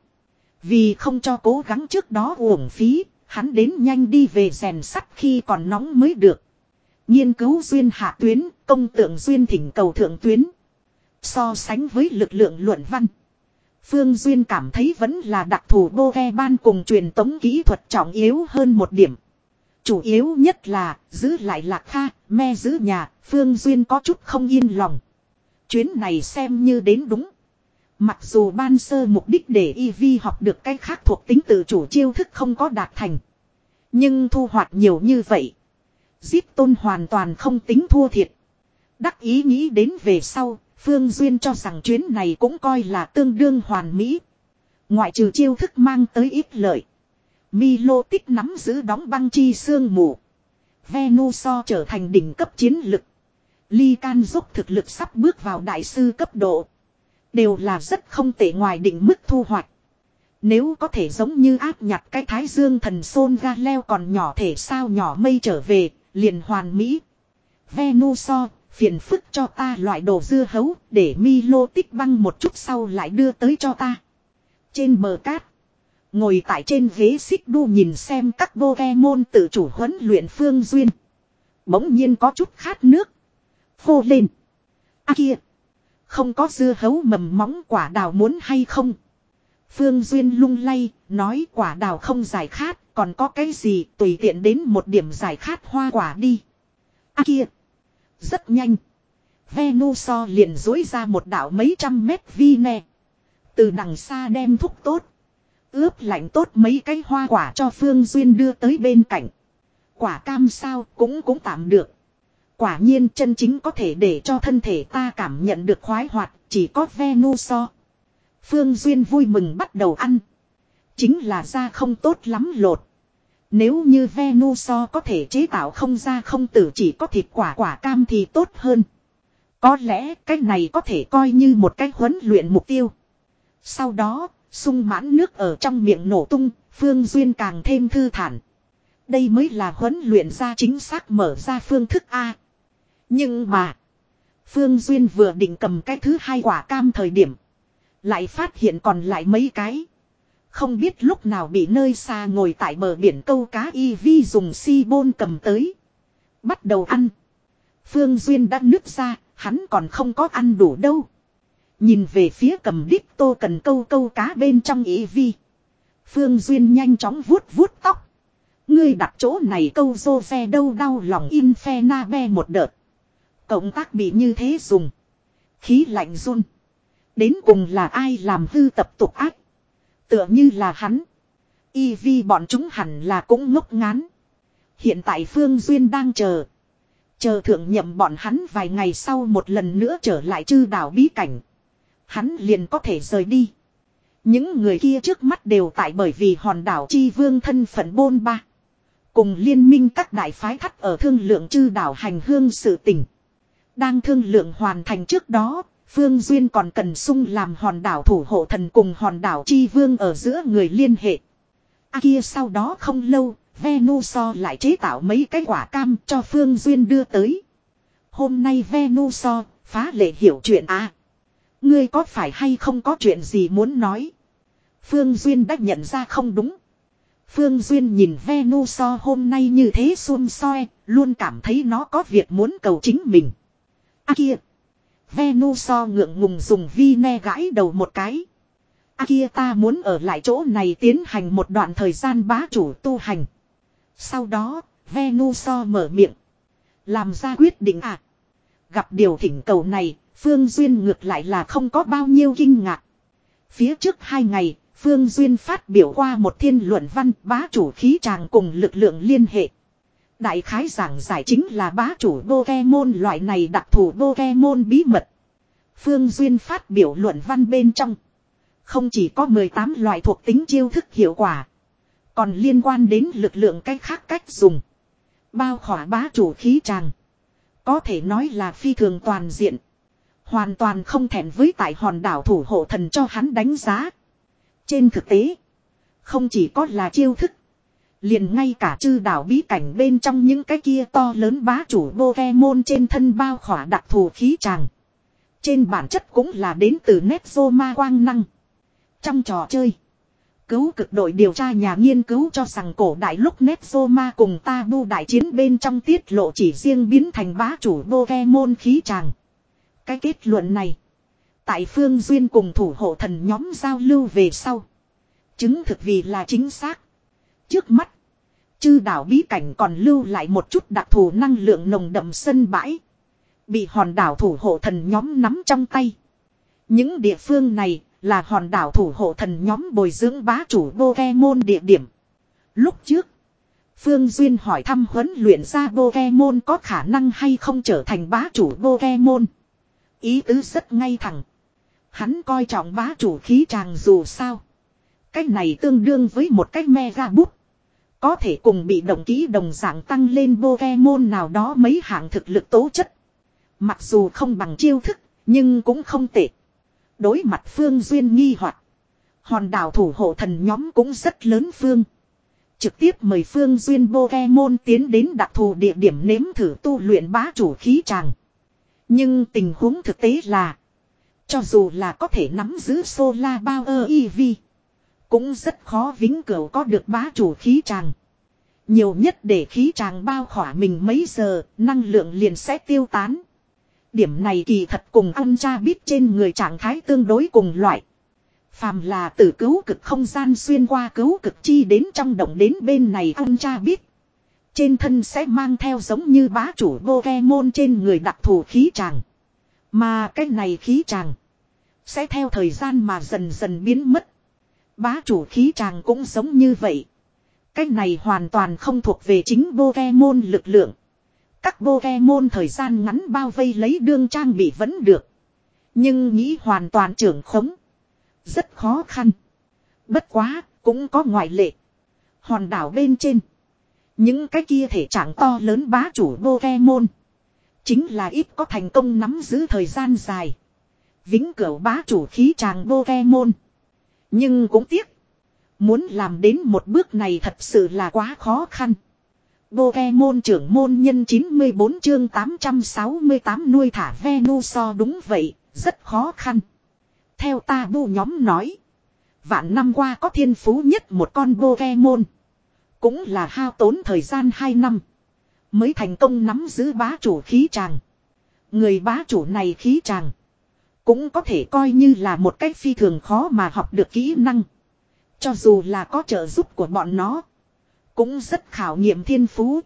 Vì không cho cố gắng trước đó uổng phí, hắn đến nhanh đi về rèn sắt khi còn nóng mới được. Nghiên cứu duyên hạ tuyến, công tượng duyên thỉnh cầu thượng tuyến. So sánh với lực lượng luận văn, Phương Duyên cảm thấy vẫn là đặc thù Pokemon cùng truyền tống kỹ thuật trọng yếu hơn một điểm. Chủ yếu nhất là giữ lại Lạc Kha, me giữ nhà, Phương Duyên có chút không yên lòng. Chuyến này xem như đến đúng. Mặc dù ban sơ mục đích để Eevee học được cái khác thuộc tính tự chủ chiêu thức không có đạt thành. Nhưng thu hoạch nhiều như vậy. Giết Tôn hoàn toàn không tính thua thiệt. Đắc ý nghĩ đến về sau, Phương Duyên cho rằng chuyến này cũng coi là tương đương hoàn mỹ. Ngoại trừ chiêu thức mang tới ít lợi. Milo tích nắm giữ đóng băng chi sương mù. Venusaur trở thành đỉnh cấp chiến lực. Lycan dốc thực lực sắp bước vào đại sư cấp độ. Đều là rất không tệ ngoài định mức thu hoạch. Nếu có thể giống như áp nhặt cái thái dương thần Sôn Ga Leo còn nhỏ thể sao nhỏ mây trở về, liền hoàn mỹ. Venusaur, phiền phức cho ta loại đồ dưa hấu, để Milo tích băng một chút sau lại đưa tới cho ta. Trên bờ cát, ngồi tại trên ghế xích đu nhìn xem các Pokemon tự chủ huấn luyện Phương Duyên. Bỗng nhiên có chút khát nước. Hô lên. A kia. Không có dưa hấu mầm móng quả đào muốn hay không? Phương Duyên lung lay, nói quả đào không giải khát, còn có cái gì tùy tiện đến một điểm giải khát hoa quả đi. A kia. Rất nhanh. Venusaur liền dối ra một đạo mấy trăm mét vi nè. Từ đằng xa đem thúc tốt. Ướp lạnh tốt mấy cái hoa quả cho Phương Duyên đưa tới bên cạnh. Quả cam sao cũng cũng tạm được. Quả nhiên chân chính có thể để cho thân thể ta cảm nhận được khoái hoạt, chỉ có Venusaur. Phương Duyên vui mừng bắt đầu ăn. Chính là da không tốt lắm lột. Nếu như Venusaur có thể chế tạo không ra không tử chỉ có thịt quả quả cam thì tốt hơn. Có lẽ cái này có thể coi như một cái huấn luyện mục tiêu. Sau đó, sung mãn nước ở trong miệng nổ tung, Phương Duyên càng thêm thư thản. Đây mới là huấn luyện ra chính xác mở ra phương thức A. Nhưng mà, Phương Duyên vừa định cầm cái thứ hai quả cam thời điểm. Lại phát hiện còn lại mấy cái. Không biết lúc nào bị nơi xa ngồi tại bờ biển câu cá Eevee dùng si bôn cầm tới. Bắt đầu ăn. Phương Duyên đã nứt ra, hắn còn không có ăn đủ đâu. Nhìn về phía cầm đít tô cần câu câu cá bên trong Eevee. Phương Duyên nhanh chóng vuốt vuốt tóc. Ngươi đặt chỗ này câu rô xe đâu đau lòng Infernabe một đợt. Cộng tác bị như thế dùng. Khí lạnh run. Đến cùng là ai làm hư tập tục ác. Tựa như là hắn. Eevee bọn chúng hẳn là cũng ngốc ngán. Hiện tại Phương Duyên đang chờ. Chờ thượng nhậm bọn hắn vài ngày sau một lần nữa trở lại chư đảo bí cảnh. Hắn liền có thể rời đi. Những người kia trước mắt đều tại bởi vì hòn đảo chi vương thân phận bôn ba. Cùng liên minh các đại phái thắt ở thương lượng chư đảo hành hương sự tình. Đang thương lượng hoàn thành trước đó, Phương Duyên còn cần sung làm hòn đảo thủ hộ thần cùng hòn đảo chi vương ở giữa người liên hệ. À kia sau đó không lâu, Venusaur lại chế tạo mấy cái quả cam cho Phương Duyên đưa tới. Hôm nay Venusaur phá lệ hiểu chuyện à. Ngươi có phải hay không có chuyện gì muốn nói? Phương Duyên đã nhận ra không đúng. Phương Duyên nhìn Venusaur hôm nay như thế xum xoe, luôn cảm thấy nó có việc muốn cầu chính mình. À kia. Venusaur ngượng ngùng dùng vi ne gãi đầu một cái. À kia ta muốn ở lại chỗ này tiến hành một đoạn thời gian bá chủ tu hành. Sau đó, Venusaur mở miệng. Làm ra quyết định à. Gặp điều thỉnh cầu này, Phương Duyên ngược lại là không có bao nhiêu kinh ngạc. Phía trước hai ngày, Phương Duyên phát biểu qua một thiên luận văn bá chủ khí tràng cùng lực lượng liên hệ. Đại khái giảng giải chính là bá chủ Pokemon loại này đặc thù Pokemon bí mật. Phương Duyên phát biểu luận văn bên trong. Không chỉ có mười tám loại thuộc tính chiêu thức hiệu quả. Còn liên quan đến lực lượng cách khác cách dùng. Bao khỏa bá chủ khí tràng. Có thể nói là phi thường toàn diện. Hoàn toàn không thẹn với tại hòn đảo thủ hộ thần cho hắn đánh giá. Trên thực tế. Không chỉ có là chiêu thức. Liền ngay cả chư đảo bí cảnh bên trong những cái kia to lớn bá chủ Pokemon trên thân bao khỏa đặc thù khí tràng. Trên bản chất cũng là đến từ Nezoma quang năng. Trong trò chơi. Cứu cực đội điều tra nhà nghiên cứu cho rằng cổ đại lúc Nezoma cùng Tabu đại chiến bên trong tiết lộ chỉ riêng biến thành bá chủ Pokemon khí tràng. Cái kết luận này. Tại Phương Duyên cùng thủ hộ thần nhóm giao lưu về sau. Chứng thực vì là chính xác. Trước mắt. Chư đảo bí cảnh còn lưu lại một chút đặc thù năng lượng nồng đậm sân bãi. Bị hòn đảo thủ hộ thần nhóm nắm trong tay. Những địa phương này là hòn đảo thủ hộ thần nhóm bồi dưỡng bá chủ Pokemon địa điểm. Lúc trước. Phương Duyên hỏi thăm huấn luyện ra Pokemon có khả năng hay không trở thành bá chủ Pokemon. Ý tứ rất ngay thẳng. Hắn coi trọng bá chủ khí tràng dù sao. Cái này tương đương với một cái mega bút. Có thể cùng bị động kỹ đồng dạng tăng lên Pokemon nào đó mấy hạng thực lực tố chất. Mặc dù không bằng chiêu thức, nhưng cũng không tệ. Đối mặt Phương Duyên nghi hoặc, hòn đảo thủ hộ thần nhóm cũng rất lớn phương. Trực tiếp mời Phương Duyên Pokemon tiến đến đặc thù địa điểm nếm thử tu luyện bá chủ khí tràng. Nhưng tình huống thực tế là, cho dù là có thể nắm giữ Solar Power e vê, cũng rất khó vĩnh cửu có được bá chủ khí tràng. Nhiều nhất để khí tràng bao khỏa mình mấy giờ, năng lượng liền sẽ tiêu tán. Điểm này kỳ thật cùng ăn cha biết trên người trạng thái tương đối cùng loại. Phàm là từ cứu cực không gian xuyên qua cứu cực chi đến trong động đến bên này ăn cha biết. Trên thân sẽ mang theo giống như bá chủ Pokemon trên người đặc thù khí tràng. Mà cái này khí tràng sẽ theo thời gian mà dần dần biến mất. Bá chủ khí tràng cũng giống như vậy. Cái này hoàn toàn không thuộc về chính Pokemon lực lượng. Các Pokemon thời gian ngắn bao vây lấy đương trang bị vẫn được. Nhưng nghĩ hoàn toàn trưởng khống. Rất khó khăn. Bất quá, cũng có ngoại lệ. Hòn đảo bên trên. Những cái kia thể trạng to lớn bá chủ Pokemon. Chính là ít có thành công nắm giữ thời gian dài. Vĩnh cửu bá chủ khí tràng Pokemon. Nhưng cũng tiếc. Muốn làm đến một bước này thật sự là quá khó khăn. Pokemon trưởng môn nhân chín mươi bốn chương tám trăm sáu mươi tám nuôi thả Venusaur đúng vậy, rất khó khăn. Theo Tabu nhóm nói. Vạn năm qua có thiên phú nhất một con Pokemon. Cũng là hao tốn thời gian hai năm. Mới thành công nắm giữ bá chủ khí tràng. Người bá chủ này khí tràng. Cũng có thể coi như là một cách phi thường khó mà học được kỹ năng. Cho dù là có trợ giúp của bọn nó. Cũng rất khảo nghiệm thiên phú.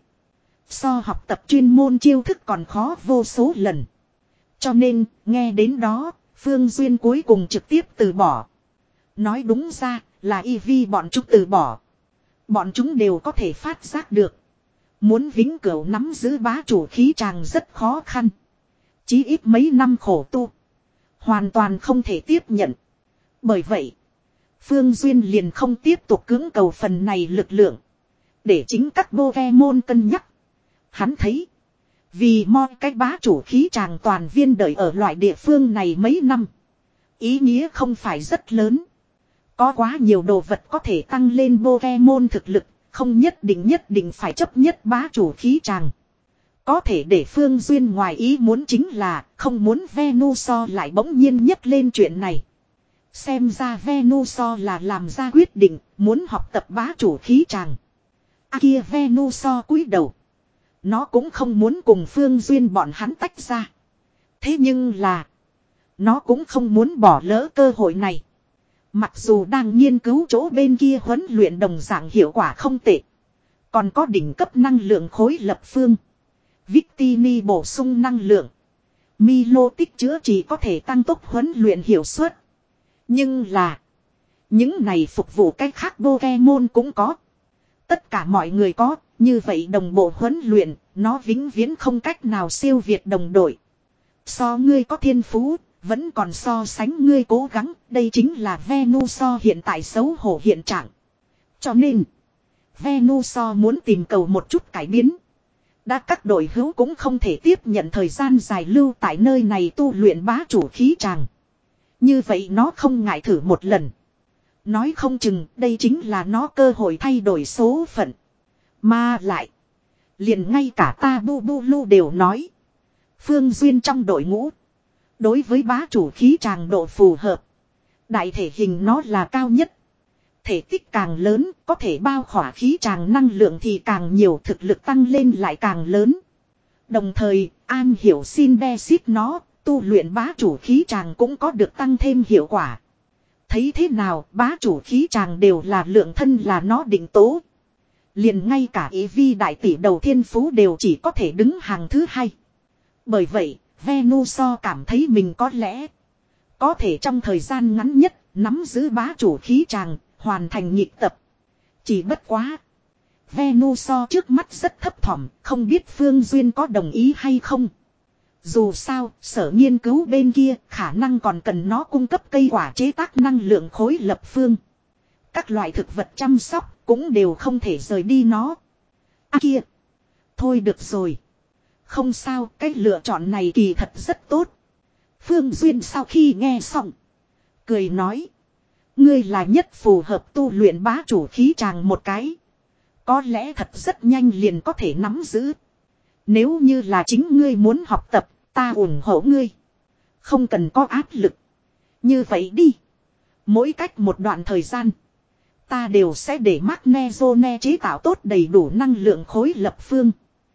So học tập chuyên môn chiêu thức còn khó vô số lần. Cho nên, nghe đến đó, Phương Duyên cuối cùng trực tiếp từ bỏ. Nói đúng ra, là e vê bọn chúng từ bỏ. Bọn chúng đều có thể phát giác được. Muốn vĩnh cửu nắm giữ bá chủ khí tràng rất khó khăn. Chí ít mấy năm khổ tu. Hoàn toàn không thể tiếp nhận. Bởi vậy, Phương Duyên liền không tiếp tục cưỡng cầu phần này lực lượng. Để chính các Pokemon cân nhắc. Hắn thấy. Vì mo cái bá chủ khí tràng toàn viên đợi ở loại địa phương này mấy năm. Ý nghĩa không phải rất lớn. Có quá nhiều đồ vật có thể tăng lên Pokemon thực lực. Không nhất định nhất định phải chấp nhất bá chủ khí tràng. Có thể để Phương Duyên ngoài ý muốn chính là không muốn Venusaur lại bỗng nhiên nhấc lên chuyện này. Xem ra Venusaur là làm ra quyết định muốn học tập bá chủ khí tràng. À kia Venusaur cúi đầu. Nó cũng không muốn cùng Phương Duyên bọn hắn tách ra. Thế nhưng là nó cũng không muốn bỏ lỡ cơ hội này. Mặc dù đang nghiên cứu chỗ bên kia huấn luyện đồng dạng hiệu quả không tệ. Còn có đỉnh cấp năng lượng khối lập phương. Victini bổ sung năng lượng. Milo tích chữa chỉ có thể tăng tốc huấn luyện hiệu suất. Nhưng là những này phục vụ cách khác Pokemon cũng có. Tất cả mọi người có, như vậy đồng bộ huấn luyện, nó vĩnh viễn không cách nào siêu việt đồng đội. So ngươi có thiên phú, Vẫn còn so sánh ngươi cố gắng, đây chính là Venusaur hiện tại xấu hổ hiện trạng. Cho nên, Venusaur muốn tìm cầu một chút cải biến. Đã các đội hữu cũng không thể tiếp nhận thời gian dài lưu tại nơi này tu luyện bá chủ khí tràng. Như vậy nó không ngại thử một lần. Nói không chừng đây chính là nó cơ hội thay đổi số phận. Mà lại, liền ngay cả ta Bu Bu Lu đều nói. Phương Duyên trong đội ngũ, đối với bá chủ khí tràng độ phù hợp, đại thể hình nó là cao nhất. Thể tích càng lớn, có thể bao khỏa khí tràng năng lượng thì càng nhiều, thực lực tăng lên lại càng lớn. Đồng thời, an hiểu xin đe xít nó, tu luyện bá chủ khí tràng cũng có được tăng thêm hiệu quả. Thấy thế nào, bá chủ khí tràng đều là lượng thân là nó định tố. Liền ngay cả ý vi đại tỷ đầu thiên phú đều chỉ có thể đứng hàng thứ hai. Bởi vậy, Venusaur cảm thấy mình có lẽ có thể trong thời gian ngắn nhất nắm giữ bá chủ khí tràng, hoàn thành nhịp tập. Chỉ bất quá, Venusaur trước mắt rất thấp thỏm, không biết Phương Duyên có đồng ý hay không. Dù sao, sở nghiên cứu bên kia khả năng còn cần nó cung cấp cây quả chế tác năng lượng khối lập phương. Các loại thực vật chăm sóc cũng đều không thể rời đi nó. À kia, thôi được rồi. Không sao, cái lựa chọn này kỳ thật rất tốt. Phương Duyên sau khi nghe xong, cười nói. Ngươi là nhất phù hợp tu luyện bá chủ khí tràng một cái. Có lẽ thật rất nhanh liền có thể nắm giữ. Nếu như là chính ngươi muốn học tập, ta ủng hộ ngươi. Không cần có áp lực. Như vậy đi. Mỗi cách một đoạn thời gian, ta đều sẽ để Magnezone chế tạo tốt đầy đủ năng lượng khối lập phương.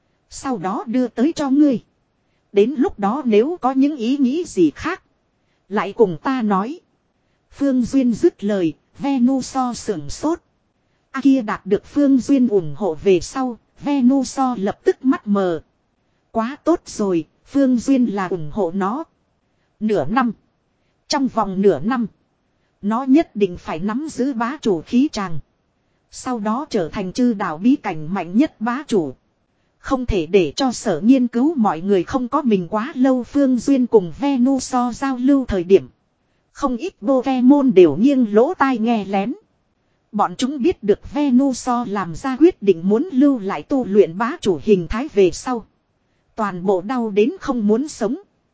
Sau đó đưa tới cho ngươi. Đến lúc đó nếu có những ý nghĩ gì khác, lại cùng ta nói. Phương Duyên dứt lời, Venusaur sưởng sốt. À kia đạt được Phương Duyên ủng hộ về sau, Venusaur lập tức mắt mờ. Quá tốt rồi, Phương Duyên là ủng hộ nó. Nửa năm. Trong vòng nửa năm, nó nhất định phải nắm giữ bá chủ khí tràng. Sau đó trở thành chư đảo bí cảnh mạnh nhất bá chủ. Không thể để cho sở nghiên cứu mọi người không có mình quá lâu. Phương Duyên cùng Venusaur giao lưu thời điểm, không ít Pokemon đều nghiêng lỗ tai nghe lén. Bọn chúng biết được Venusaur làm ra quyết định muốn lưu lại tu luyện bá chủ hình thái về sau, toàn bộ đau đến không muốn sống.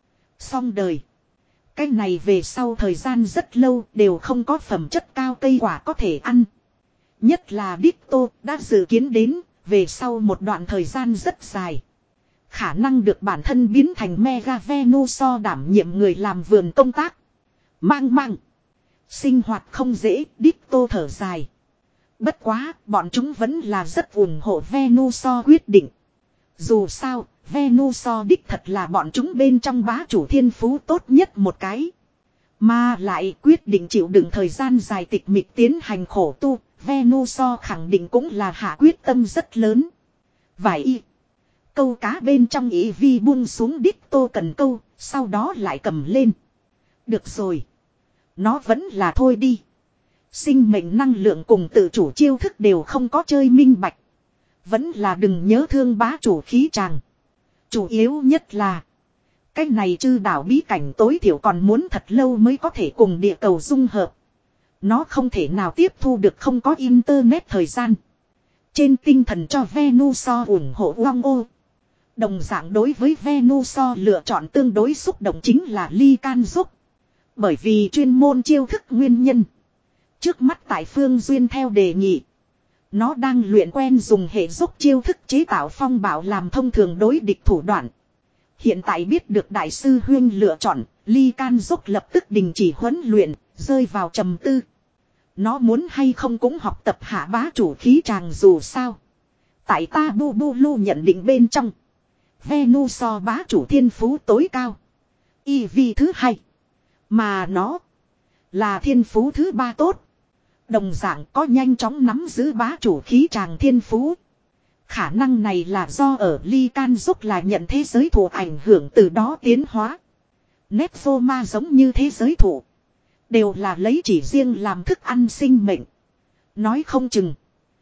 Xong đời. Cái này về sau thời gian rất lâu đều không có phẩm chất cao cây quả có thể ăn. Nhất là Ditto đã dự kiến đến, về sau một đoạn thời gian rất dài, khả năng được bản thân biến thành Mega Venusaur đảm nhiệm người làm vườn công tác. Mang mang. Sinh hoạt không dễ, Ditto thở dài. Bất quá, bọn chúng vẫn là rất ủng hộ Venusaur quyết định. Dù sao, Venusaur đích thật là bọn chúng bên trong bá chủ thiên phú tốt nhất một cái. Mà lại quyết định chịu đựng thời gian dài tịch mịch tiến hành khổ tu, Venusaur khẳng định cũng là hạ quyết tâm rất lớn. Vài y. Câu cá bên trong ý vi buông xuống Ditto cần câu, sau đó lại cầm lên. Được rồi. Nó vẫn là thôi đi. Sinh mệnh năng lượng cùng tự chủ chiêu thức đều không có chơi minh bạch. Vẫn là đừng nhớ thương bá chủ khí tràng. Chủ yếu nhất là, cái này chư đảo bí cảnh tối thiểu còn muốn thật lâu mới có thể cùng địa cầu dung hợp. Nó không thể nào tiếp thu được không có internet thời gian. Trên tinh thần cho Venusaur ủng hộ Long ô. Đồng dạng đối với Venusaur lựa chọn tương đối xúc động chính là Ly Can Giúp. Bởi vì chuyên môn chiêu thức nguyên nhân. Trước mắt tại Phương Duyên theo đề nghị, nó đang luyện quen dùng hệ giúp chiêu thức chế tạo phong bạo làm thông thường đối địch thủ đoạn. Hiện tại biết được đại sư Huyên lựa chọn, Ly Can Giúp lập tức đình chỉ huấn luyện, rơi vào trầm tư. Nó muốn hay không cũng học tập hạ bá chủ khí tràng dù sao. Tại ta Bu Bu Lu nhận định bên trong, Venusaur bá chủ thiên phú tối cao, e vê thứ hai. Mà nó là thiên phú thứ ba tốt. Đồng dạng có nhanh chóng nắm giữ bá chủ khí tràng thiên phú. Khả năng này là do ở Ly Can Giúp là nhận thế giới thụ ảnh hưởng từ đó tiến hóa. Nephoma giống như thế giới thụ, đều là lấy chỉ riêng làm thức ăn sinh mệnh. Nói không chừng,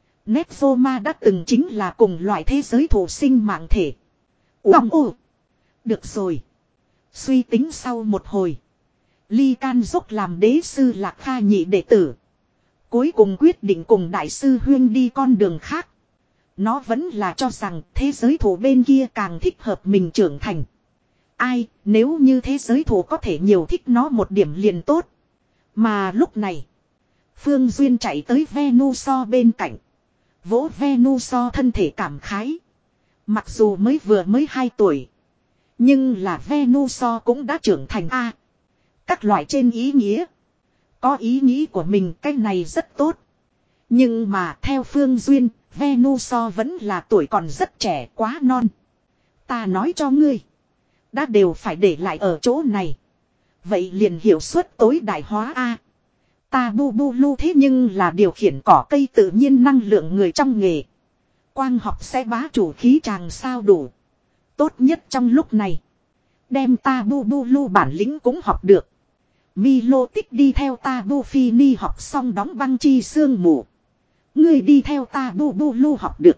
Nephoma đã từng chính là cùng loại thế giới thụ sinh mạng thể. Uông ô. Được rồi. Suy tính sau một hồi, Ly Can dốc làm đế sư Lạc Kha nhị đệ tử. Cuối cùng quyết định cùng đại sư huyên đi con đường khác. Nó vẫn là cho rằng thế giới thủ bên kia càng thích hợp mình trưởng thành. Ai, nếu như thế giới thủ có thể nhiều thích nó một điểm liền tốt. Mà lúc này, Phương Duyên chạy tới Venuso bên cạnh. Vỗ Venuso thân thể cảm khái. Mặc dù mới vừa mới hai tuổi. Nhưng là Venuso cũng đã trưởng thành A. À, các loại trên ý nghĩa. Có ý nghĩ của mình cái này rất tốt. Nhưng mà theo Phương Duyên, Venuso vẫn là tuổi còn rất trẻ quá non. Ta nói cho ngươi. Đã đều phải để lại ở chỗ này. Vậy liền hiệu suất tối đại hóa A. Ta bu bu lu thế nhưng là điều khiển cỏ cây tự nhiên năng lượng người trong nghề. Quang học sẽ bá chủ khí chàng sao đủ. Tốt nhất trong lúc này. Đem ta bu bu lu bản lĩnh cũng học được. Milo tích đi theo ta bu phi ni học xong đóng băng chi sương mù. Ngươi đi theo ta bu bu lu học được.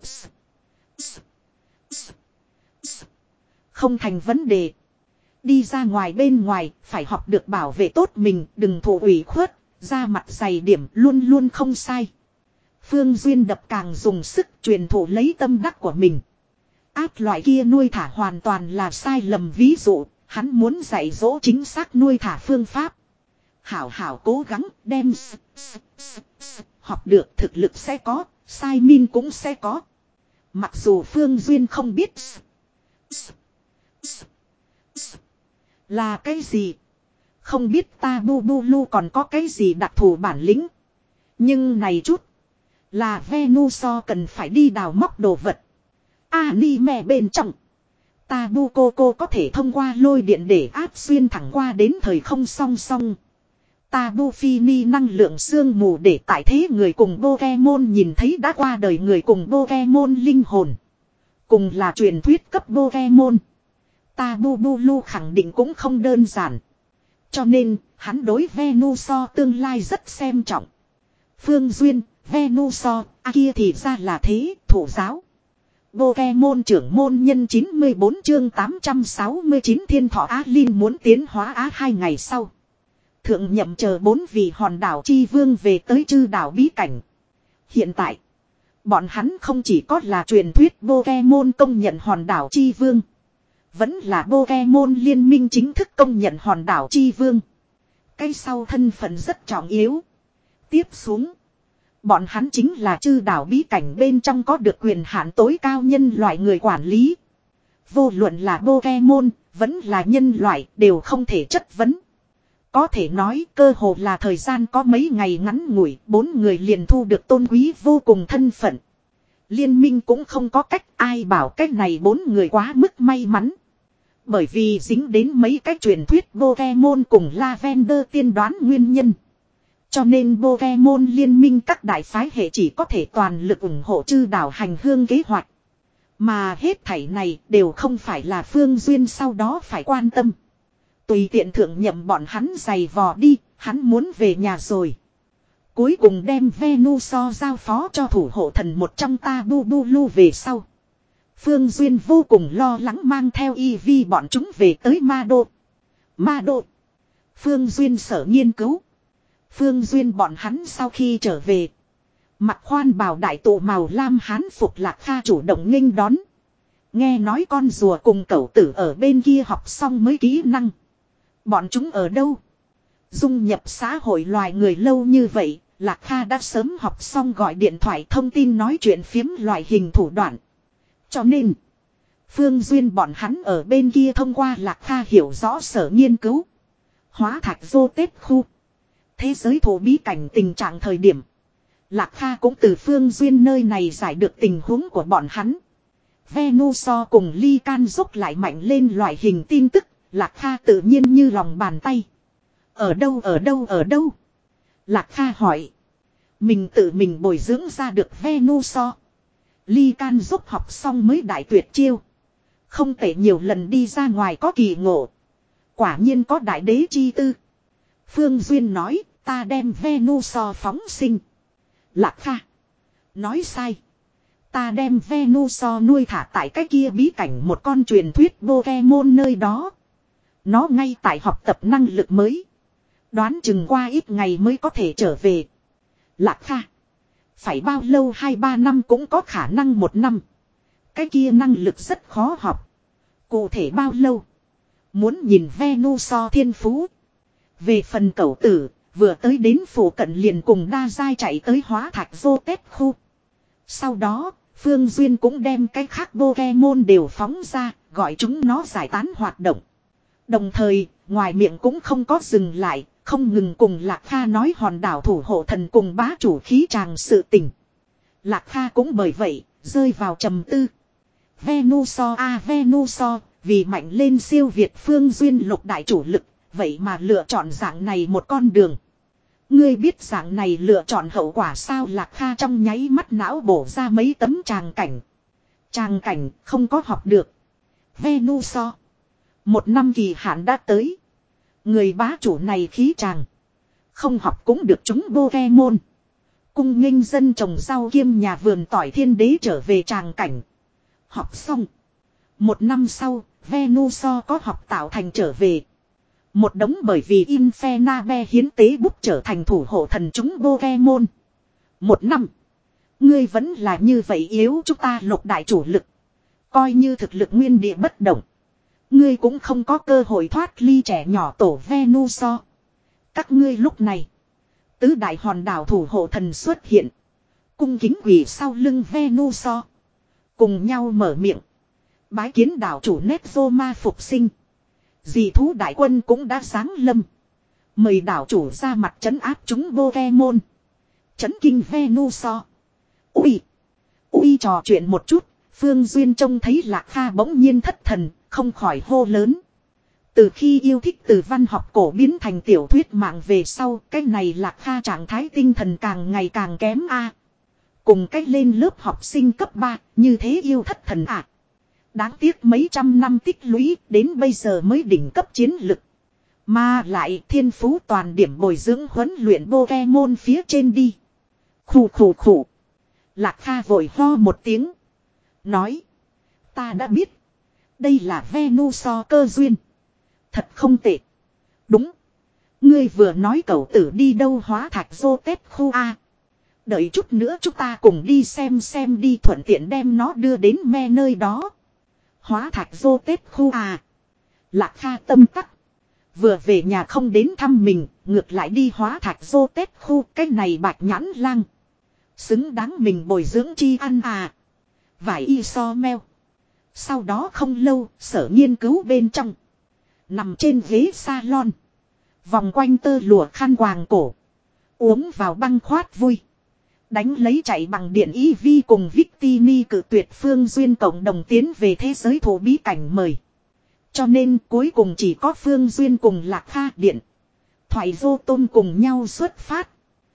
Không thành vấn đề. Đi ra ngoài bên ngoài phải học được bảo vệ tốt mình, đừng thụ ủy khuất, ra mặt dày điểm luôn luôn không sai. Phương Duyên đập càng dùng sức truyền thụ lấy tâm đắc của mình. Áp loại kia nuôi thả hoàn toàn là sai lầm ví dụ, hắn muốn dạy dỗ chính xác nuôi thả phương pháp. Hảo hảo cố gắng đem học được thực lực sẽ có, sai min cũng sẽ có. Mặc dù Phương Duyên không biết là cái gì. Không biết ta bu bu lu còn có cái gì đặc thù bản lĩnh. Nhưng này chút. Là Venuso cần phải đi đào móc đồ vật. Anime bên trong. Ta bu cô cô có thể thông qua lôi điện để áp xuyên thẳng qua đến thời không song song. Ta bu phi ni năng lượng sương mù để tại thế người cùng Pokemon nhìn thấy đã qua đời người cùng Pokemon linh hồn. Cùng là truyền thuyết cấp Pokemon. Ta bu bu lu khẳng định cũng không đơn giản. Cho nên, hắn đối Venuso tương lai rất xem trọng. Phương Duyên, Venuso, à kia thì ra là thế, thủ giáo. Pokemon trưởng môn nhân chín mươi bốn chương tám trăm sáu mươi chín thiên thọ Á Linh muốn tiến hóa Á hai ngày sau. Thượng nhậm chờ bốn vị hòn đảo chi vương về tới chư đảo bí cảnh. Hiện tại, bọn hắn không chỉ có là truyền thuyết Pokemon công nhận hòn đảo chi vương. Vẫn là Pokemon liên minh chính thức công nhận hòn đảo chi vương. Cái sau thân phận rất trọng yếu. Tiếp xuống. Bọn hắn chính là chư đảo bí cảnh bên trong có được quyền hạn tối cao nhân loại người quản lý. Vô luận là Pokemon, vẫn là nhân loại đều không thể chất vấn. Có thể nói cơ hồ là thời gian có mấy ngày ngắn ngủi, bốn người liền thu được tôn quý vô cùng thân phận. Liên minh cũng không có cách ai bảo cách này bốn người quá mức may mắn. Bởi vì dính đến mấy cái truyền thuyết Pokemon cùng Lavender tiên đoán nguyên nhân. Cho nên Pokemon liên minh các đại phái hệ chỉ có thể toàn lực ủng hộ chư đảo hành hương kế hoạch. Mà hết thảy này đều không phải là Phương Duyên sau đó phải quan tâm. Tùy tiện thượng nhậm bọn hắn giày vò đi, hắn muốn về nhà rồi. Cuối cùng đem Venuso giao phó cho thủ hộ thần một trong ta bu bu lu về sau. Phương Duyên vô cùng lo lắng mang theo y vi bọn chúng về tới Ma Đô. Ma Đô. Phương Duyên sở nghiên cứu. Phương Duyên bọn hắn sau khi trở về. Mặc khoan bào đại tụ màu lam hán phục Lạc Kha chủ động nghênh đón. Nghe nói con rùa cùng cẩu tử ở bên kia học xong mới kỹ năng. Bọn chúng ở đâu? Dung nhập xã hội loài người lâu như vậy, Lạc Kha đã sớm học xong gọi điện thoại thông tin nói chuyện phiếm loại hình thủ đoạn. Cho nên, Phương Duyên bọn hắn ở bên kia thông qua Lạc Kha hiểu rõ sở nghiên cứu. Hóa thạch vô tết khu. Thế giới thổ bí cảnh tình trạng thời điểm. Lạc Kha cũng từ Phương Duyên nơi này giải được tình huống của bọn hắn. Venuso cùng Ly Can dốc lại mạnh lên loại hình tin tức. Lạc Kha tự nhiên như lòng bàn tay. Ở đâu ở đâu ở đâu? Lạc Kha hỏi. Mình tự mình bồi dưỡng ra được Venuso. Ly Can giúp học xong mới đại tuyệt chiêu. Không thể nhiều lần đi ra ngoài có kỳ ngộ. Quả nhiên có đại đế chi tư. Phương Duyên nói ta đem Venuso phóng sinh. Lạc Kha. Nói sai. Ta đem Venuso nuôi thả tại cái kia bí cảnh một con truyền thuyết Pokemon nơi đó. Nó ngay tại học tập năng lực mới. Đoán chừng qua ít ngày mới có thể trở về. Lạc Kha. Phải bao lâu hai ba năm cũng có khả năng một năm. Cái kia năng lực rất khó học. Cụ thể bao lâu? Muốn nhìn Venusaur thiên phú. Về phần cẩu tử, vừa tới đến phủ cận liền cùng đa giai chạy tới hóa thạch vô tết khu. Sau đó, Phương Duyên cũng đem cái khác Pokemon đều phóng ra, gọi chúng nó giải tán hoạt động. Đồng thời, ngoài miệng cũng không có dừng lại, không ngừng cùng Lạc Kha nói hòn đảo thủ hộ thần cùng bá chủ khí tràng sự tình. Lạc Kha cũng bởi vậy, rơi vào trầm tư. Venusaur a à, Venusaur, vì mạnh lên siêu việt Phương Duyên lục đại chủ lực, vậy mà lựa chọn dạng này một con đường. Ngươi biết dạng này lựa chọn hậu quả sao? Lạc Kha trong nháy mắt não bổ ra mấy tấm tràng cảnh. Tràng cảnh không có học được. Venusaur. Một năm kỳ hạn đã tới. Người bá chủ này khí tràng. Không học cũng được chúng Pokemon. Cung nghênh dân trồng rau kiêm nhà vườn tỏi thiên đế trở về tràng cảnh. Học xong. Một năm sau, Venusaur có học tạo thành trở về. Một đống bởi vì Infernape hiến tế bút trở thành thủ hộ thần chúng Pokemon. Một năm. Ngươi vẫn là như vậy yếu chúng ta lục đại chủ lực. Coi như thực lực nguyên địa bất động. Ngươi cũng không có cơ hội thoát ly trẻ nhỏ tổ Venusaur. Các ngươi lúc này. Tứ đại hòn đảo thủ hộ thần xuất hiện. Cung kính quỳ sau lưng Venusaur. Cùng nhau mở miệng. Bái kiến đảo chủ Nezoma phục sinh. Dì thú đại quân cũng đã sáng lâm. Mời đảo chủ ra mặt trấn áp chúng Pokemon. Trấn kinh Venusaur. Ui. Ui trò chuyện một chút. Phương Duyên trông thấy Lạc Kha bỗng nhiên thất thần. Không khỏi hô lớn. Từ khi yêu thích từ văn học cổ biến thành tiểu thuyết mạng về sau. Cái này Lạc Kha trạng thái tinh thần càng ngày càng kém a. Cùng cách lên lớp học sinh cấp ba. Như thế yêu thất thần ạ. À. Đáng tiếc mấy trăm năm tích lũy đến bây giờ mới đỉnh cấp chiến lực. Mà lại thiên phú toàn điểm bồi dưỡng huấn luyện Pokemon phía trên đi. Khủ khủ khủ. Lạc Kha vội ho một tiếng. Nói. Ta đã biết. Đây là Venusaur cơ duyên. Thật không tệ. Đúng. Ngươi vừa nói cậu tử đi đâu hóa thạch vô tết khu A. Đợi chút nữa chúng ta cùng đi xem xem đi thuận tiện đem nó đưa đến me nơi đó. Hóa thạch vô tết khu à. Lạc Kha tâm tắc. Vừa về nhà không đến thăm mình. Ngược lại đi hóa thạch vô tết khu. Cái này bạch nhãn lang. Xứng đáng mình bồi dưỡng chi ăn à. Vải y so meo. Sau đó không lâu. Sở nghiên cứu bên trong. Nằm trên ghế salon. Vòng quanh tơ lụa khăn quàng cổ. Uống vào băng khoát vui. Đánh lấy chạy bằng điện y vi cùng Victini cử tuyệt Phương Duyên cộng đồng tiến về thế giới thổ bí cảnh mời. Cho nên cuối cùng chỉ có Phương Duyên cùng Lạc Kha điện. Thoại vô tôn cùng nhau xuất phát.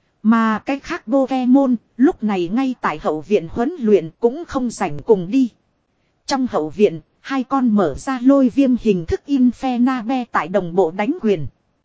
Mà cái khác Pokemon lúc này ngay tại hậu viện huấn luyện cũng không rảnh cùng đi. Trong hậu viện, hai con mở ra lôi viêm hình thức Infernape tại đồng bộ đánh quyền.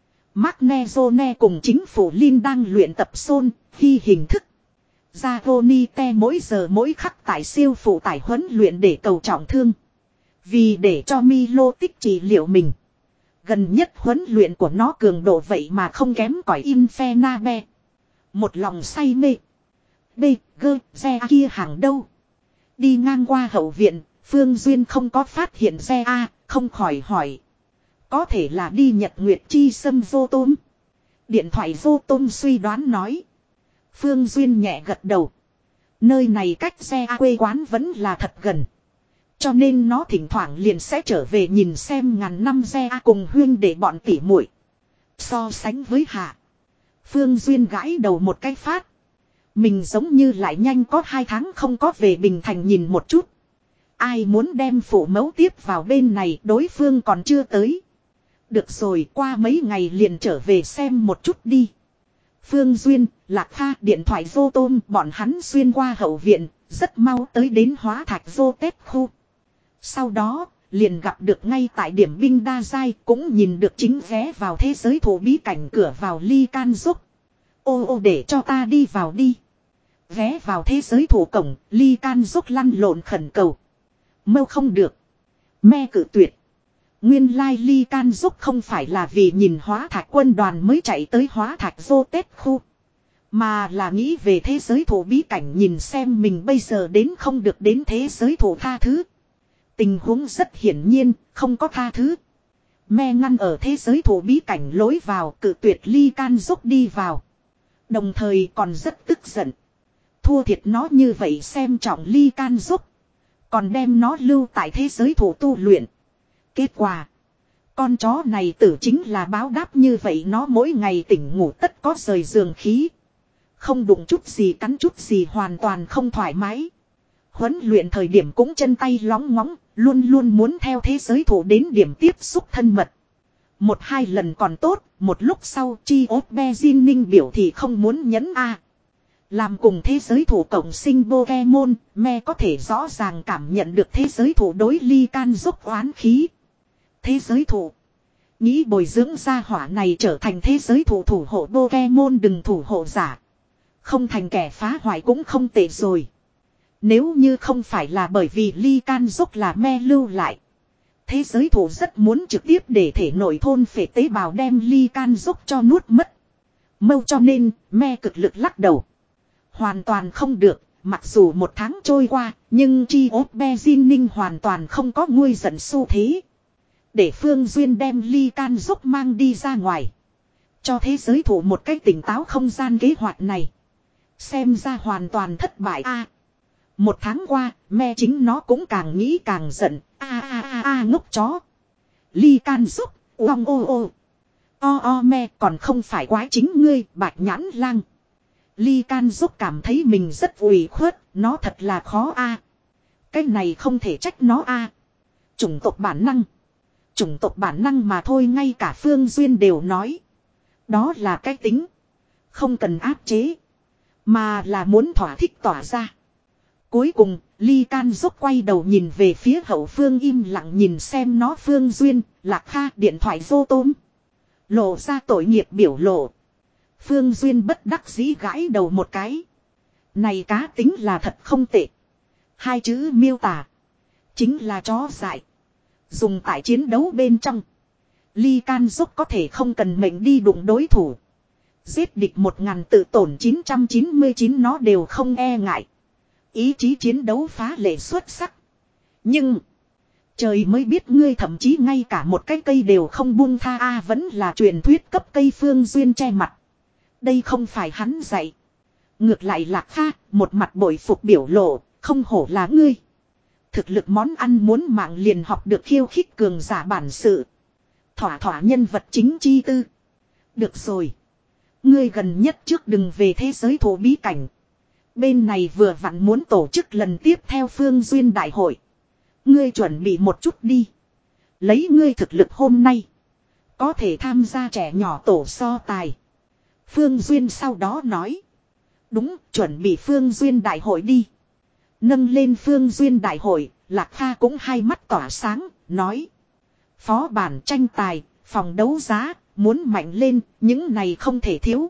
Magnezone cùng chính phủ Linh đang luyện tập xôn, khi hình thức. Zagonite mỗi giờ mỗi khắc tại siêu phụ tải huấn luyện để cầu trọng thương. Vì để cho Milo tích trị liệu mình. Gần nhất huấn luyện của nó cường độ vậy mà không kém cỏi Infernape. Một lòng say mê. B, G, xe kia hàng đâu. Đi ngang qua hậu viện, Phương Duyên không có phát hiện xe A, không khỏi hỏi. Có thể là đi Nhật Nguyệt Chi Sâm vô tôm. Điện thoại vô tôm suy đoán nói. Phương Duyên nhẹ gật đầu. Nơi này cách xe A quê quán vẫn là thật gần. Cho nên nó thỉnh thoảng liền sẽ trở về nhìn xem ngàn năm xe A cùng huyên để bọn tỉ muội. So sánh với Hạ. Phương Duyên gãi đầu một cái phát. Mình giống như lại nhanh có hai tháng không có về Bình Thành nhìn một chút. Ai muốn đem phụ mẫu tiếp vào bên này đối phương còn chưa tới. Được rồi qua mấy ngày liền trở về xem một chút đi. Phương Duyên, Lạc Kha điện thoại vô tôm bọn hắn xuyên qua hậu viện, rất mau tới đến hóa thạch vô tết khu. Sau đó, liền gặp được ngay tại điểm binh đa giai cũng nhìn được chính ghé vào thế giới thổ bí cảnh cửa vào ly can giúp. Ô ô để cho ta đi vào đi. Ghé vào thế giới thổ cổng, ly can giúp lăn lộn khẩn cầu. Mâu không được. Me cử tuyệt. Nguyên lai Ly Can Giúp không phải là vì nhìn hóa thạch quân đoàn mới chạy tới hóa thạch vô tết khu. Mà là nghĩ về thế giới thủ bí cảnh nhìn xem mình bây giờ đến không được đến thế giới thủ tha thứ. Tình huống rất hiển nhiên, không có tha thứ. Me ngăn ở thế giới thủ bí cảnh lối vào cự tuyệt Ly Can Giúp đi vào. Đồng thời còn rất tức giận. Thua thiệt nó như vậy xem trọng Ly Can Giúp. Còn đem nó lưu tại thế giới thủ tu luyện. Kết quả. Con chó này tử chính là báo đáp như vậy nó mỗi ngày tỉnh ngủ tất có rời giường khí. Không đụng chút gì cắn chút gì hoàn toàn không thoải mái. Huấn luyện thời điểm cũng chân tay lóng ngóng, luôn luôn muốn theo thế giới thủ đến điểm tiếp xúc thân mật. Một hai lần còn tốt, một lúc sau chi ốt Beijing biểu thì không muốn nhấn A. Làm cùng thế giới thủ cộng sinh Pokemon, me có thể rõ ràng cảm nhận được thế giới thủ đối Ly Can Giúp oán khí. Thế giới thủ. Nghĩ bồi dưỡng gia hỏa này trở thành thế giới thủ thủ hộ Pokemon đừng thủ hộ giả. Không thành kẻ phá hoại cũng không tệ rồi. Nếu như không phải là bởi vì Ly Can Giúp là me lưu lại. Thế giới thủ rất muốn trực tiếp để thể nội thôn phệ tế bào đem Ly Can Giúp cho nuốt mất. Mâu cho nên, me cực lực lắc đầu. Hoàn toàn không được, mặc dù một tháng trôi qua, nhưng chi ốt Beijing hoàn toàn không có nguôi giận xu thế. Để Phương Duyên đem Ly Can Giúp mang đi ra ngoài. Cho thế giới thủ một cách tỉnh táo không gian kế hoạch này. Xem ra hoàn toàn thất bại a. Một tháng qua, me chính nó cũng càng nghĩ càng giận. A a a a ngốc chó. Ly Can Giúp, oong ô ô. O o me còn không phải quái chính ngươi, bạch nhãn lang. Ly Can Giúp cảm thấy mình rất ủy khuất, nó thật là khó a. Cái này không thể trách nó a. Chủng tộc bản năng. Chủng tộc bản năng mà thôi ngay cả Phương Duyên đều nói. Đó là cái tính. Không cần áp chế. Mà là muốn thỏa thích tỏa ra. Cuối cùng, Ly Can Giúp quay đầu nhìn về phía hậu phương im lặng nhìn xem nó Phương Duyên, Lạc Kha điện thoại vô tôm. Lộ ra tội nghiệp biểu lộ. Phương Duyên bất đắc dĩ gãi đầu một cái. Này cá tính là thật không tệ. Hai chữ miêu tả. Chính là chó dại. Dùng tại chiến đấu bên trong. Ly Can Giúp có thể không cần mệnh đi đụng đối thủ. Giết địch một ngàn tự tổn chín trăm chín mươi chín nó đều không e ngại. Ý chí chiến đấu phá lệ xuất sắc. Nhưng. Trời mới biết ngươi thậm chí ngay cả một cái cây đều không buông tha a vẫn là truyền thuyết cấp cây Phương Duyên che mặt. Đây không phải hắn dạy. Ngược lại Lạc Kha, một mặt bội phục biểu lộ, không hổ là ngươi. Thực lực món ăn muốn mạng liền học được khiêu khích cường giả bản sự. Thỏa thỏa nhân vật chính chi tư. Được rồi. Ngươi gần nhất trước đừng về thế giới thổ bí cảnh. Bên này vừa vặn muốn tổ chức lần tiếp theo Phương Duyên đại hội. Ngươi chuẩn bị một chút đi. Lấy ngươi thực lực hôm nay. Có thể tham gia trẻ nhỏ tổ so tài. Phương Duyên sau đó nói. Đúng, chuẩn bị Phương Duyên đại hội đi. Nâng lên Phương Duyên đại hội, Lạc Kha cũng hai mắt tỏa sáng, nói. Phó bản tranh tài, phòng đấu giá, muốn mạnh lên, những này không thể thiếu.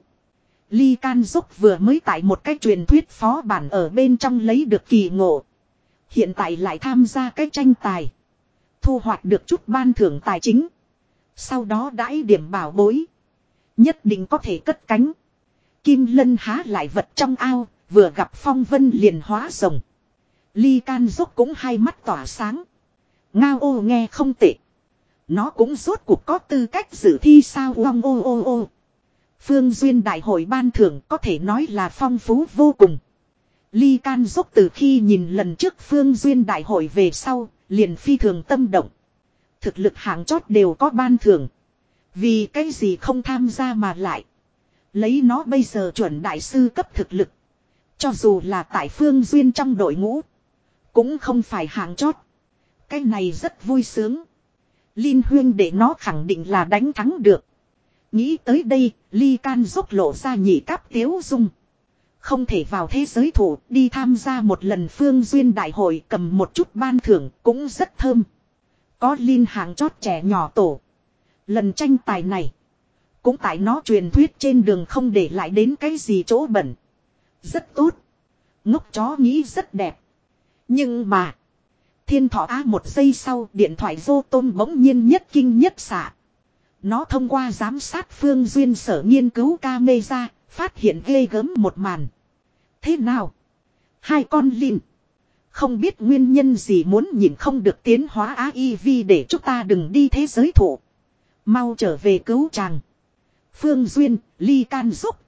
Ly Can Giúp vừa mới tại một cái truyền thuyết phó bản ở bên trong lấy được kỳ ngộ. Hiện tại lại tham gia cái tranh tài. Thu hoạch được chút ban thưởng tài chính. Sau đó đãi điểm bảo bối. Nhất định có thể cất cánh. Kim Lân há lại vật trong ao, vừa gặp phong vân liền hóa rồng. Ly Can Giúp cũng hai mắt tỏa sáng. Ngao ô nghe không tệ. Nó cũng rốt cuộc có tư cách dự thi sao long ô ô ô. Phương Duyên đại hội ban thưởng có thể nói là phong phú vô cùng. Ly Can Giúp từ khi nhìn lần trước Phương Duyên đại hội về sau, liền phi thường tâm động. Thực lực hạng chót đều có ban thưởng. Vì cái gì không tham gia mà lại. Lấy nó bây giờ chuẩn đại sư cấp thực lực. Cho dù là tại Phương Duyên trong đội ngũ. Cũng không phải hạng chót. Cái này rất vui sướng. Linh Huyên để nó khẳng định là đánh thắng được. Nghĩ tới đây, Ly Can Giúp lộ ra nhị cáp tiếu dung. Không thể vào thế giới thủ đi tham gia một lần Phương Duyên đại hội cầm một chút ban thưởng cũng rất thơm. Có Linh hạng chót trẻ nhỏ tổ. Lần tranh tài này. Cũng tại nó truyền thuyết trên đường không để lại đến cái gì chỗ bẩn. Rất tốt. Ngốc chó nghĩ rất đẹp. Nhưng mà. Thiên thọ á một giây sau điện thoại Dô Tôm bỗng nhiên nhất kinh nhất xạ. Nó thông qua giám sát Phương Duyên sở nghiên cứu camera, phát hiện ghê gớm một màn. Thế nào? Hai con lìn. Không biết nguyên nhân gì muốn nhìn không được tiến hóa a i vê để chúng ta đừng đi thế giới thụ. Mau trở về cứu chàng. Phương Duyên, Ly Can giúp,